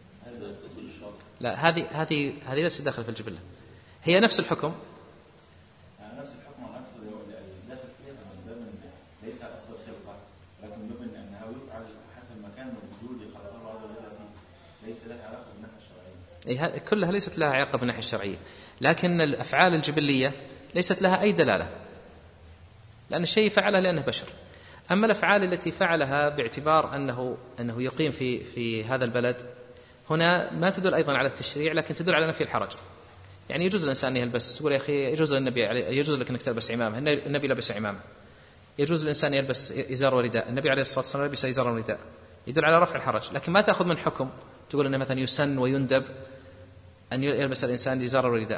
لا هذه هذه هذه ليست داخل في الجبلة، هي نفس الحكم. نفس الحكم ونفس داخل فيها ليس على أصل الخلقة، لكن يبين أنها يفعل حسب مكان وجود خلق الله عز وجل فيه، ليس لها علاقة بالناحية الشرعية. كلها ليست لها علاقة بالناحية الشرعية، لكن الأفعال الجبلية ليست لها أي دلالة، لأن الشيء فعله لأنه بشر. أما الأفعال التي فعلها باعتبار أنه أنه يقيم في في هذا البلد، هنا ما تدل أيضا على التشريع، لكن تدل على نفي الحرج. يعني يجوز الإنسان أن يلبس، تقول يا أخي يجوز النبي يجوز لك أنك تلبس عمامة، النبي لبس عمامة. يجوز الإنسان يلبس إزار ورداء، النبي عليه الصلاة والسلام لبس إزار ورداء، يدل على رفع الحرج. لكن ما تأخذ من حكم تقول أنه مثلا يسن ويندب أن يلبس الإنسان إزار ورداء.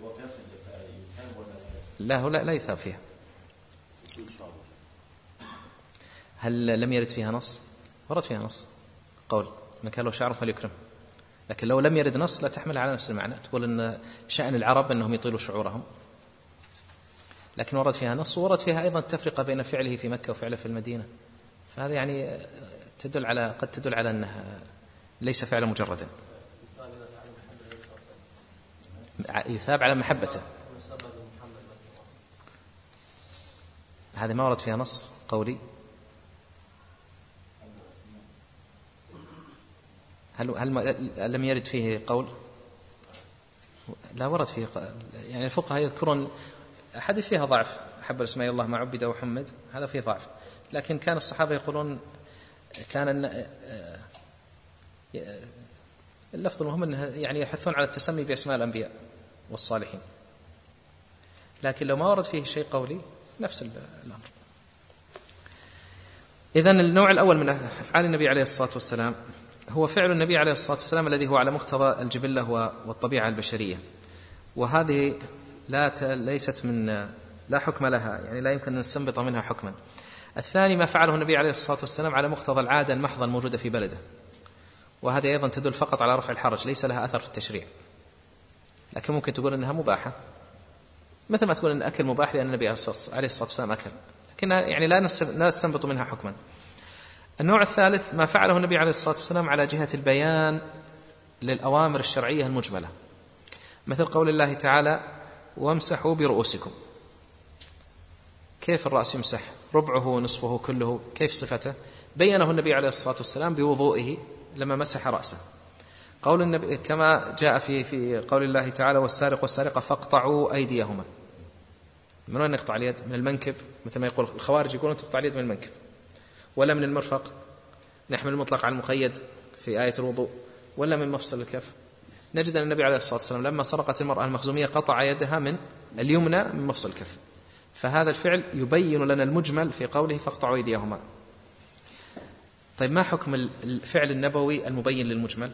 لا هو لا, لا يثاب فيها. هل لم يرد فيها نص؟ ورد فيها نص قول من كان له شعر فليكرم، لكن لو لم يرد نص لا تحمل على نفس المعنى، تقول أن شأن العرب أنهم يطيلوا شعورهم، لكن ورد فيها نص، ورد فيها أيضا التفرقة بين فعله في مكة وفعله في المدينة، فهذا يعني تدل على قد تدل على أنها ليس فعلا مجردا، يثاب على محبته. هذا ما ورد فيها نص قولي. هل هل لم يرد فيه قول؟ لا ورد فيه، يعني الفقهاء يذكرون حديث فيها ضعف، أحب الأسماء الله ما عبد وحمد، هذا فيه ضعف، لكن كان الصحابة يقولون كان اللفظ المهم أنه يعني يحثون على التسمي بأسماء الأنبياء والصالحين، لكن لو ما ورد فيه شيء قولي نفس الأمر. إذن النوع الأول من أفعال النبي عليه الصلاة والسلام هو فعل النبي عليه الصلاة والسلام الذي هو على مقتضى الجبلة والطبيعة البشرية، وهذه لا ليست من لا حكم لها، يعني لا يمكن أن نستنبط منها حكما. الثاني ما فعله النبي عليه الصلاة والسلام على مقتضى العادة المحضة الموجودة في بلده، وهذا أيضا تدل فقط على رفع الحرج، ليس لها أثر في التشريع، لكن ممكن تقول أنها مباحة، مثل ما تقول أن أكل مباح لأن النبي عليه الصلاة والسلام أكل، لكن يعني لا نستنبط منها حكما. النوع الثالث ما فعله النبي عليه الصلاة والسلام على جهة البيان للأوامر الشرعية المجملة، مثل قول الله تعالى وامسحوا برؤوسكم. كيف الرأس يمسح؟ ربعه نصفه كله، كيف صفته؟ بينه النبي عليه الصلاة والسلام بوضوئه لما مسح رأسه. قول النبي كما جاء في في قول الله تعالى والسارق والسارقة فاقطعوا أيديهما. من وين نقطع اليد؟ من المنكب، مثل ما يقول الخوارج يقولون تقطع اليد من المنكب، ولا من المرفق، نحمل المطلق على المقيد في آية الوضوء، ولا من مفصل الكف. نجد أن النبي عليه الصلاة والسلام لما سرقت المرأة المخزومية قطع يدها من اليمنى من مفصل الكف، فهذا الفعل يبين لنا المجمل في قوله فاقطعوا أيديهما. طيب ما حكم الفعل النبوي المبين للمجمل؟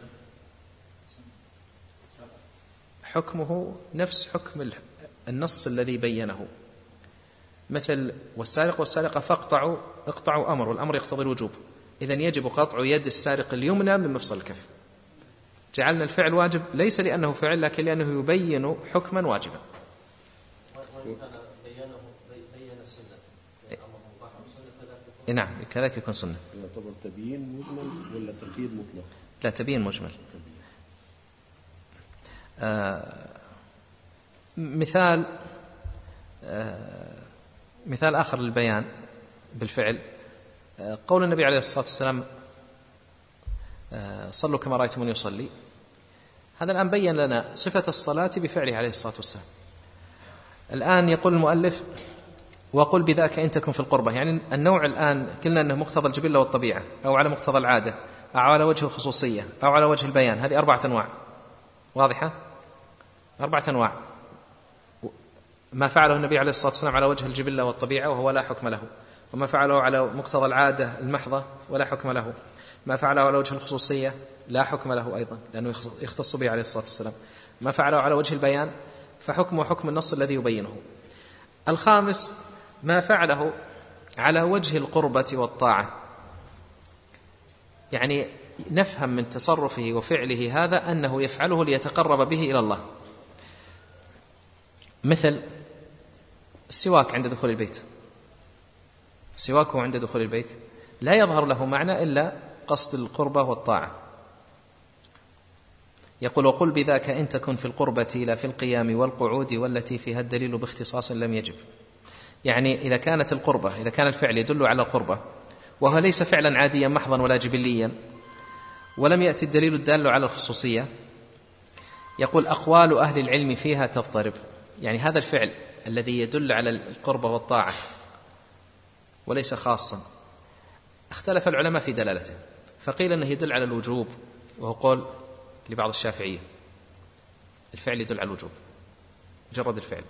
حكمه نفس حكم النص الذي بينه، مثل والسارق والسارقة فاقطعوا، اقطعوا أمر، والأمر يقتضي الوجوب، إذن يجب قطع يد السارق اليمنى من مفصل الكف. جعلنا الفعل واجب ليس لأنه فعل، لكن لأنه يبين حكما واجبا. نعم كذلك يكون سنة. يعتبر تبيين مجمل ولا تقييد مطلق؟ لا تبيين مجمل. آه مثال آه مثال آخر للبيان بالفعل آه قول النبي عليه الصلاة والسلام آه صلوا كما رأيتموني يصلي. هذا الآن بين لنا صفة الصلاة بفعله عليه الصلاة والسلام. الآن يقول المؤلف وقل بذاك إن تكن في القربة، يعني النوع الآن قلنا أنه مقتضى الجبلة والطبيعة أو على مقتضى العادة أو على وجه الخصوصية أو على وجه البيان، هذه أربعة أنواع واضحة، أربعة أنواع. ما فعله النبي عليه الصلاة والسلام على وجه الجبلة والطبيعة وهو لا حكم له، وما فعله على مقتضى العادة المحضة ولا حكم له، ما فعله على وجه الخصوصية لا حكم له أيضا لأنه يختص به عليه الصلاة والسلام، ما فعله على وجه البيان فحكمه حكم النص الذي يبينه. الخامس ما فعله على وجه القربة والطاعة، يعني نفهم من تصرفه وفعله هذا أنه يفعله ليتقرب به إلى الله، مثل السواك عند دخول البيت. سواكه عند دخول البيت لا يظهر له معنى إلا قصد القربة والطاعة. يقول وقل بذاك إن تكن في القربة لا في القيام والقعود والتي فيها الدليل باختصاص لم يجب. يعني إذا كانت القربة، إذا كان الفعل يدل على القربة وهو ليس فعلا عاديا محضا ولا جبليا، ولم يأتي الدليل الدال على الخصوصية، يقول أقوال أهل العلم فيها تضطرب، يعني هذا الفعل الذي يدل على القربة والطاعة وليس خاصا، اختلف العلماء في دلالته، فقيل أنه يدل على الوجوب، وهو قول لبعض الشافعية، الفعل يدل على الوجوب مجرد الفعل.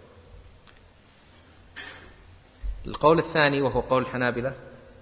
القول الثاني وهو قول الحنابلة،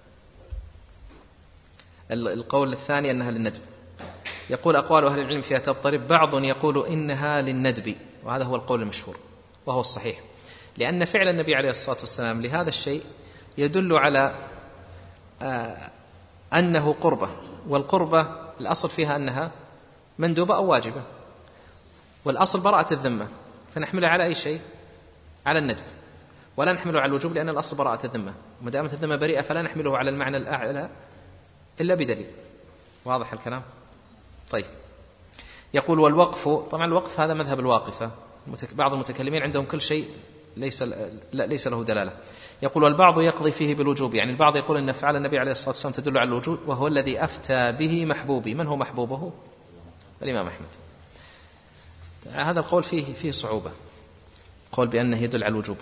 القول الثاني أنها للندب. يقول أقوال أهل العلم فيها تضطرب، بعض يقول إنها للندب، وهذا هو القول المشهور وهو الصحيح، لأن فعل النبي عليه الصلاة والسلام لهذا الشيء يدل على آه أنه قربة، والقربة الأصل فيها أنها مندوبة أو واجبة، والأصل براءة الذمة، فنحملها على أي شيء؟ على الندب، ولا نحمله على الوجوب، لأن الأصل براءة الذمة، وما دامت الذمة بريئة فلا نحمله على المعنى الأعلى إلا بدليل. واضح الكلام؟ طيب. يقول والوقف، طبعا الوقف هذا مذهب الواقفة، بعض المتكلمين عندهم كل شيء ليس لا ليس له دلالة. يقول والبعض يقضي فيه بالوجوب، يعني البعض يقول أن أفعال النبي عليه الصلاة والسلام تدل على الوجوب، وهو الذي أفتى به محبوبي. من هو محبوبه؟ الإمام أحمد. هذا القول فيه فيه صعوبة، قول بأنه يدل على الوجوب.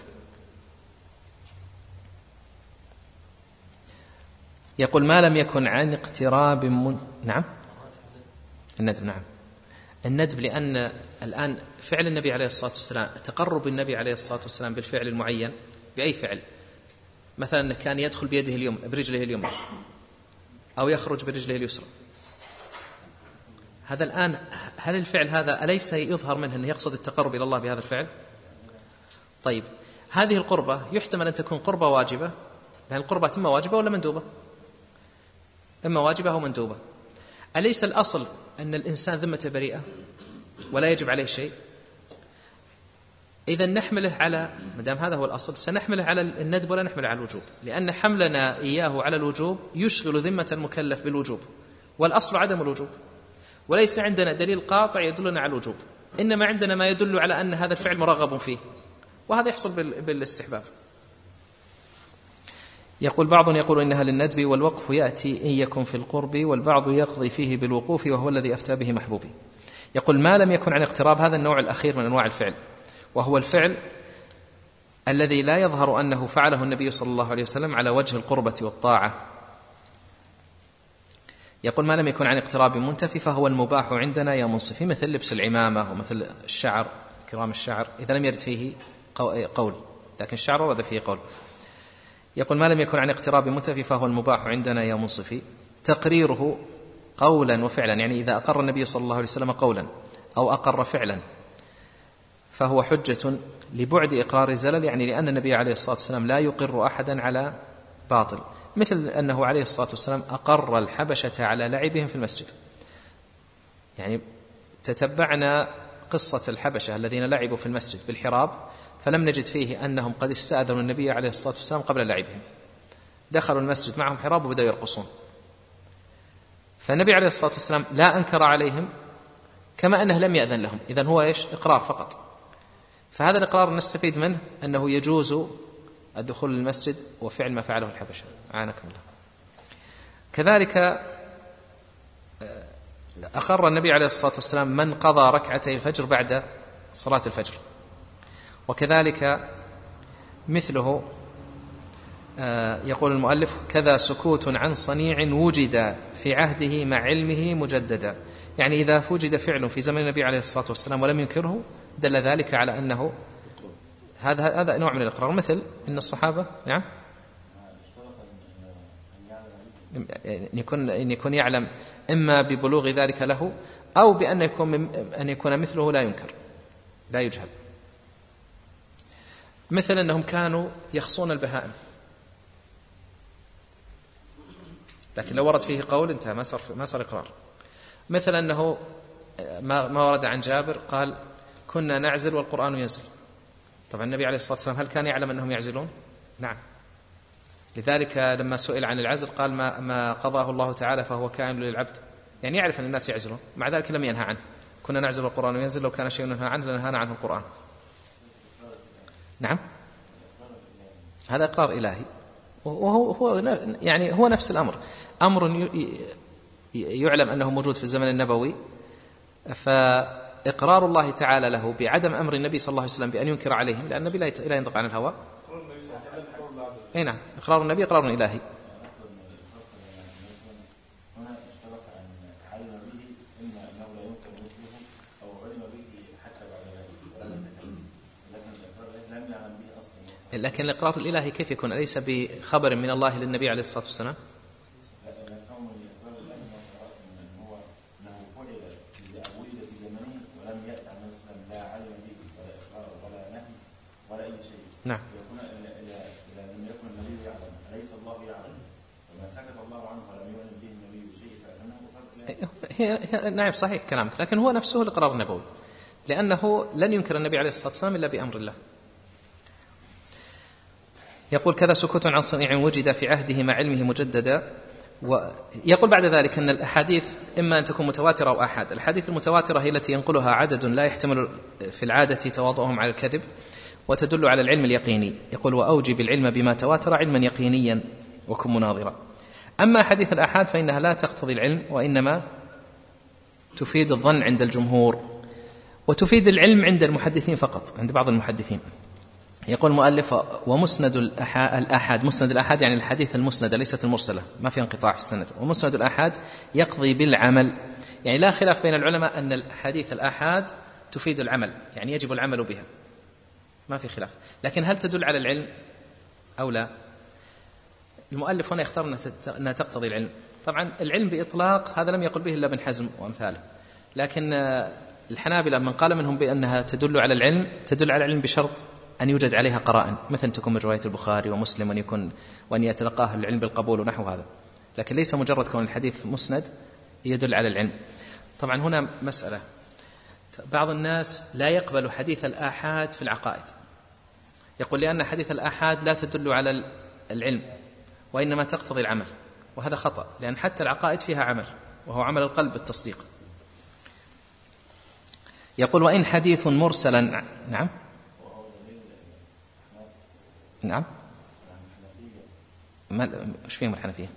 يقول ما لم يكن عن اقتراب من... نعم الندب، نعم الندب، لأن الآن فعل النبي عليه الصلاة والسلام، تقرب النبي عليه الصلاة والسلام بالفعل المعين بأي فعل، مثلا كان يدخل بيده اليمنى برجله اليمنى أو يخرج برجله اليسرى، هذا الآن هل الفعل هذا أليس يظهر منه أنه يقصد التقرب إلى الله بهذا الفعل؟ طيب هذه القربة يحتمل أن تكون قربة واجبة، لأن القربة إما واجبة ولا مندوبة، إما واجبة أو مندوبة. أليس الأصل أن الإنسان ذمة بريئة ولا يجب عليه شيء؟ إذا نحمله على، مدام هذا هو الأصل سنحمله على الندب ولا نحمله على الوجوب، لأن حملنا إياه على الوجوب يشغل ذمة المكلف بالوجوب، والأصل عدم الوجوب، وليس عندنا دليل قاطع يدلنا على الوجوب، إنما عندنا ما يدل على أن هذا الفعل مرغب فيه، وهذا يحصل بالاستحباب. يقول بعض يقول إنها للندب، والوقف يأتي إن يكن في القرب، والبعض يقضي فيه بالوقوف، وهو الذي أفتى به محبوبي. يقول ما لم يكن عن اقتراب، هذا النوع الأخير من أنواع الفعل، وهو الفعل الذي لا يظهر أنه فعله النبي صلى الله عليه وسلم على وجه القربة والطاعة. يقول ما لم يكن عن اقتراب منتفي فهو المباح عندنا يا منصفي، مثل لبس العمامة ومثل الشعر، كرام الشعر، إذا لم يرد فيه قول، لكن الشعر ورد فيه قول. يقول ما لم يكن عن اقتراب منتفي فهو المباح عندنا يا منصفي، تقريره قولا وفعلا، يعني إذا أقر النبي صلى الله عليه وسلم قولا أو أقر فعلا فهو حجة لبعد إقرار الزلل، يعني لأن النبي عليه الصلاة والسلام لا يقر أحدا على باطل، مثل أنه عليه الصلاة والسلام أقر الحبشة على لعبهم في المسجد. يعني تتبعنا قصة الحبشة الذين لعبوا في المسجد بالحراب، فلم نجد فيه أنهم قد استأذنوا النبي عليه الصلاة والسلام قبل لعبهم، دخلوا المسجد معهم حراب وبدأوا يرقصون، فالنبي عليه الصلاة والسلام لا أنكر عليهم كما أنه لم يأذن لهم، إذن هو إيش؟ إقرار فقط. فهذا الإقرار نستفيد منه أنه يجوز الدخول للمسجد وفعل ما فعله الحبشة، عانكم الله. كذلك أقر النبي عليه الصلاة والسلام من قضى ركعتي الفجر بعد صلاة الفجر، وكذلك مثله يقول المؤلف كذا سكوت عن صنيع وجد في عهده مع علمه مجددا، يعني إذا وجد فعل في زمن النبي عليه الصلاة والسلام ولم ينكره دل ذلك على أنه هذا هذا نوع من الإقرار، مثل إن الصحابة نعم أن يكون أن يكون يعلم إما ببلوغ ذلك له أو بأن يكون أن يكون مثله لا ينكر لا يجهل، مثل أنهم كانوا يخصون البهائم، لكن لو ورد فيه قول انتهى ما صار ما صار إقرار. مثل أنه ما ما ورد عن جابر قال كنا نعزل والقرآن ينزل، طبعا النبي عليه الصلاة والسلام هل كان يعلم أنهم يعزلون؟ نعم، لذلك لما سئل عن العزل قال ما, ما قضاه الله تعالى فهو كائن للعبد، يعني يعرف أن الناس يعزلون، مع ذلك لم ينهى عنه. كنا نعزل والقرآن ينزل، لو كان شيء ننهى عنه لنهانا عنه القرآن. نعم، هذا إقرار إلهي، وهو هو يعني هو نفس الأمر، أمر يعلم أنه موجود في الزمن النبوي إقرار الله تعالى له بعدم أمر النبي صلى الله عليه وسلم بأن ينكر عليهم، لأن النبي لا ينطق عن الهوى. أي نعم، إقرار النبي إقرار إلهي. لكن الإقرار الإلهي كيف يكون؟ أليس بخبر من الله للنبي عليه الصلاة والسلام؟ نعم. هي نعم صحيح كلامك، لكن هو نفسه الإقرار النبوي، لأنه لن ينكر النبي عليه الصلاة والسلام إلا بأمر الله. يقول كذا سكوت عن صنيع وجد في عهده مع علمه مجددا. ويقول بعد ذلك أن الأحاديث إما أن تكون متواترة أو آحاد. الحديث المتواترة هي التي ينقلها عدد لا يحتمل في العادة تواضعهم على الكذب وتدل على العلم اليقيني. يقول وأوجب العلم بما تواتر علما يقينيا وكن مناظرا. أما حديث الآحاد فإنها لا تقتضي العلم، وإنما تفيد الظن عند الجمهور، وتفيد العلم عند المحدثين فقط، عند بعض المحدثين. يقول المؤلف ومسند الآحاد، مسند الآحاد يعني الحديث المسند ليست المرسلة، ما في انقطاع في السند. ومسند الآحاد يقضي بالعمل، يعني لا خلاف بين العلماء أن الحديث الآحاد تفيد العمل، يعني يجب العمل بها، ما في خلاف. لكن هل تدل على العلم أو لا؟ المؤلف هنا يختار أنها تقتضي العلم. طبعا العلم بإطلاق هذا لم يقل به إلا ابن حزم وأمثاله، لكن الحنابلة من قال منهم بأنها تدل على العلم تدل على العلم بشرط أن يوجد عليها قرائن، مثل تكون من رواية البخاري ومسلم، وأن يكون وأن يتلقاه العلم بالقبول ونحو هذا، لكن ليس مجرد كون الحديث مسند يدل على العلم. طبعا هنا مسألة، بعض الناس لا يقبل حديث الآحاد في العقائد، يقول لأن حديث الآحاد لا تدل على العلم وإنما تقتضي العمل، وهذا خطأ، لأن حتى العقائد فيها عمل، وهو عمل القلب بالتصديق. يقول وإن حديث مرسلا. نعم نعم ما ايش فيهم الحنفية؟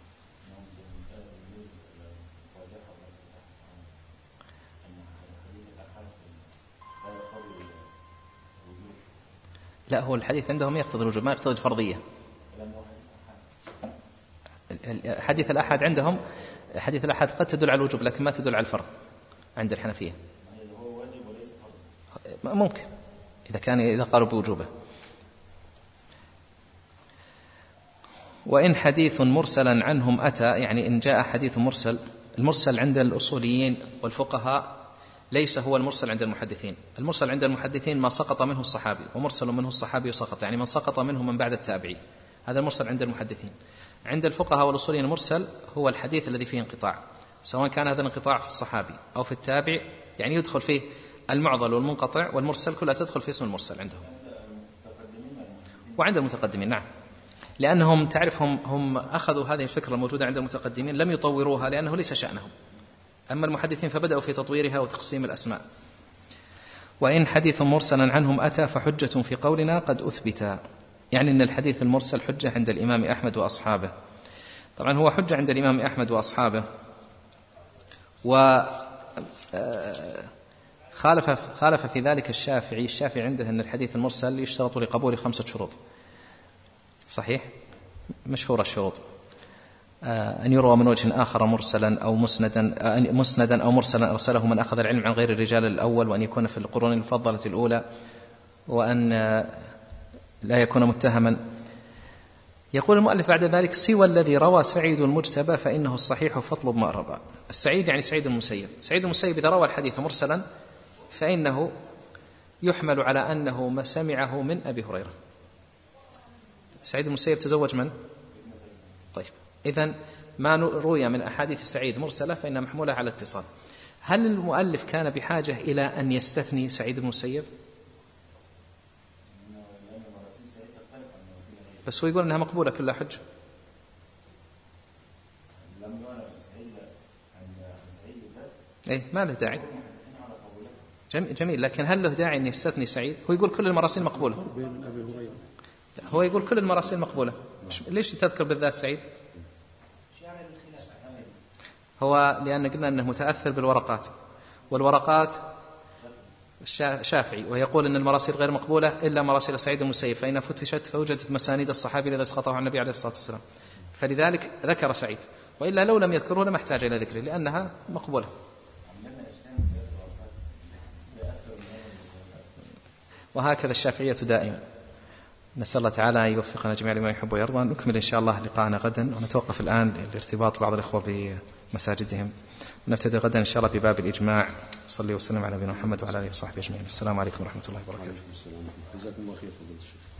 لا، هو الحديث عندهم يقتضي الوجوب ما يقتضي الفرضية. حديث الأحد عندهم حديث الأحد قد تدل على الوجوب لكن ما تدل على الفرض عند الحنفية. ممكن إذا كان إذا قالوا بوجوبه. وإن حديث مرسلا عنهم أتى، يعني إن جاء حديث مرسل. المرسل عند الأصوليين والفقهاء ليس هو المرسل عند المحدثين. المرسل عند المحدثين ما سقط منه الصحابي، ومرسل منه الصحابي سقط، يعني من سقط منه من بعد التابعي، هذا المرسل عند المحدثين. عند الفقهاء والأصوليين المرسل هو الحديث الذي فيه انقطاع، سواء كان هذا الانقطاع في الصحابي أو في التابع، يعني يدخل فيه المعضل والمنقطع والمرسل كلها تدخل في اسم المرسل عندهم وعند المتقدمين. نعم، لأنهم تعرفهم هم أخذوا هذه الفكرة الموجودة عند المتقدمين لم يطوروها لأنه ليس شأنهم، أما المحدثين فبدأوا في تطويرها وتقسيم الأسماء. وإن حديث مرسلا عنهم أتى فحجة في قولنا قد أثبت، يعني أن الحديث المرسل حجة عند الإمام أحمد وأصحابه. طبعا هو حجة عند الإمام أحمد وأصحابه، و خالف خالف في ذلك الشافعي. الشافعي عنده أن الحديث المرسل يشترط لقبول خمسة شروط. صحيح، مشهورة الشروط: أن يروى من وجه آخر مرسلا أو مسندا مسندا أو مرسلا أرسله من أخذ العلم عن غير الرجال الأول، وأن يكون في القرون المفضلة الأولى، وأن لا يكون متهما. يقول المؤلف بعد ذلك: سوى الذي روى سعيد المجتبى فإنه الصحيح فاطلب ما ربى. السعيد يعني سعيد المسيب. سعيد المسيب إذا روى الحديث مرسلا فإنه يحمل على أنه ما سمعه من أبي هريرة. سعيد المسيب تزوج من؟ طيب، إذن ما روي من أحاديث سعيد مرسلة فإنها محمولة على اتصال. هل المؤلف كان بحاجة إلى أن يستثني سعيد المسيب؟ بس هو يقول أنها مقبولة كلها حجة. إيه، ما له داعي. جميل، لكن هل له داعي أن يستثني سعيد؟ هو يقول كل المراسيل مقبولة. هو يقول كل المراسيل مقبولة، ليش تذكر بالذات سعيد؟ هو لأن قلنا أنه متأثر بالورقات، والورقات الشافعي، ويقول أن المراسيل غير مقبولة إلا مراسيل سعيد المسيب فإن فتشت فوجدت مسانيد الصحابي الذي اسقطه عن النبي عليه الصلاة والسلام، فلذلك ذكر سعيد، وإلا لو لم يذكره لما احتاج إلى ذكره لأنها مقبولة. وهكذا الشافعية دائما. نسأل الله تعالى يوفقنا جميعا لما يحب ويرضى. نكمل إن شاء الله لقاءنا غدا، ونتوقف الآن لارتباط بعض الإخوة بمساجدهم، ونبتدئ غدا إن شاء الله بباب الإجماع. صلي وسلم على نبينا محمد وعلى آله وصحبه أجمعين. السلام عليكم ورحمة الله وبركاته. جزاكم الله خير فضيلة الشيخ.